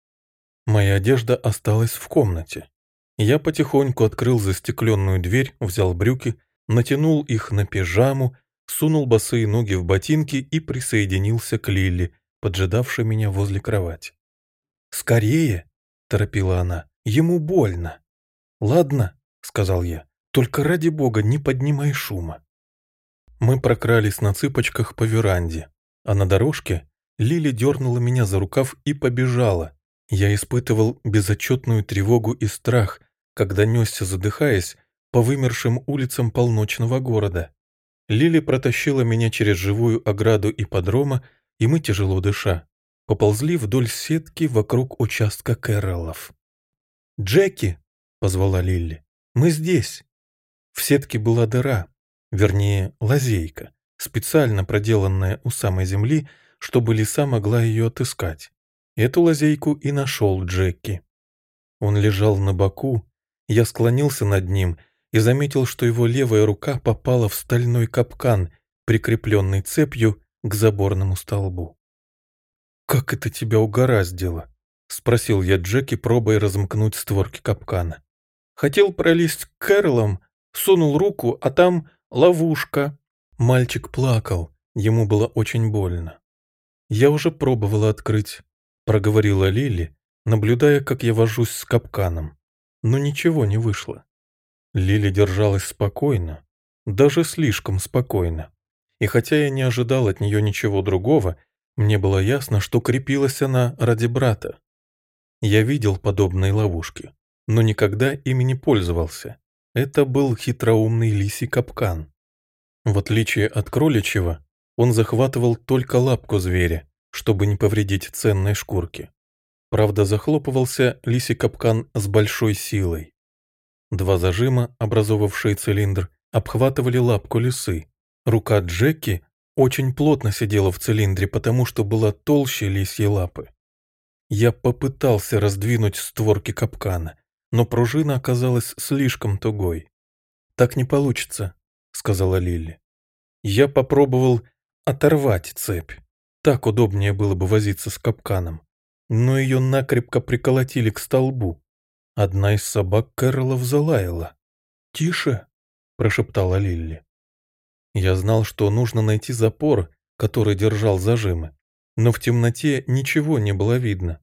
Моя одежда осталась в комнате. Я потихоньку открыл застекленную дверь, взял брюки, натянул их на пижаму, сунул босые ноги в ботинки и присоединился к Лилли, поджидавшей меня возле кровати. «Скорее!» — торопила она. «Ему больно». «Ладно», — сказал я, — «только ради бога не поднимай шума». Мы прокрались на цыпочках по веранде, а на дорожке Лили дернула меня за рукав и побежала. Я испытывал безотчетную тревогу и страх, когда несся, задыхаясь, по вымершим улицам полночного города. Лили протащила меня через живую ограду ипподрома, и мы, тяжело дыша, поползли вдоль сетки вокруг участка Кэрроллов. «Джеки!» — позвала Лилли. «Мы здесь!» В сетке была дыра, вернее, лазейка, специально проделанная у самой земли, чтобы лиса могла ее отыскать. Эту лазейку и нашел Джеки. Он лежал на боку, я склонился над ним и заметил, что его левая рука попала в стальной капкан, прикрепленный цепью к заборному столбу. «Как это тебя угораздило?» — спросил я Джеки, пробуя разомкнуть створки капкана. «Хотел пролезть к Кэрроллам, сунул руку, а там ловушка». Мальчик плакал, ему было очень больно. «Я уже пробовала открыть», — проговорила Лили, наблюдая, как я вожусь с капканом. Но ничего не вышло. Лили держалась спокойно, даже слишком спокойно. И хотя я не ожидал от нее ничего другого, Мне было ясно, что крепилась она ради брата. Я видел подобные ловушки, но никогда ими не пользовался. Это был хитроумный лисий капкан. В отличие от кроличьего, он захватывал только лапку зверя, чтобы не повредить ценной шкурки. Правда, захлопывался лисий капкан с большой силой. Два зажима, образовавшие цилиндр, обхватывали лапку лисы. Рука Джеки очень плотно сидела в цилиндре, потому что была толще лисьей лапы. Я попытался раздвинуть створки капкана, но пружина оказалась слишком тугой. «Так не получится», — сказала Лилли. Я попробовал оторвать цепь. Так удобнее было бы возиться с капканом. Но ее накрепко приколотили к столбу. Одна из собак Кэролов залаяла. «Тише», — прошептала Лилли. Я знал, что нужно найти запор, который держал зажимы, но в темноте ничего не было видно.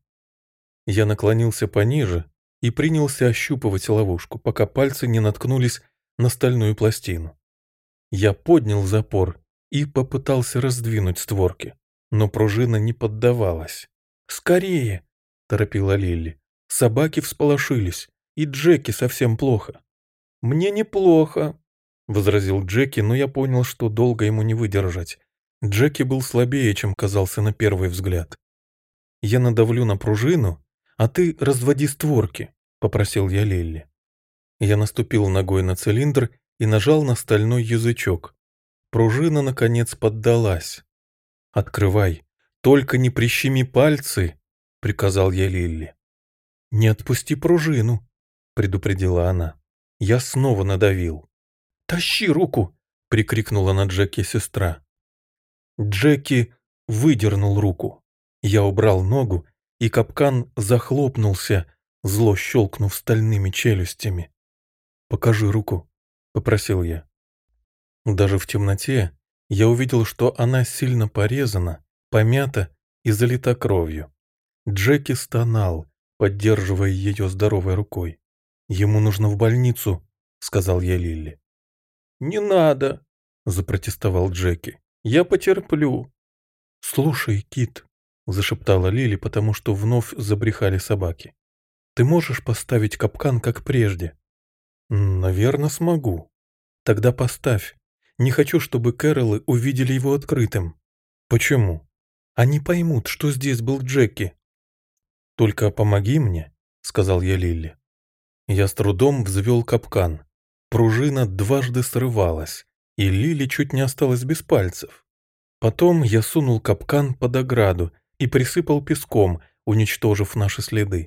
Я наклонился пониже и принялся ощупывать ловушку, пока пальцы не наткнулись на стальную пластину. Я поднял запор и попытался раздвинуть створки, но пружина не поддавалась. «Скорее!» — торопила Лилли. Собаки всполошились, и Джеки совсем плохо. «Мне неплохо», — возразил Джеки, но я понял, что долго ему не выдержать. Джеки был слабее, чем казался на первый взгляд. «Я надавлю на пружину, а ты разводи створки», — попросил я Лилли. Я наступил ногой на цилиндр и нажал на стальной язычок. Пружина, наконец, поддалась. «Открывай, только не прищеми пальцы», — приказал я Лилли. «Не отпусти пружину», — предупредила она. Я снова надавил. «Тащи руку!» — прикрикнула на Джеки сестра. Джеки выдернул руку. Я убрал ногу, и капкан захлопнулся, зло щелкнув стальными челюстями. «Покажи руку», — попросил я. Даже в темноте я увидел, что она сильно порезана, помята и залита кровью. Джеки стонал, поддерживая ее здоровой рукой. «Ему нужно в больницу», — сказал я Лилли. «Не надо», — запротестовал Джеки. «Я потерплю». «Слушай, Кит», — зашептала Лили, потому что вновь забрехали собаки. «Ты можешь поставить капкан, как прежде?» «Наверное, смогу». «Тогда поставь. Не хочу, чтобы Кэролы увидели его открытым». «Почему?» «Они поймут, что здесь был Джеки». «Только помоги мне», — сказал я Лилли. Я с трудом взвел капкан. Пружина дважды срывалась, и Лили чуть не осталась без пальцев. Потом я сунул капкан под ограду и присыпал песком, уничтожив наши следы.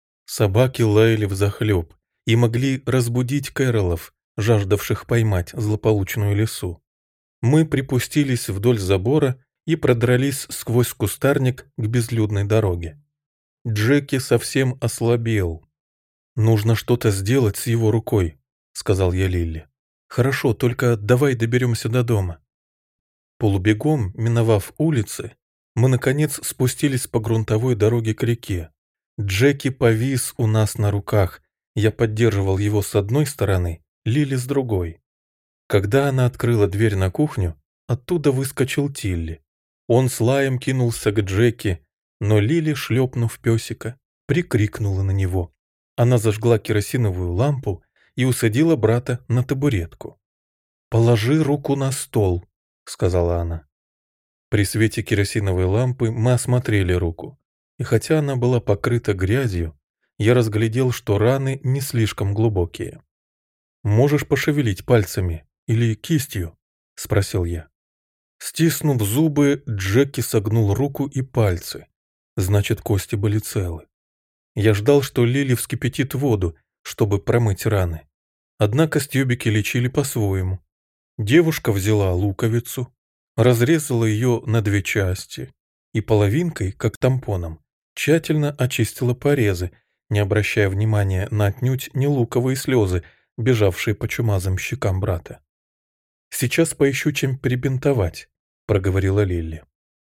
Собаки лаяли взахлеб и могли разбудить Кэролов, жаждавших поймать злополучную лису. Мы припустились вдоль забора и продрались сквозь кустарник к безлюдной дороге. Джеки совсем ослабел. «Нужно что-то сделать с его рукой», — сказал я Лилли. «Хорошо, только давай доберемся до дома». Полубегом, миновав улицы, мы, наконец, спустились по грунтовой дороге к реке. Джеки повис у нас на руках, я поддерживал его с одной стороны, Лили с другой. Когда она открыла дверь на кухню, оттуда выскочил Тилли. Он с лаем кинулся к Джеки, но Лили, шлепнув песика, прикрикнула на него. Она зажгла керосиновую лампу и усадила брата на табуретку. «Положи руку на стол», — сказала она. При свете керосиновой лампы мы осмотрели руку, и хотя она была покрыта грязью, я разглядел, что раны не слишком глубокие. «Можешь пошевелить пальцами или кистью?» — спросил я. Стиснув зубы, Джеки согнул руку и пальцы. Значит, кости были целы. Я ждал, что Лили вскипятит воду, чтобы промыть раны. Однако стёбики лечили по-своему. Девушка взяла луковицу, разрезала ее на две части и половинкой, как тампоном, тщательно очистила порезы, не обращая внимания на отнюдь не луковые слезы, бежавшие по чумазым щекам брата. «Сейчас поищу, чем перебинтовать», — проговорила Лилли.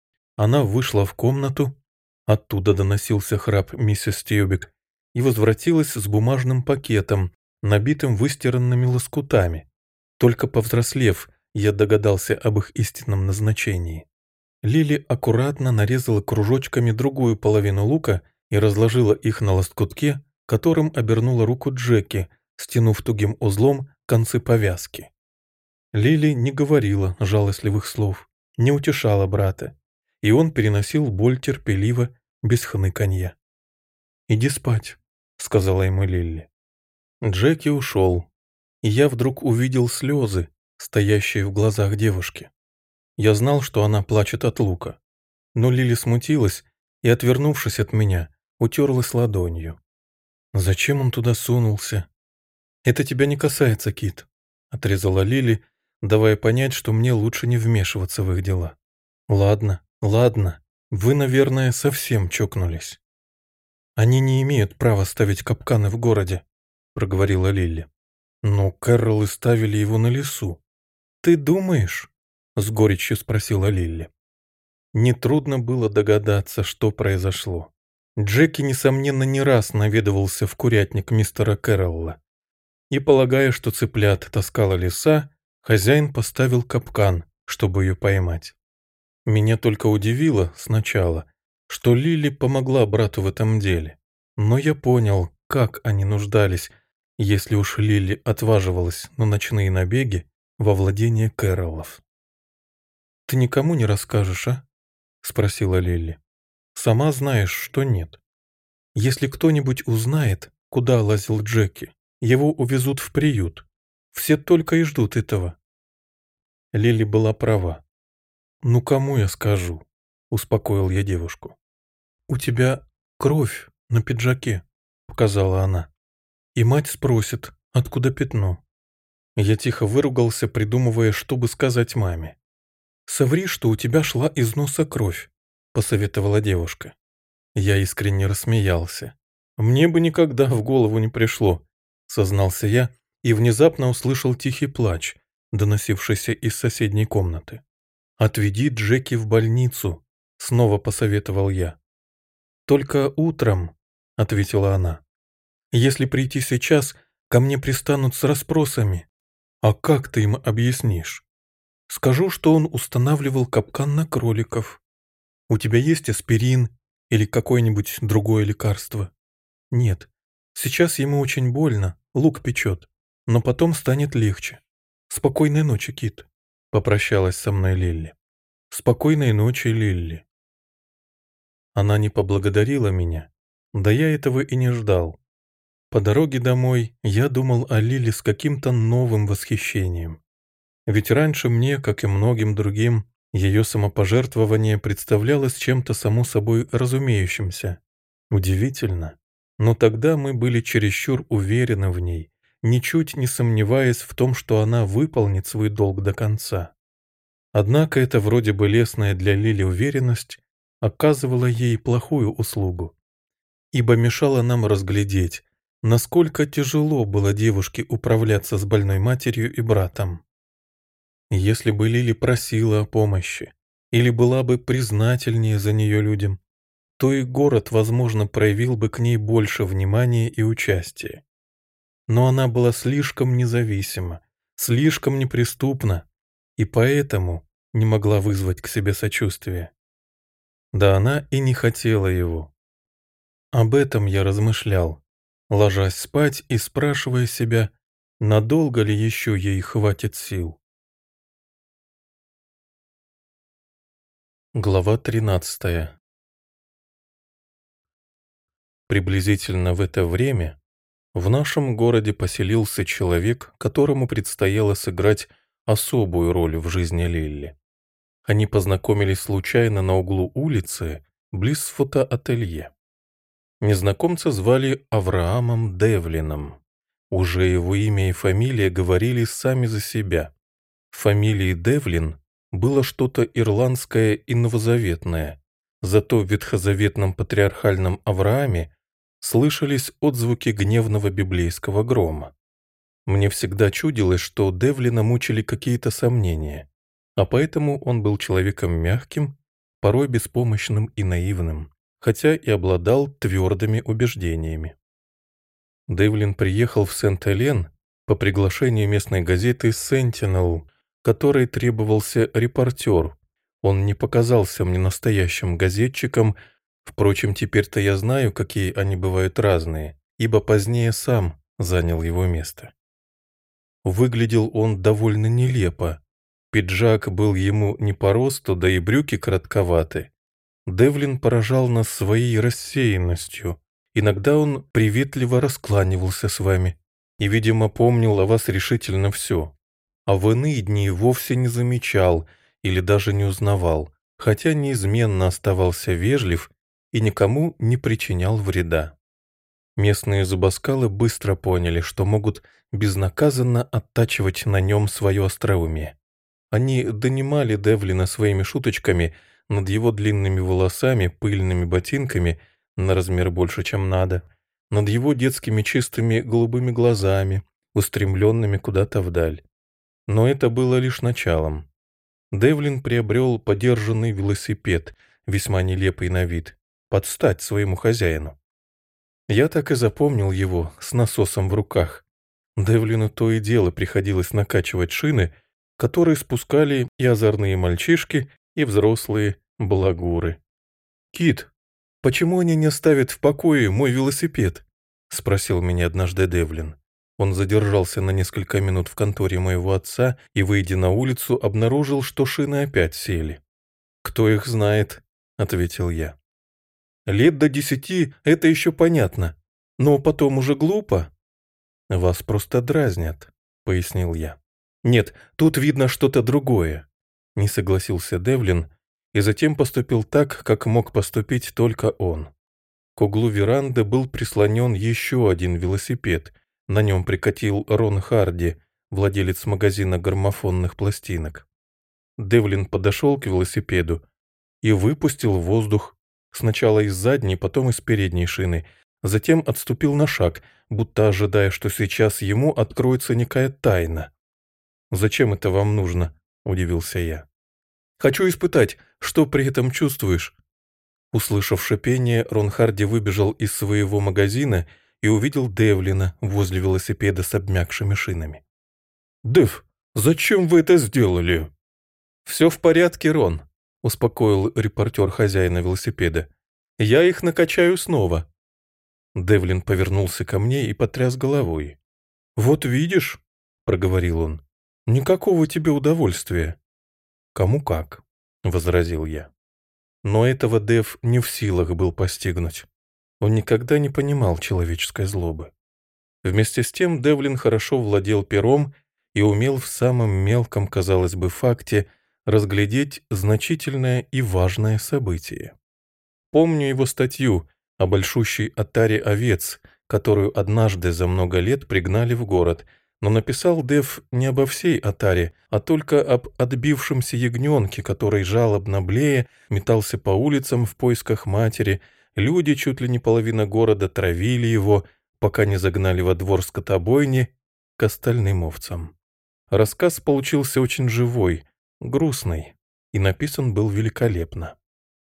Она вышла в комнату, оттуда доносился храп миссис Стьюбик, и возвратилась с бумажным пакетом, набитым выстиранными лоскутами. Только повзрослев, я догадался об их истинном назначении. Лили аккуратно нарезала кружочками другую половину лука и разложила их на лоскутке, которым обернула руку Джеки, стянув тугим узлом концы повязки. Лили не говорила жалостливых слов, не утешала брата, и он переносил боль терпеливо, без хныканья. «Иди спать», — сказала ему Лилли. Джеки ушел, и я вдруг увидел слезы, стоящие в глазах девушки. Я знал, что она плачет от лука, но Лили смутилась и, отвернувшись от меня, утерлась ладонью. «Зачем он туда сунулся?» «Это тебя не касается, Кит», — отрезала Лили, давая понять, что мне лучше не вмешиваться в их дела. «Ладно, ладно, вы, наверное, совсем чокнулись». «Они не имеют права ставить капканы в городе», — проговорила Лилли. «Но Кэрроллы ставили его на лесу». «Ты думаешь?» — с горечью спросила Лилли. Нетрудно было догадаться, что произошло. Джеки, несомненно, не раз наведывался в курятник мистера Кэрролла. И, полагая, что цыплят таскала лиса, хозяин поставил капкан, чтобы ее поймать. Меня только удивило сначала, что Лили помогла брату в этом деле. Но я понял, как они нуждались, если уж Лили отваживалась на ночные набеги во владение Кэрроллов. «Ты никому не расскажешь, а?» — спросила Лили. «Сама знаешь, что нет. Если кто-нибудь узнает, куда лазил Джеки, его увезут в приют. Все только и ждут этого». Лили была права. «Ну кому я скажу?» — успокоил я девушку. «У тебя кровь на пиджаке», — показала она. «И мать спросит, откуда пятно». Я тихо выругался, придумывая, что бы сказать маме. «Соври, что у тебя шла из носа кровь», — посоветовала девушка. Я искренне рассмеялся. «Мне бы никогда в голову не пришло», — сознался я и внезапно услышал тихий плач, доносившийся из соседней комнаты. «Отведи Джеки в больницу», — снова посоветовал я. «Только утром», — ответила она. «Если прийти сейчас, ко мне пристанут с расспросами. А как ты им объяснишь? Скажу, что он устанавливал капкан на кроликов. У тебя есть аспирин или какое-нибудь другое лекарство?» «Нет, сейчас ему очень больно, лук печет, но потом станет легче. Спокойной ночи, Кит», — попрощалась со мной Лилли. «Спокойной ночи, Лилли». Она не поблагодарила меня, да я этого и не ждал. По дороге домой я думал о Лиле с каким-то новым восхищением. Ведь раньше мне, как и многим другим, ее самопожертвование представлялось чем-то само собой разумеющимся. Удивительно. Но тогда мы были чересчур уверены в ней, ничуть не сомневаясь в том, что она выполнит свой долг до конца. Однако эта вроде бы лестная для Лили уверенность оказывала ей плохую услугу, ибо мешала нам разглядеть, насколько тяжело было девушке управляться с больной матерью и братом. Если бы Лили просила о помощи или была бы признательнее за нее людям, то и город, возможно, проявил бы к ней больше внимания и участия. Но она была слишком независима, слишком неприступна, и поэтому не могла вызвать к себе сочувствия. Да она и не хотела его. Об этом я размышлял, ложась спать и спрашивая себя, надолго ли еще ей хватит сил. Глава тринадцатая. Приблизительно в это время в нашем городе поселился человек, которому предстояло сыграть особую роль в жизни Лилли. Они познакомились случайно на углу улицы, близ фотоателье. Незнакомца звали Авраамом Девлином. Уже его имя и фамилия говорили сами за себя. В фамилии Девлин было что-то ирландское и новозаветное, зато в ветхозаветном патриархальном Аврааме слышались отзвуки гневного библейского грома. Мне всегда чудилось, что Девлина мучили какие-то сомнения, а поэтому он был человеком мягким, порой беспомощным и наивным, хотя и обладал твердыми убеждениями. Девлин приехал в Сент-Элен по приглашению местной газеты «Сентинел», которой требовался репортер, Он не показался мне настоящим газетчиком, впрочем, теперь-то я знаю, какие они бывают разные, ибо позднее сам занял его место. Выглядел он довольно нелепо. Пиджак был ему не по росту, да и брюки коротковаты. Девлин поражал нас своей рассеянностью. Иногда он приветливо раскланивался с вами и, видимо, помнил о вас решительно все. А в иные дни вовсе не замечал или даже не узнавал, хотя неизменно оставался вежлив и никому не причинял вреда. Местные зубоскалы быстро поняли, что могут безнаказанно оттачивать на нем свое остроумие. Они донимали Девлина своими шуточками над его длинными волосами, пыльными ботинками на размер больше, чем надо, над его детскими чистыми голубыми глазами, устремленными куда-то вдаль. Но это было лишь началом. Девлин приобрел подержанный велосипед, весьма нелепый на вид, под стать своему хозяину. Я так и запомнил его с насосом в руках. Девлину то и дело приходилось накачивать шины, которые спускали и озорные мальчишки, и взрослые балагуры. «Кит, почему они не оставят в покое мой велосипед?» — спросил меня однажды Девлин. Он задержался на несколько минут в конторе моего отца и, выйдя на улицу, обнаружил, что шины опять сели. «Кто их знает?» — ответил я. «Лет до десяти — это еще понятно, но потом уже глупо». «Вас просто дразнят», — пояснил я. «Нет, тут видно что-то другое», — не согласился Девлин и затем поступил так, как мог поступить только он. К углу веранды был прислонен еще один велосипед, на нем прикатил Рон Харди, владелец магазина граммофонных пластинок. Девлин подошел к велосипеду и выпустил воздух, сначала из задней, потом из передней шины, затем отступил на шаг, будто ожидая, что сейчас ему откроется некая тайна. «Зачем это вам нужно?» — удивился я. «Хочу испытать, что при этом чувствуешь». Услышав шипение, Рон Харди выбежал из своего магазина и увидел Девлина возле велосипеда с обмякшими шинами. «Дев, зачем вы это сделали?» «Все в порядке, Рон», — успокоил репортер хозяина велосипеда. «Я их накачаю снова». Девлин повернулся ко мне и потряс головой. «Вот видишь», — проговорил он, — «никакого тебе удовольствия». «Кому как», — возразил я. Но этого Дев не в силах был постигнуть. Он никогда не понимал человеческой злобы. Вместе с тем Девлин хорошо владел пером и умел в самом мелком, казалось бы, факте разглядеть значительное и важное событие. Помню его статью о большущей отаре овец, которую однажды за много лет пригнали в город, но написал Дев не обо всей отаре, а только об отбившемся ягненке, который, жалобно блея, метался по улицам в поисках матери. Люди, чуть ли не половина города, травили его, пока не загнали во двор скотобойни к остальным овцам. Рассказ получился очень живой, грустный, и написан был великолепно.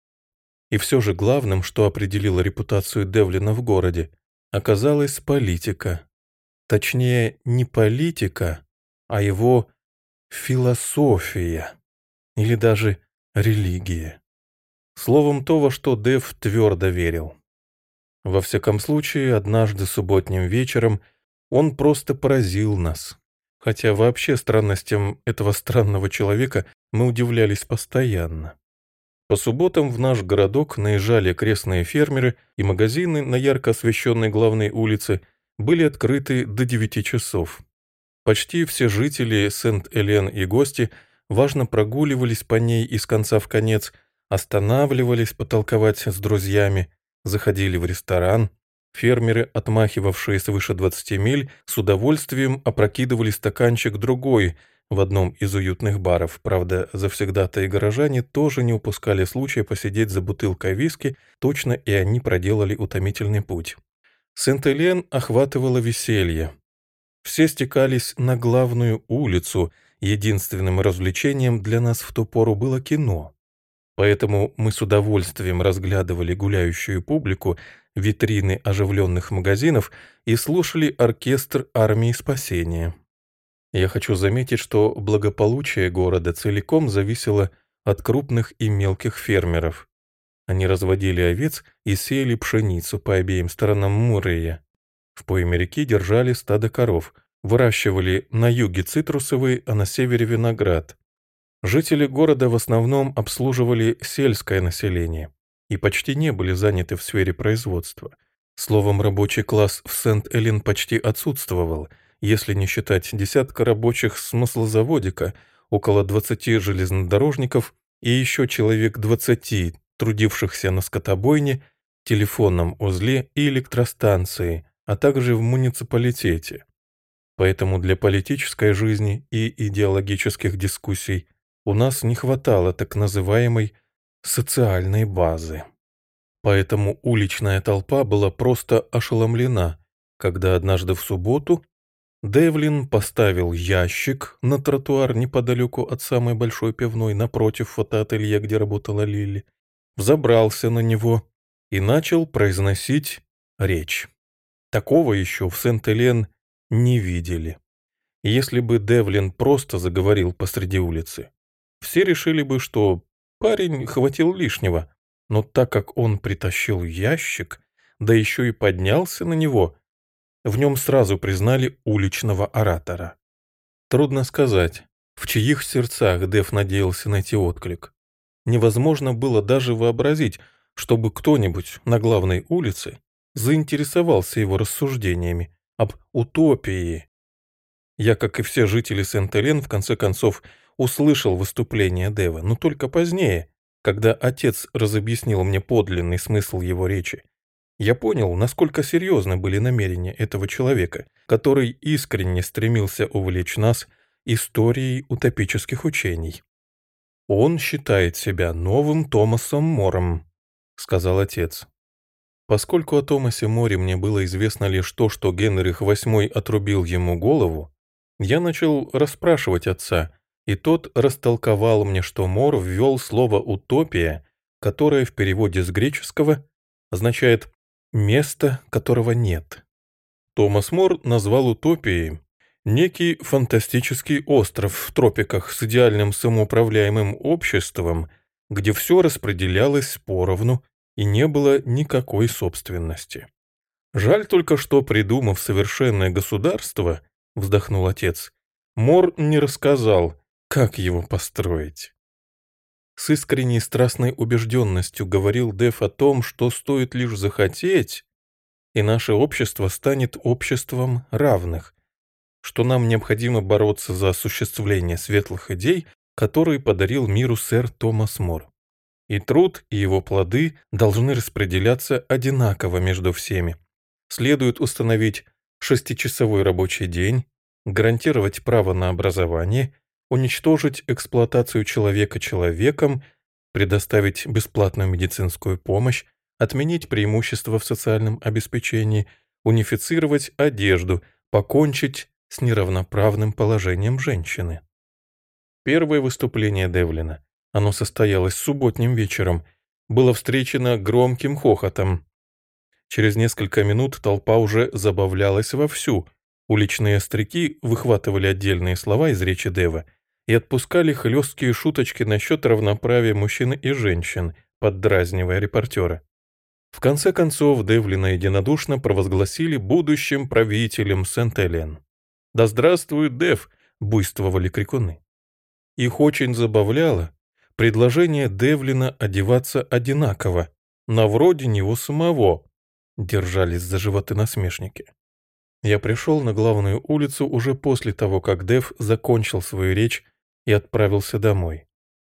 И все же главным, что определило репутацию Девлина в городе, оказалась политика. Точнее, не политика, а его философия, или даже религия. Словом, то, во что Дев твердо верил. Во всяком случае, однажды субботним вечером он просто поразил нас. Хотя вообще странностям этого странного человека мы удивлялись постоянно. По субботам в наш городок наезжали окрестные фермеры, и магазины на ярко освещенной главной улице были открыты до девяти часов. Почти все жители Сент-Элен и гости важно прогуливались по ней из конца в конец, останавливались потолковать с друзьями, заходили в ресторан. Фермеры, отмахивавшие свыше двадцати миль, с удовольствием опрокидывали стаканчик другой в одном из уютных баров. Правда, завсегдатаи горожане тоже не упускали случая посидеть за бутылкой виски, точно и они проделали утомительный путь. Сент-Элен охватывало веселье. Все стекались на главную улицу, единственным развлечением для нас в ту пору было кино. Поэтому мы с удовольствием разглядывали гуляющую публику, витрины оживленных магазинов и слушали оркестр армии спасения. Я хочу заметить, что благополучие города целиком зависело от крупных и мелких фермеров. Они разводили овец и сеяли пшеницу по обеим сторонам Муррея. В пойме реки держали стадо коров, выращивали на юге цитрусовый, а на севере виноград. Жители города в основном обслуживали сельское население и почти не были заняты в сфере производства. Словом, рабочий класс в Сент-Элен почти отсутствовал, если не считать десятка рабочих с маслозаводика, около двадцати железнодорожников и еще человек двадцати, трудившихся на скотобойне, телефонном узле и электростанции, а также в муниципалитете. Поэтому для политической жизни и идеологических дискуссий у нас не хватало так называемой социальной базы. Поэтому уличная толпа была просто ошеломлена, когда однажды в субботу Девлин поставил ящик на тротуар неподалеку от самой большой пивной напротив фотоателье, где работала Лилли, взобрался на него и начал произносить речь. Такого еще в Сент-Элен не видели. Если бы Девлин просто заговорил посреди улицы, все решили бы, что парень хватил лишнего, но так как он притащил ящик, да еще и поднялся на него, в нем сразу признали уличного оратора. Трудно сказать, в чьих сердцах Дев надеялся найти отклик. Невозможно было даже вообразить, чтобы кто-нибудь на главной улице заинтересовался его рассуждениями об утопии. Я, как и все жители Сент-Элен, в конце концов, услышал выступление Дева, но только позднее, когда отец разъяснил мне подлинный смысл его речи. Я понял, насколько серьезны были намерения этого человека, который искренне стремился увлечь нас историей утопических учений. «Он считает себя новым Томасом Мором», — сказал отец. Поскольку о Томасе Море мне было известно лишь то, что Генрих восьмой отрубил ему голову, я начал расспрашивать отца, и тот растолковал мне, что Мор ввел слово «утопия», которое в переводе с греческого означает «место, которого нет». Томас Мор назвал утопией некий фантастический остров в тропиках с идеальным самоуправляемым обществом, где все распределялось поровну и не было никакой собственности. «Жаль только, что, придумав совершенное государство, — вздохнул отец, — Мор не рассказал, как его построить». С искренней страстной убежденностью говорил Дев о том, что стоит лишь захотеть, и наше общество станет обществом равных, что нам необходимо бороться за осуществление светлых идей, которые подарил миру сэр Томас Мор. И труд, и его плоды должны распределяться одинаково между всеми. Следует установить шестичасовой рабочий день, гарантировать право на образование, уничтожить эксплуатацию человека человеком, предоставить бесплатную медицинскую помощь, отменить преимущества в социальном обеспечении, унифицировать одежду, покончить с неравноправным положением женщины. Первое выступление Девлина, оно состоялось субботним вечером, было встречено громким хохотом. Через несколько минут толпа уже забавлялась вовсю. Уличные остряки выхватывали отдельные слова из речи Дева и отпускали хлесткие шуточки насчет равноправия мужчин и женщин, поддразнивая репортера. В конце концов, Девлина единодушно провозгласили будущим правителем Сент-Элен. «Да здравствует Дев!» — буйствовали крикуны. Их очень забавляло предложение Девлина одеваться одинаково, на вроде него самого, держались за животы насмешники. Я пришел на главную улицу уже после того, как Дев закончил свою речь и отправился домой.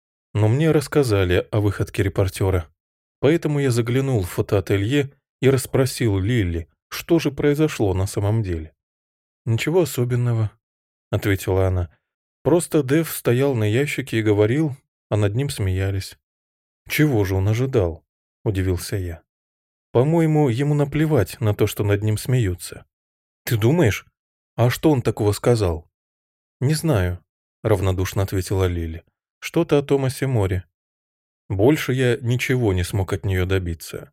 Но мне рассказали о выходке репортера, поэтому я заглянул в фотоателье и расспросил Лилли, что же произошло на самом деле. «Ничего особенного», — ответила она. «Просто Дев стоял на ящике и говорил, а над ним смеялись». «Чего же он ожидал?» — удивился я. «По-моему, ему наплевать на то, что над ним смеются». «Ты думаешь? А что он такого сказал?» «Не знаю», — равнодушно ответила Лили. «Что-то о Томасе Море». Больше я ничего не смог от нее добиться.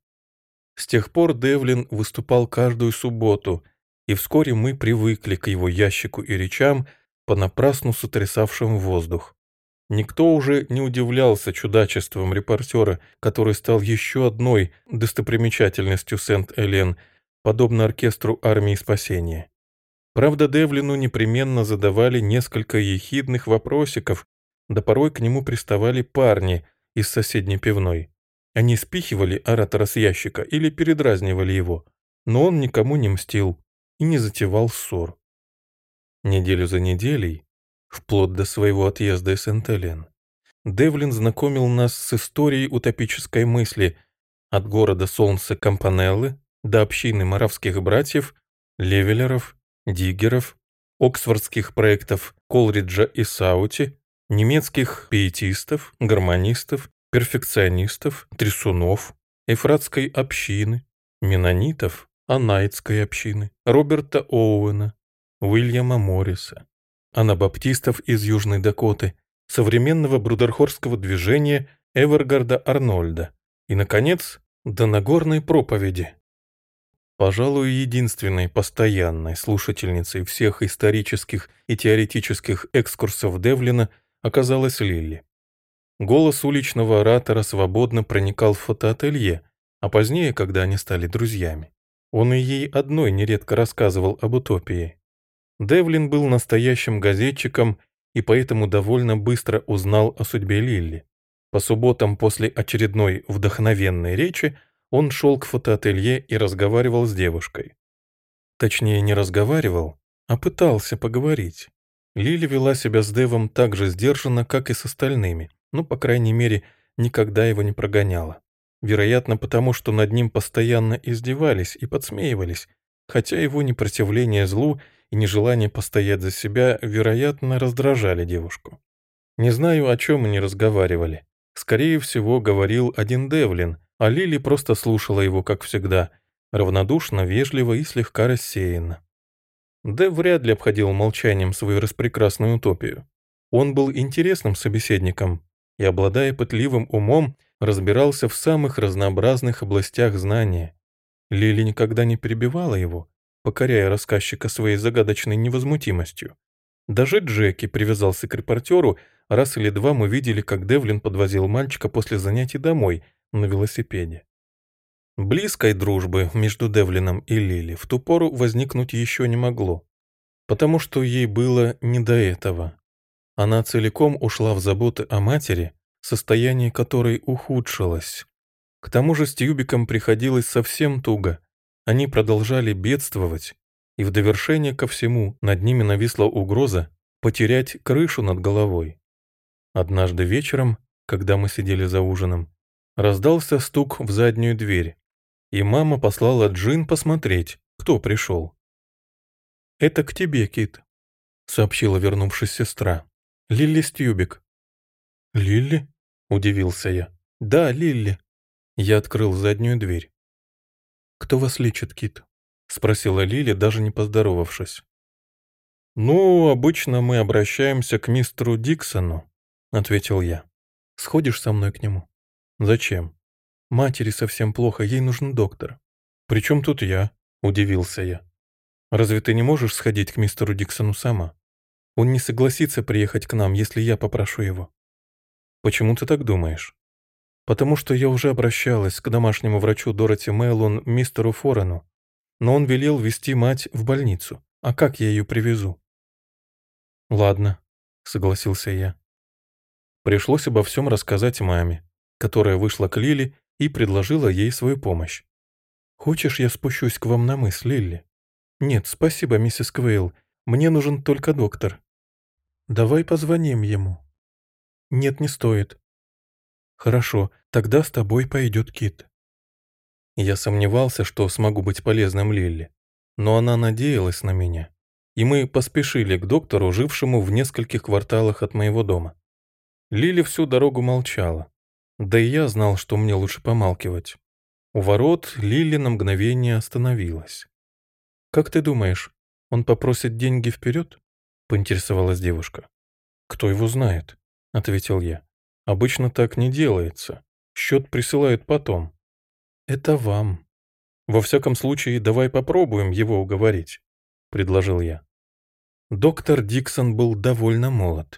С тех пор Девлин выступал каждую субботу, и вскоре мы привыкли к его ящику и речам, понапрасну сотрясавшим воздух. Никто уже не удивлялся чудачеством репортера, который стал еще одной достопримечательностью Сент-Элен, подобно оркестру армии спасения. Правда, Девлину непременно задавали несколько ехидных вопросиков, да порой к нему приставали парни из соседней пивной. Они спихивали оратора с ящика или передразнивали его, но он никому не мстил и не затевал ссор. Неделю за неделей, вплоть до своего отъезда из Сент-Элен, Девлин знакомил нас с историей утопической мысли от города солнца Кампанеллы до общины моравских братьев, Левелеров, Диггеров, оксфордских проектов Колриджа и Саути, немецких пиетистов, гармонистов, перфекционистов, трясунов, эфратской общины, меннонитов, анайтской общины, Роберта Оуэна, Уильяма Морриса, анабаптистов из Южной Дакоты, современного брудерхорского движения Эвергарда Арнольда и, наконец, до Нагорной проповеди. Пожалуй, единственной постоянной слушательницей всех исторических и теоретических экскурсов Девлина оказалась Лилли. Голос уличного оратора свободно проникал в фотоателье, а позднее, когда они стали друзьями, он и ей одной нередко рассказывал об утопии. Девлин был настоящим газетчиком и поэтому довольно быстро узнал о судьбе Лилли. По субботам после очередной вдохновенной речи он шел к фотоателье и разговаривал с девушкой. Точнее, не разговаривал, а пытался поговорить. Лили вела себя с Девом так же сдержанно, как и с остальными, но, по крайней мере, никогда его не прогоняла. Вероятно, потому что над ним постоянно издевались и подсмеивались, хотя его непротивление злу и нежелание постоять за себя, вероятно, раздражали девушку. Не знаю, о чем они разговаривали. Скорее всего, говорил один Девлин, а Лили просто слушала его, как всегда, равнодушно, вежливо и слегка рассеянно. Дев вряд ли обходил молчанием свою распрекрасную утопию. Он был интересным собеседником и, обладая пытливым умом, разбирался в самых разнообразных областях знания. Лили никогда не перебивала его, покоряя рассказчика своей загадочной невозмутимостью. Даже Джеки привязался к репортеру, раз или два мы видели, как Девлин подвозил мальчика после занятий домой на велосипеде. Близкой дружбы между Девлином и Лили в ту пору возникнуть еще не могло, потому что ей было не до этого. Она целиком ушла в заботы о матери, состояние которой ухудшилось. К тому же с Тьюбиком приходилось совсем туго. Они продолжали бедствовать, и в довершение ко всему над ними нависла угроза потерять крышу над головой. Однажды вечером, когда мы сидели за ужином, раздался стук в заднюю дверь, и мама послала Джин посмотреть, кто пришел. «Это к тебе, Кит», — сообщила вернувшись сестра. «Лилли Стьюбик». «Лилли?» — удивился я. «Да, Лилли». Я открыл заднюю дверь. «Кто вас лечит, Кит?» — спросила Лилли, даже не поздоровавшись. «Ну, обычно мы обращаемся к мистеру Диксону», — ответил я. «Сходишь со мной к нему?» «Зачем?» «Матери совсем плохо, ей нужен доктор». «При чем тут я?» — удивился я. «Разве ты не можешь сходить к мистеру Диксону сама? Он не согласится приехать к нам, если я попрошу его». «Почему ты так думаешь?» «Потому что я уже обращалась к домашнему врачу Дороти Мэллон, мистеру Форену, но он велел везти мать в больницу. А как я ее привезу?» «Ладно», — согласился я. Пришлось обо всем рассказать маме, которая вышла к Лили и предложила ей свою помощь. «Хочешь, я спущусь к вам на мыс, Лилли?» «Нет, спасибо, миссис Квейл, мне нужен только доктор». «Давай позвоним ему». «Нет, не стоит». «Хорошо, тогда с тобой пойдет Кит». Я сомневался, что смогу быть полезным Лилли, но она надеялась на меня, и мы поспешили к доктору, жившему в нескольких кварталах от моего дома. Лили всю дорогу молчала, да и я знал, что мне лучше помалкивать. У ворот Лили на мгновение остановилась. «Как ты думаешь, он попросит деньги вперед?» — поинтересовалась девушка. «Кто его знает?» — ответил я. «Обычно так не делается. Счет присылают потом». «Это вам». «Во всяком случае, давай попробуем его уговорить», — предложил я. Доктор Диксон был довольно молод.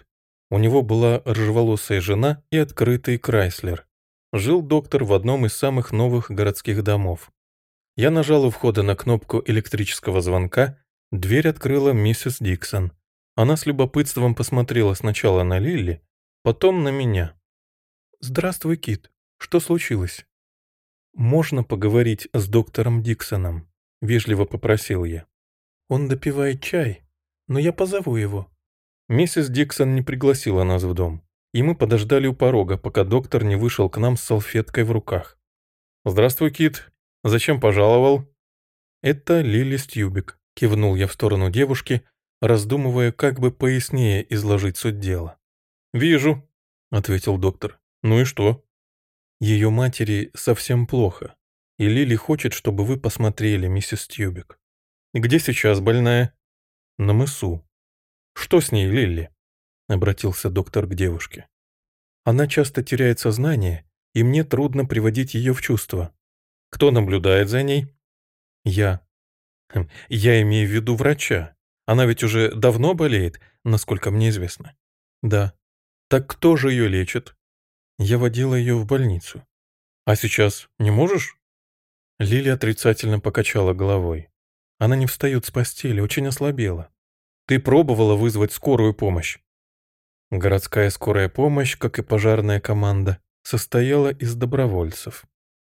У него была рыжеволосая жена и открытый Крайслер. Жил доктор в одном из самых новых городских домов. Я нажал у входа на кнопку электрического звонка, дверь открыла миссис Диксон. Она с любопытством посмотрела сначала на Лилли, потом на меня. «Здравствуй, Кит. Что случилось?» «Можно поговорить с доктором Диксоном?» — вежливо попросил я. «Он допивает чай, но я позову его». Миссис Диксон не пригласила нас в дом, и мы подождали у порога, пока доктор не вышел к нам с салфеткой в руках. «Здравствуй, Кит. Зачем пожаловал?» «Это Лили Стьюбик», — кивнул я в сторону девушки, раздумывая, как бы пояснее изложить суть дела. «Вижу», — ответил доктор. «Ну и что?» «Ее матери совсем плохо, и Лили хочет, чтобы вы посмотрели, миссис Стьюбик». «Где сейчас больная?» «На мысу». «Что с ней, Лилли?» — обратился доктор к девушке. «Она часто теряет сознание, и мне трудно приводить ее в чувство». «Кто наблюдает за ней?» «Я». Хм, «Я имею в виду врача. Она ведь уже давно болеет, насколько мне известно». «Да». «Так кто же ее лечит?» «Я водила ее в больницу». «А сейчас не можешь?» Лили отрицательно покачала головой. Она не встает с постели, очень ослабела. «Ты пробовала вызвать скорую помощь?» Городская скорая помощь, как и пожарная команда, состояла из добровольцев.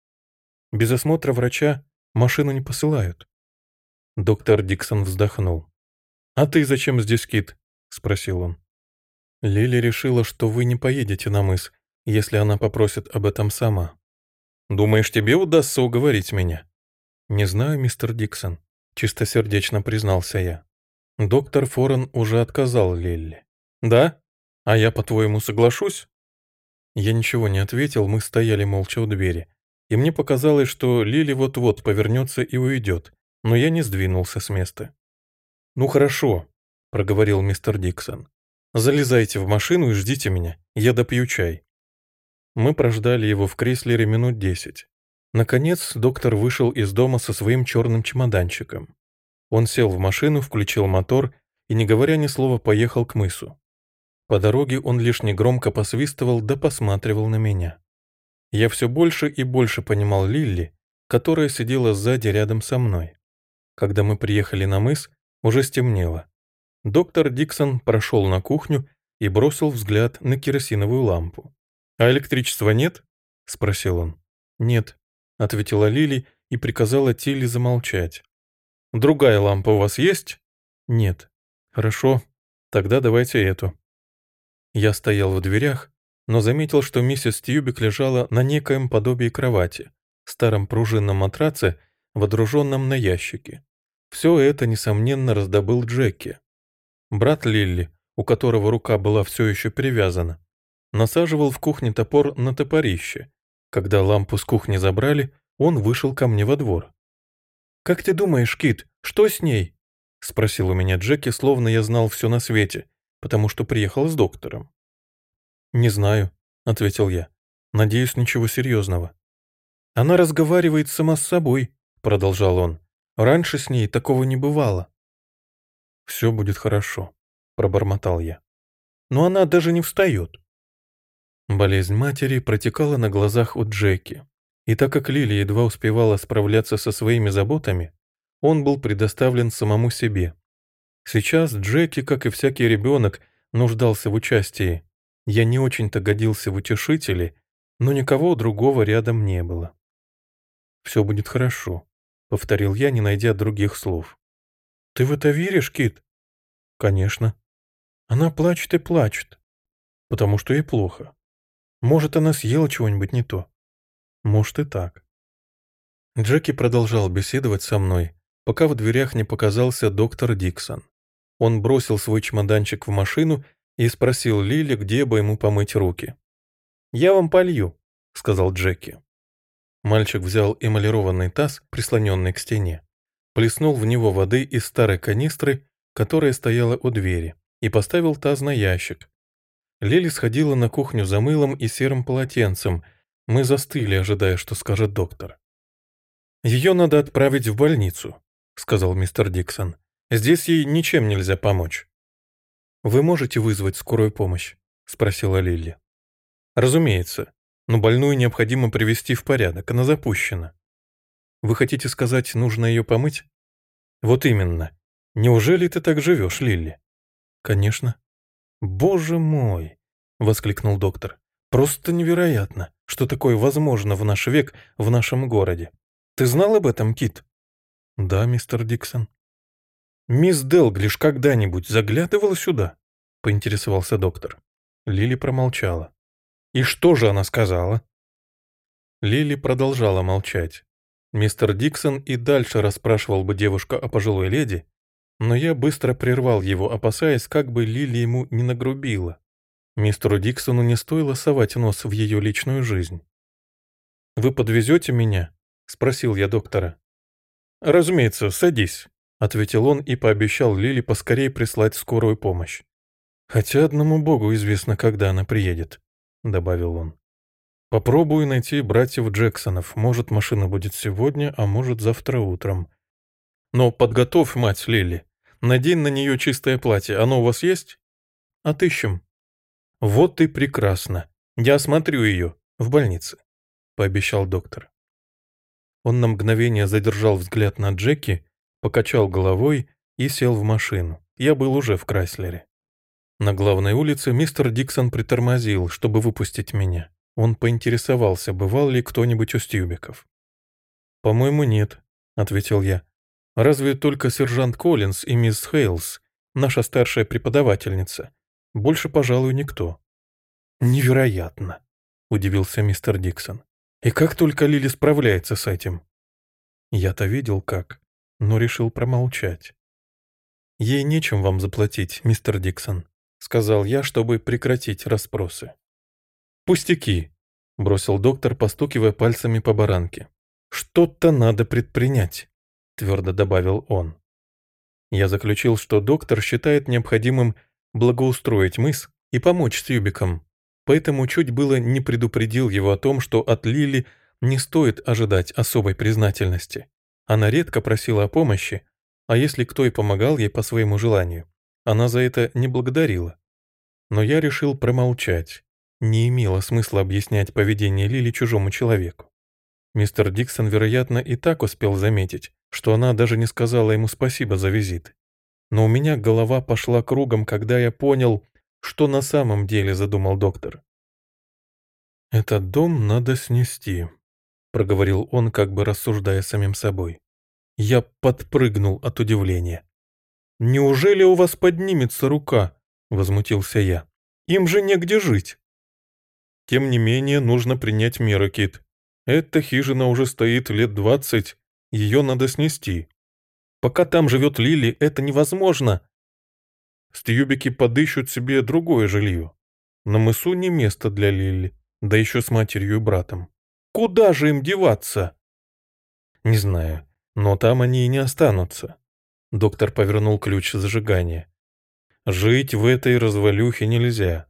Без осмотра врача машину не посылают. Доктор Диксон вздохнул. «А ты зачем здесь, Кит?» — спросил он. «Лили решила, что вы не поедете на мыс, если она попросит об этом сама». «Думаешь, тебе удастся уговорить меня?» «Не знаю, мистер Диксон», — чистосердечно признался я. Доктор Форен уже отказал Лилли. «Да? А я, по-твоему, соглашусь?» Я ничего не ответил, мы стояли молча у двери, и мне показалось, что Лили вот-вот повернется и уйдет, но я не сдвинулся с места. «Ну хорошо», — проговорил мистер Диксон. «Залезайте в машину и ждите меня, я допью чай». Мы прождали его в Крислере минут десять. Наконец доктор вышел из дома со своим черным чемоданчиком. Он сел в машину, включил мотор и, не говоря ни слова, поехал к мысу. По дороге он лишь негромко посвистывал да посматривал на меня. Я все больше и больше понимал Лилли, которая сидела сзади рядом со мной. Когда мы приехали на мыс, уже стемнело. Доктор Диксон прошел на кухню и бросил взгляд на керосиновую лампу. «А электричества нет?» — спросил он. «Нет», — ответила Лили и приказала Тилли замолчать. «Другая лампа у вас есть?» «Нет». «Хорошо, тогда давайте эту». Я стоял в дверях, но заметил, что миссис Тьюбик лежала на некоем подобии кровати, старом пружинном матраце, водруженном на ящике. Все это, несомненно, раздобыл Джеки. Брат Лилли, у которого рука была все еще привязана, насаживал в кухне топор на топорище. Когда лампу с кухни забрали, он вышел ко мне во двор. «Как ты думаешь, Кит, что с ней?» — спросил у меня Джеки, словно я знал все на свете, потому что приехал с доктором. «Не знаю», — ответил я. «Надеюсь, ничего серьезного». «Она разговаривает сама с собой», — продолжал он. «Раньше с ней такого не бывало». «Все будет хорошо», — пробормотал я. «Но она даже не встает». Болезнь матери протекала на глазах у Джеки, и так как Лили едва успевала справляться со своими заботами, он был предоставлен самому себе. Сейчас Джеки, как и всякий ребенок, нуждался в участии. Я не очень-то годился в утешителе, но никого другого рядом не было. «Все будет хорошо», — повторил я, не найдя других слов. «Ты в это веришь, Кит?» «Конечно». «Она плачет и плачет, потому что ей плохо. Может, она съела чего-нибудь не то?» «Может, и так». Джеки продолжал беседовать со мной, пока в дверях не показался доктор Диксон. Он бросил свой чемоданчик в машину и спросил Лили, где бы ему помыть руки. «Я вам полью», — сказал Джеки. Мальчик взял эмалированный таз, прислоненный к стене, плеснул в него воды из старой канистры, которая стояла у двери, и поставил таз на ящик. Лили сходила на кухню за мылом и серым полотенцем. Мы застыли, ожидая, что скажет доктор. «Ее надо отправить в больницу», — сказал мистер Диксон. «Здесь ей ничем нельзя помочь». «Вы можете вызвать скорую помощь?» спросила Лилли. Разумеется, но больную необходимо привести в порядок, она запущена. Вы хотите сказать, нужно ее помыть? Вот именно. Неужели ты так живешь, Лилли? Конечно. Боже мой, воскликнул доктор. Просто невероятно, что такое возможно в наш век в нашем городе. Ты знал об этом, Кит? Да, мистер Диксон. Мисс Делглиш когда-нибудь заглядывала сюда? Поинтересовался доктор. Лили промолчала. И что же она сказала? Лили продолжала молчать. Мистер Диксон и дальше расспрашивал бы девушку о пожилой леди, но я быстро прервал его, опасаясь, как бы Лили ему не нагрубила. Мистеру Диксону не стоило совать нос в ее личную жизнь. «Вы подвезете меня?» — спросил я доктора. «Разумеется, садись», — ответил он и пообещал Лили поскорее прислать скорую помощь. «Хотя одному богу известно, когда она приедет», — добавил он. «Попробую найти братьев Джексонов. Может, машина будет сегодня, а может, завтра утром. Но подготовь, мать Лили. Надень на нее чистое платье. Оно у вас есть? Отыщем». «Вот и прекрасно. Я осмотрю ее в больнице», — пообещал доктор. Он на мгновение задержал взгляд на Джеки, покачал головой и сел в машину. Я был уже в Крайслере. На главной улице мистер Диксон притормозил, чтобы выпустить меня. Он поинтересовался, бывал ли кто-нибудь у Стьюбиков. «По-моему, нет», — ответил я. «Разве только сержант Коллинз и мисс Хейлс, наша старшая преподавательница. Больше, пожалуй, никто». «Невероятно», — удивился мистер Диксон. «И как только Лили справляется с этим?» Я-то видел как, но решил промолчать. «Ей нечем вам заплатить, мистер Диксон», — сказал я, чтобы прекратить расспросы. «Пустяки», — бросил доктор, постукивая пальцами по баранке. «Что-то надо предпринять», — твердо добавил он. Я заключил, что доктор считает необходимым благоустроить мыс и помочь Стьюбикам, поэтому чуть было не предупредил его о том, что от Лили не стоит ожидать особой признательности. Она редко просила о помощи, а если кто и помогал ей по своему желанию, она за это не благодарила. Но я решил промолчать. Не имело смысла объяснять поведение Лили чужому человеку. Мистер Диксон, вероятно, и так успел заметить, что она даже не сказала ему спасибо за визит. Но у меня голова пошла кругом, когда я понял, что на самом деле задумал доктор. «Этот дом надо снести», — проговорил он, как бы рассуждая самим собой. Я подпрыгнул от удивления. «Неужели у вас поднимется рука?» — возмутился я. «Им же негде жить». «Тем не менее, нужно принять меры, Кит. Эта хижина уже стоит лет двадцать, ее надо снести. Пока там живет Лили, это невозможно. Стьюбики подыщут себе другое жилье. На мысу не место для Лили, да еще с матерью и братом. Куда же им деваться?» «Не знаю, но там они и не останутся». Доктор повернул ключ зажигания. «Жить в этой развалюхе нельзя».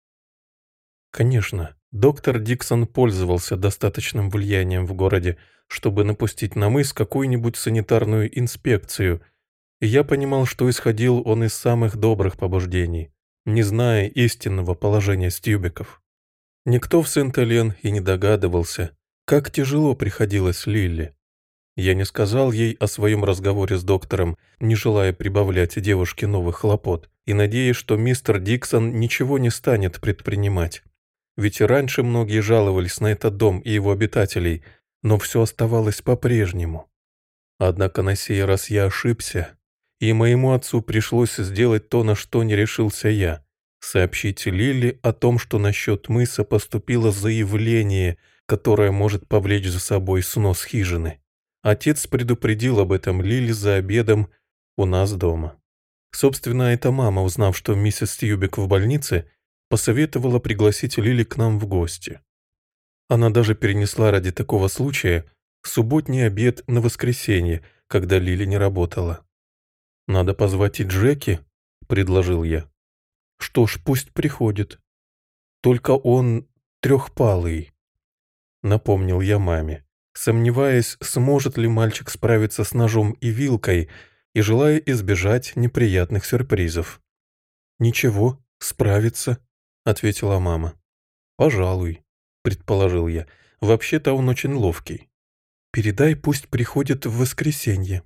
Конечно, доктор Диксон пользовался достаточным влиянием в городе, чтобы напустить на мыс какую-нибудь санитарную инспекцию, и я понимал, что исходил он из самых добрых побуждений, не зная истинного положения Стьюбиков. Никто в Сент-Элен и не догадывался, как тяжело приходилось Лилли. Я не сказал ей о своем разговоре с доктором, не желая прибавлять девушке новых хлопот, и надеясь, что мистер Диксон ничего не станет предпринимать. Ведь и раньше многие жаловались на этот дом и его обитателей, но все оставалось по-прежнему. Однако на сей раз я ошибся, и моему отцу пришлось сделать то, на что не решился я — сообщить Лили о том, что насчет мыса поступило заявление, которое может повлечь за собой снос хижины. Отец предупредил об этом Лили за обедом у нас дома. Собственно, эта мама, узнав, что миссис Стьюбик в больнице, посоветовала пригласить Лили к нам в гости. Она даже перенесла ради такого случая субботний обед на воскресенье, когда Лили не работала. «Надо позвать и Джеки», — предложил я. «Что ж, пусть приходит. Только он трехпалый», — напомнил я маме, сомневаясь, сможет ли мальчик справиться с ножом и вилкой, и желая избежать неприятных сюрпризов. «Ничего, справится», — ответила мама. «Пожалуй», — предположил я. «Вообще-то он очень ловкий. Передай, пусть приходит в воскресенье».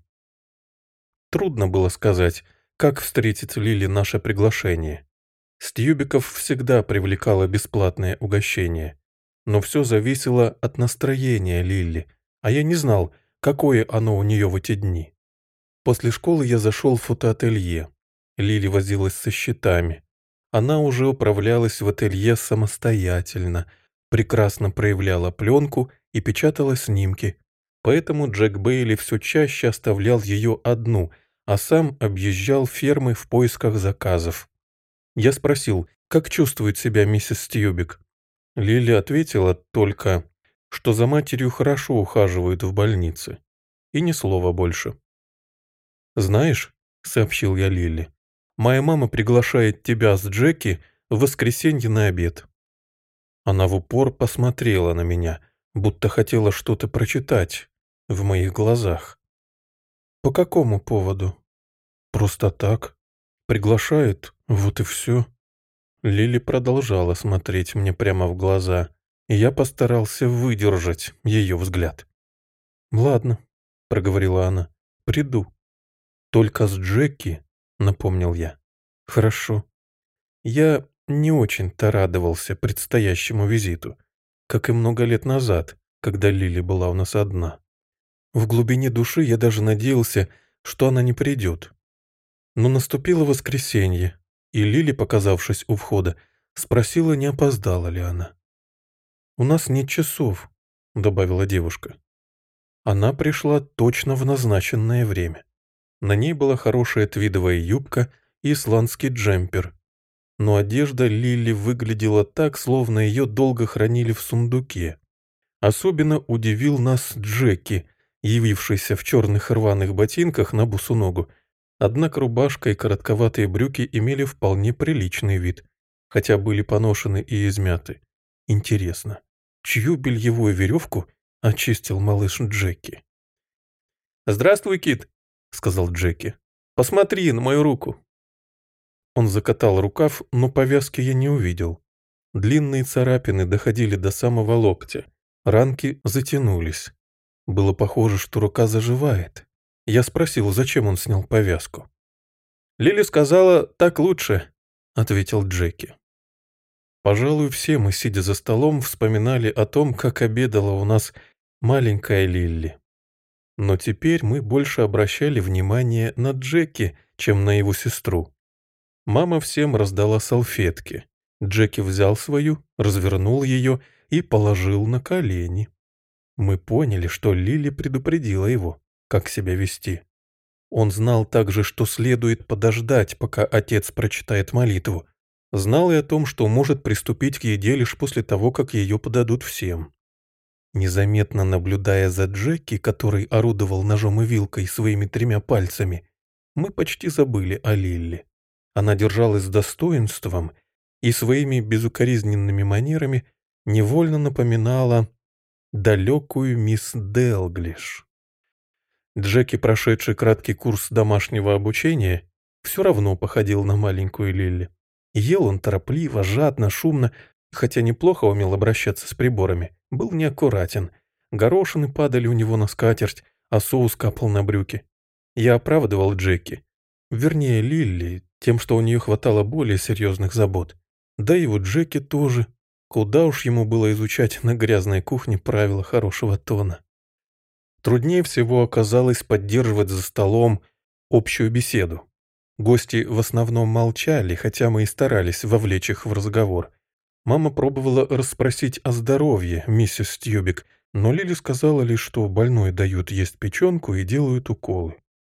Трудно было сказать, как встретит Лили наше приглашение. Стьюбиков всегда привлекало бесплатное угощение. Но все зависело от настроения Лили, а я не знал, какое оно у нее в эти дни. После школы я зашел в фотоателье. Лили возилась со счетами. Она уже управлялась в ателье самостоятельно, прекрасно проявляла пленку и печатала снимки. Поэтому Джек Бейли все чаще оставлял ее одну, а сам объезжал фермы в поисках заказов. Я спросил, как чувствует себя миссис Стьюбик. Лили ответила только, что за матерью хорошо ухаживают в больнице. И ни слова больше. «Знаешь», — сообщил я Лили, — «моя мама приглашает тебя с Джеки в воскресенье на обед». Она в упор посмотрела на меня, будто хотела что-то прочитать в моих глазах. «По какому поводу?» «Просто так. Приглашает, вот и все». Лили продолжала смотреть мне прямо в глаза, и я постарался выдержать ее взгляд. «Ладно», — проговорила она, — «приду». «Только с Джеки», — напомнил я. «Хорошо». Я не очень-то радовался предстоящему визиту, как и много лет назад, когда Лили была у нас одна. В глубине души я даже надеялся, что она не придет. Но наступило воскресенье, и Лили, показавшись у входа, спросила, не опоздала ли она. «У нас нет часов», — добавила девушка. Она пришла точно в назначенное время. На ней была хорошая твидовая юбка и исландский джемпер. Но одежда Лили выглядела так, словно ее долго хранили в сундуке. Особенно удивил нас Джеки, явившийся в черных рваных ботинках на босу ногу. Однако рубашка и коротковатые брюки имели вполне приличный вид, хотя были поношены и измяты. Интересно, чью бельевую веревку очистил малыш Джеки? «Здравствуй, Кит», — сказал Джеки. «Посмотри на мою руку». Он закатал рукав, но повязки я не увидел. Длинные царапины доходили до самого локтя, ранки затянулись. Было похоже, что рука заживает. Я спросил, зачем он снял повязку. «Лили сказала, так лучше», — ответил Джеки. Пожалуй, все мы, сидя за столом, вспоминали о том, как обедала у нас маленькая Лилли. Но теперь мы больше обращали внимание на Джеки, чем на его сестру. Мама всем раздала салфетки. Джеки взял свою, развернул ее и положил на колени. Мы поняли, что Лили предупредила его, как себя вести. Он знал также, что следует подождать, пока отец прочитает молитву. Знал и о том, что может приступить к еде лишь после того, как ее подадут всем. Незаметно наблюдая за Джеки, который орудовал ножом и вилкой своими тремя пальцами, мы почти забыли о Лилли. Она держалась с достоинством и своими безукоризненными манерами невольно напоминала далекую мисс Делглиш. Джеки, прошедший краткий курс домашнего обучения, все равно походил на маленькую Лилли. Ел он торопливо, жадно, шумно, хотя неплохо умел обращаться с приборами, был неаккуратен. Горошины падали у него на скатерть, а соус капал на брюки. Я оправдывал Джеки, вернее Лилли, тем, что у нее хватало более серьезных забот. Да и у Джеки тоже. Куда уж ему было изучать на грязной кухне правила хорошего тона. Труднее всего оказалось поддерживать за столом общую беседу. Гости в основном молчали, хотя мы и старались вовлечь их в разговор. Мама пробовала расспросить о здоровье миссис Стьюбик, но Лили сказала лишь, что больной дают есть печенку и делают уколы.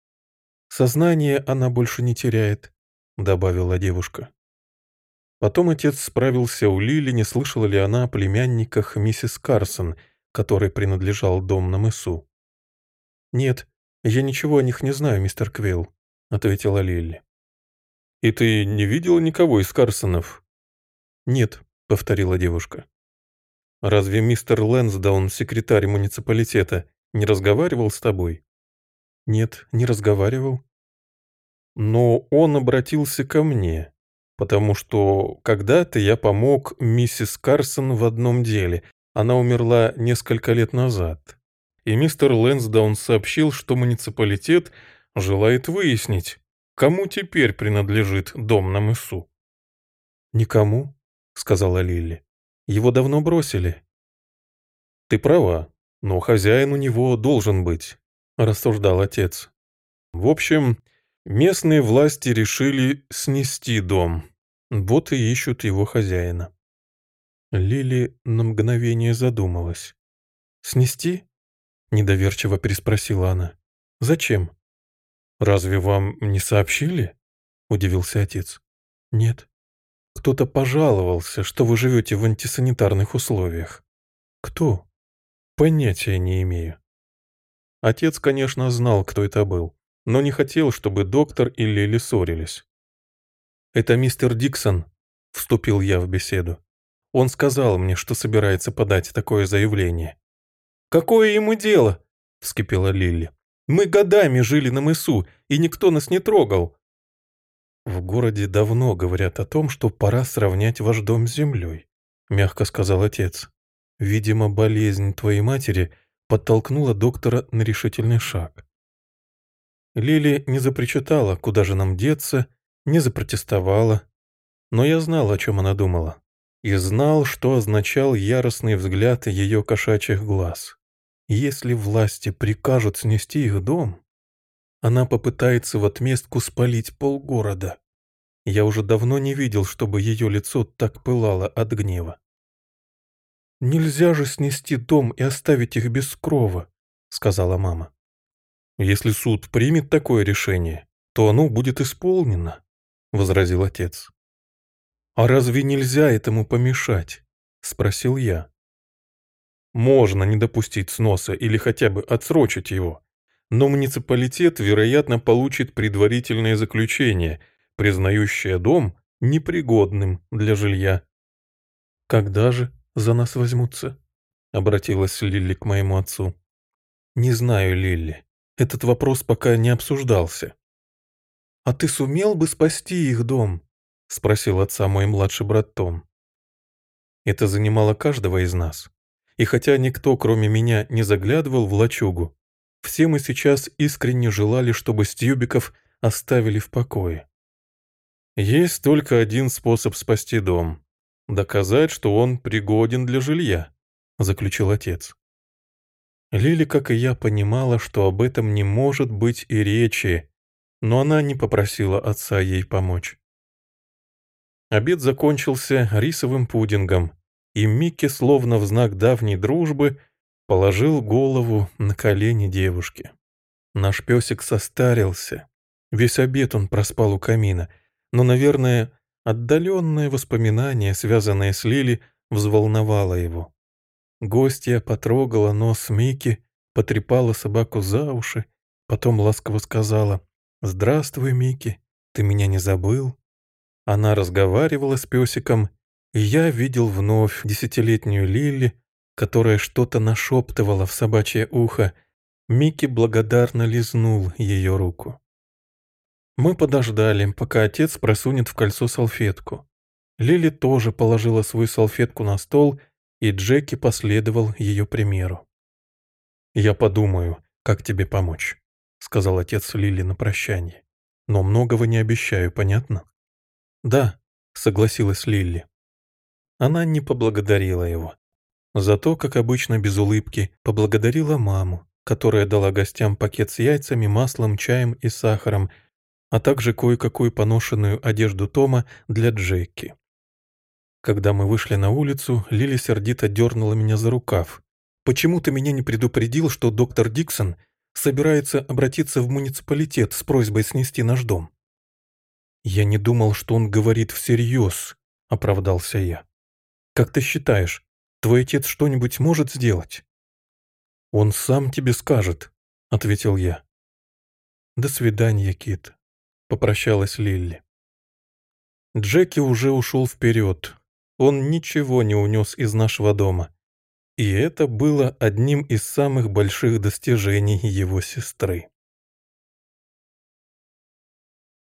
«Сознание она больше не теряет», — добавила девушка. Потом отец справился у Лили, не слышала ли она о племянниках миссис Карсон, которой принадлежал дом на мысу. «Нет, я ничего о них не знаю, мистер Квилл», — ответила Лили. «И ты не видела никого из Карсонов?» «Нет», — повторила девушка. «Разве мистер Лэнсдаун, секретарь муниципалитета, не разговаривал с тобой?» «Нет, не разговаривал». «Но он обратился ко мне. потому что когда-то я помог миссис Карсон в одном деле. Она умерла несколько лет назад. И мистер Лэнсдаун сообщил, что муниципалитет желает выяснить, кому теперь принадлежит дом на мысу. «Никому», — сказала Лилли. «Его давно бросили». «Ты права, но хозяин у него должен быть», — рассуждал отец. «В общем, местные власти решили снести дом. Вот и ищут его хозяина». Лили на мгновение задумалась. «Снести?» — недоверчиво переспросила она. «Зачем?» «Разве вам не сообщили?» — удивился отец. «Нет. Кто-то пожаловался, что вы живете в антисанитарных условиях». «Кто?» «Понятия не имею». Отец, конечно, знал, кто это был, но не хотел, чтобы доктор и Лили ссорились. «Это мистер Диксон», — вступил я в беседу. «Он сказал мне, что собирается подать такое заявление». «Какое ему дело?» — вскипела Лилли. «Мы годами жили на мысу, и никто нас не трогал». «В городе давно говорят о том, что пора сравнять ваш дом с землей», — мягко сказал отец. «Видимо, болезнь твоей матери подтолкнула доктора на решительный шаг». Лили не запричитала, куда же нам деться, не запротестовала, но я знал, о чем она думала, и знал, что означал яростный взгляд ее кошачьих глаз. Если власти прикажут снести их дом, она попытается в отместку спалить полгорода. Я уже давно не видел, чтобы ее лицо так пылало от гнева. «Нельзя же снести дом и оставить их без крова», — сказала мама. «Если суд примет такое решение, то оно будет исполнено», — возразил отец. «А разве нельзя этому помешать?» — спросил я. «Можно не допустить сноса или хотя бы отсрочить его, но муниципалитет, вероятно, получит предварительное заключение, признающее дом непригодным для жилья». «Когда же за нас возьмутся?» — обратилась Лилли к моему отцу. «Не знаю, Лилли. Этот вопрос пока не обсуждался». «А ты сумел бы спасти их дом?» — спросил отца мой младший брат Том. Это занимало каждого из нас. И хотя никто, кроме меня, не заглядывал в лачугу, все мы сейчас искренне желали, чтобы Стьюбиков оставили в покое. «Есть только один способ спасти дом — доказать, что он пригоден для жилья», — заключил отец. Лили, как и я, понимала, что об этом не может быть и речи, но она не попросила отца ей помочь. Обед закончился рисовым пудингом, и Микки, словно в знак давней дружбы, положил голову на колени девушки. Наш песик состарился. Весь обед он проспал у камина, но, наверное, отдаленное воспоминание, связанное с Лили, взволновало его. Гостья потрогала нос Микки, потрепала собаку за уши, потом ласково сказала: «Здравствуй, Микки, ты меня не забыл?» Она разговаривала с песиком, и я видел вновь десятилетнюю Лилли, которая что-то нашептывала в собачье ухо. Микки благодарно лизнул ее руку. Мы подождали, пока отец просунет в кольцо салфетку. Лили тоже положила свою салфетку на стол, и Джеки последовал ее примеру. «Я подумаю, как тебе помочь», — сказал отец Лили на прощание. «Но многого не обещаю, понятно?» «Да», — согласилась Лилли. Она не поблагодарила его. Зато, как обычно, без улыбки, поблагодарила маму, которая дала гостям пакет с яйцами, маслом, чаем и сахаром, а также кое-какую поношенную одежду Тома для Джеки. Когда мы вышли на улицу, Лили сердито дернула меня за рукав. «Почему ты меня не предупредил, что доктор Диксон собирается обратиться в муниципалитет с просьбой снести наш дом?» «Я не думал, что он говорит всерьез», — оправдался я. «Как ты считаешь, твой отец что-нибудь может сделать?» «Он сам тебе скажет», — ответил я. «До свидания, Кит», — попрощалась Лилли. Джеки уже ушел вперед. Он ничего не унес из нашего дома. И это было одним из самых больших достижений его сестры.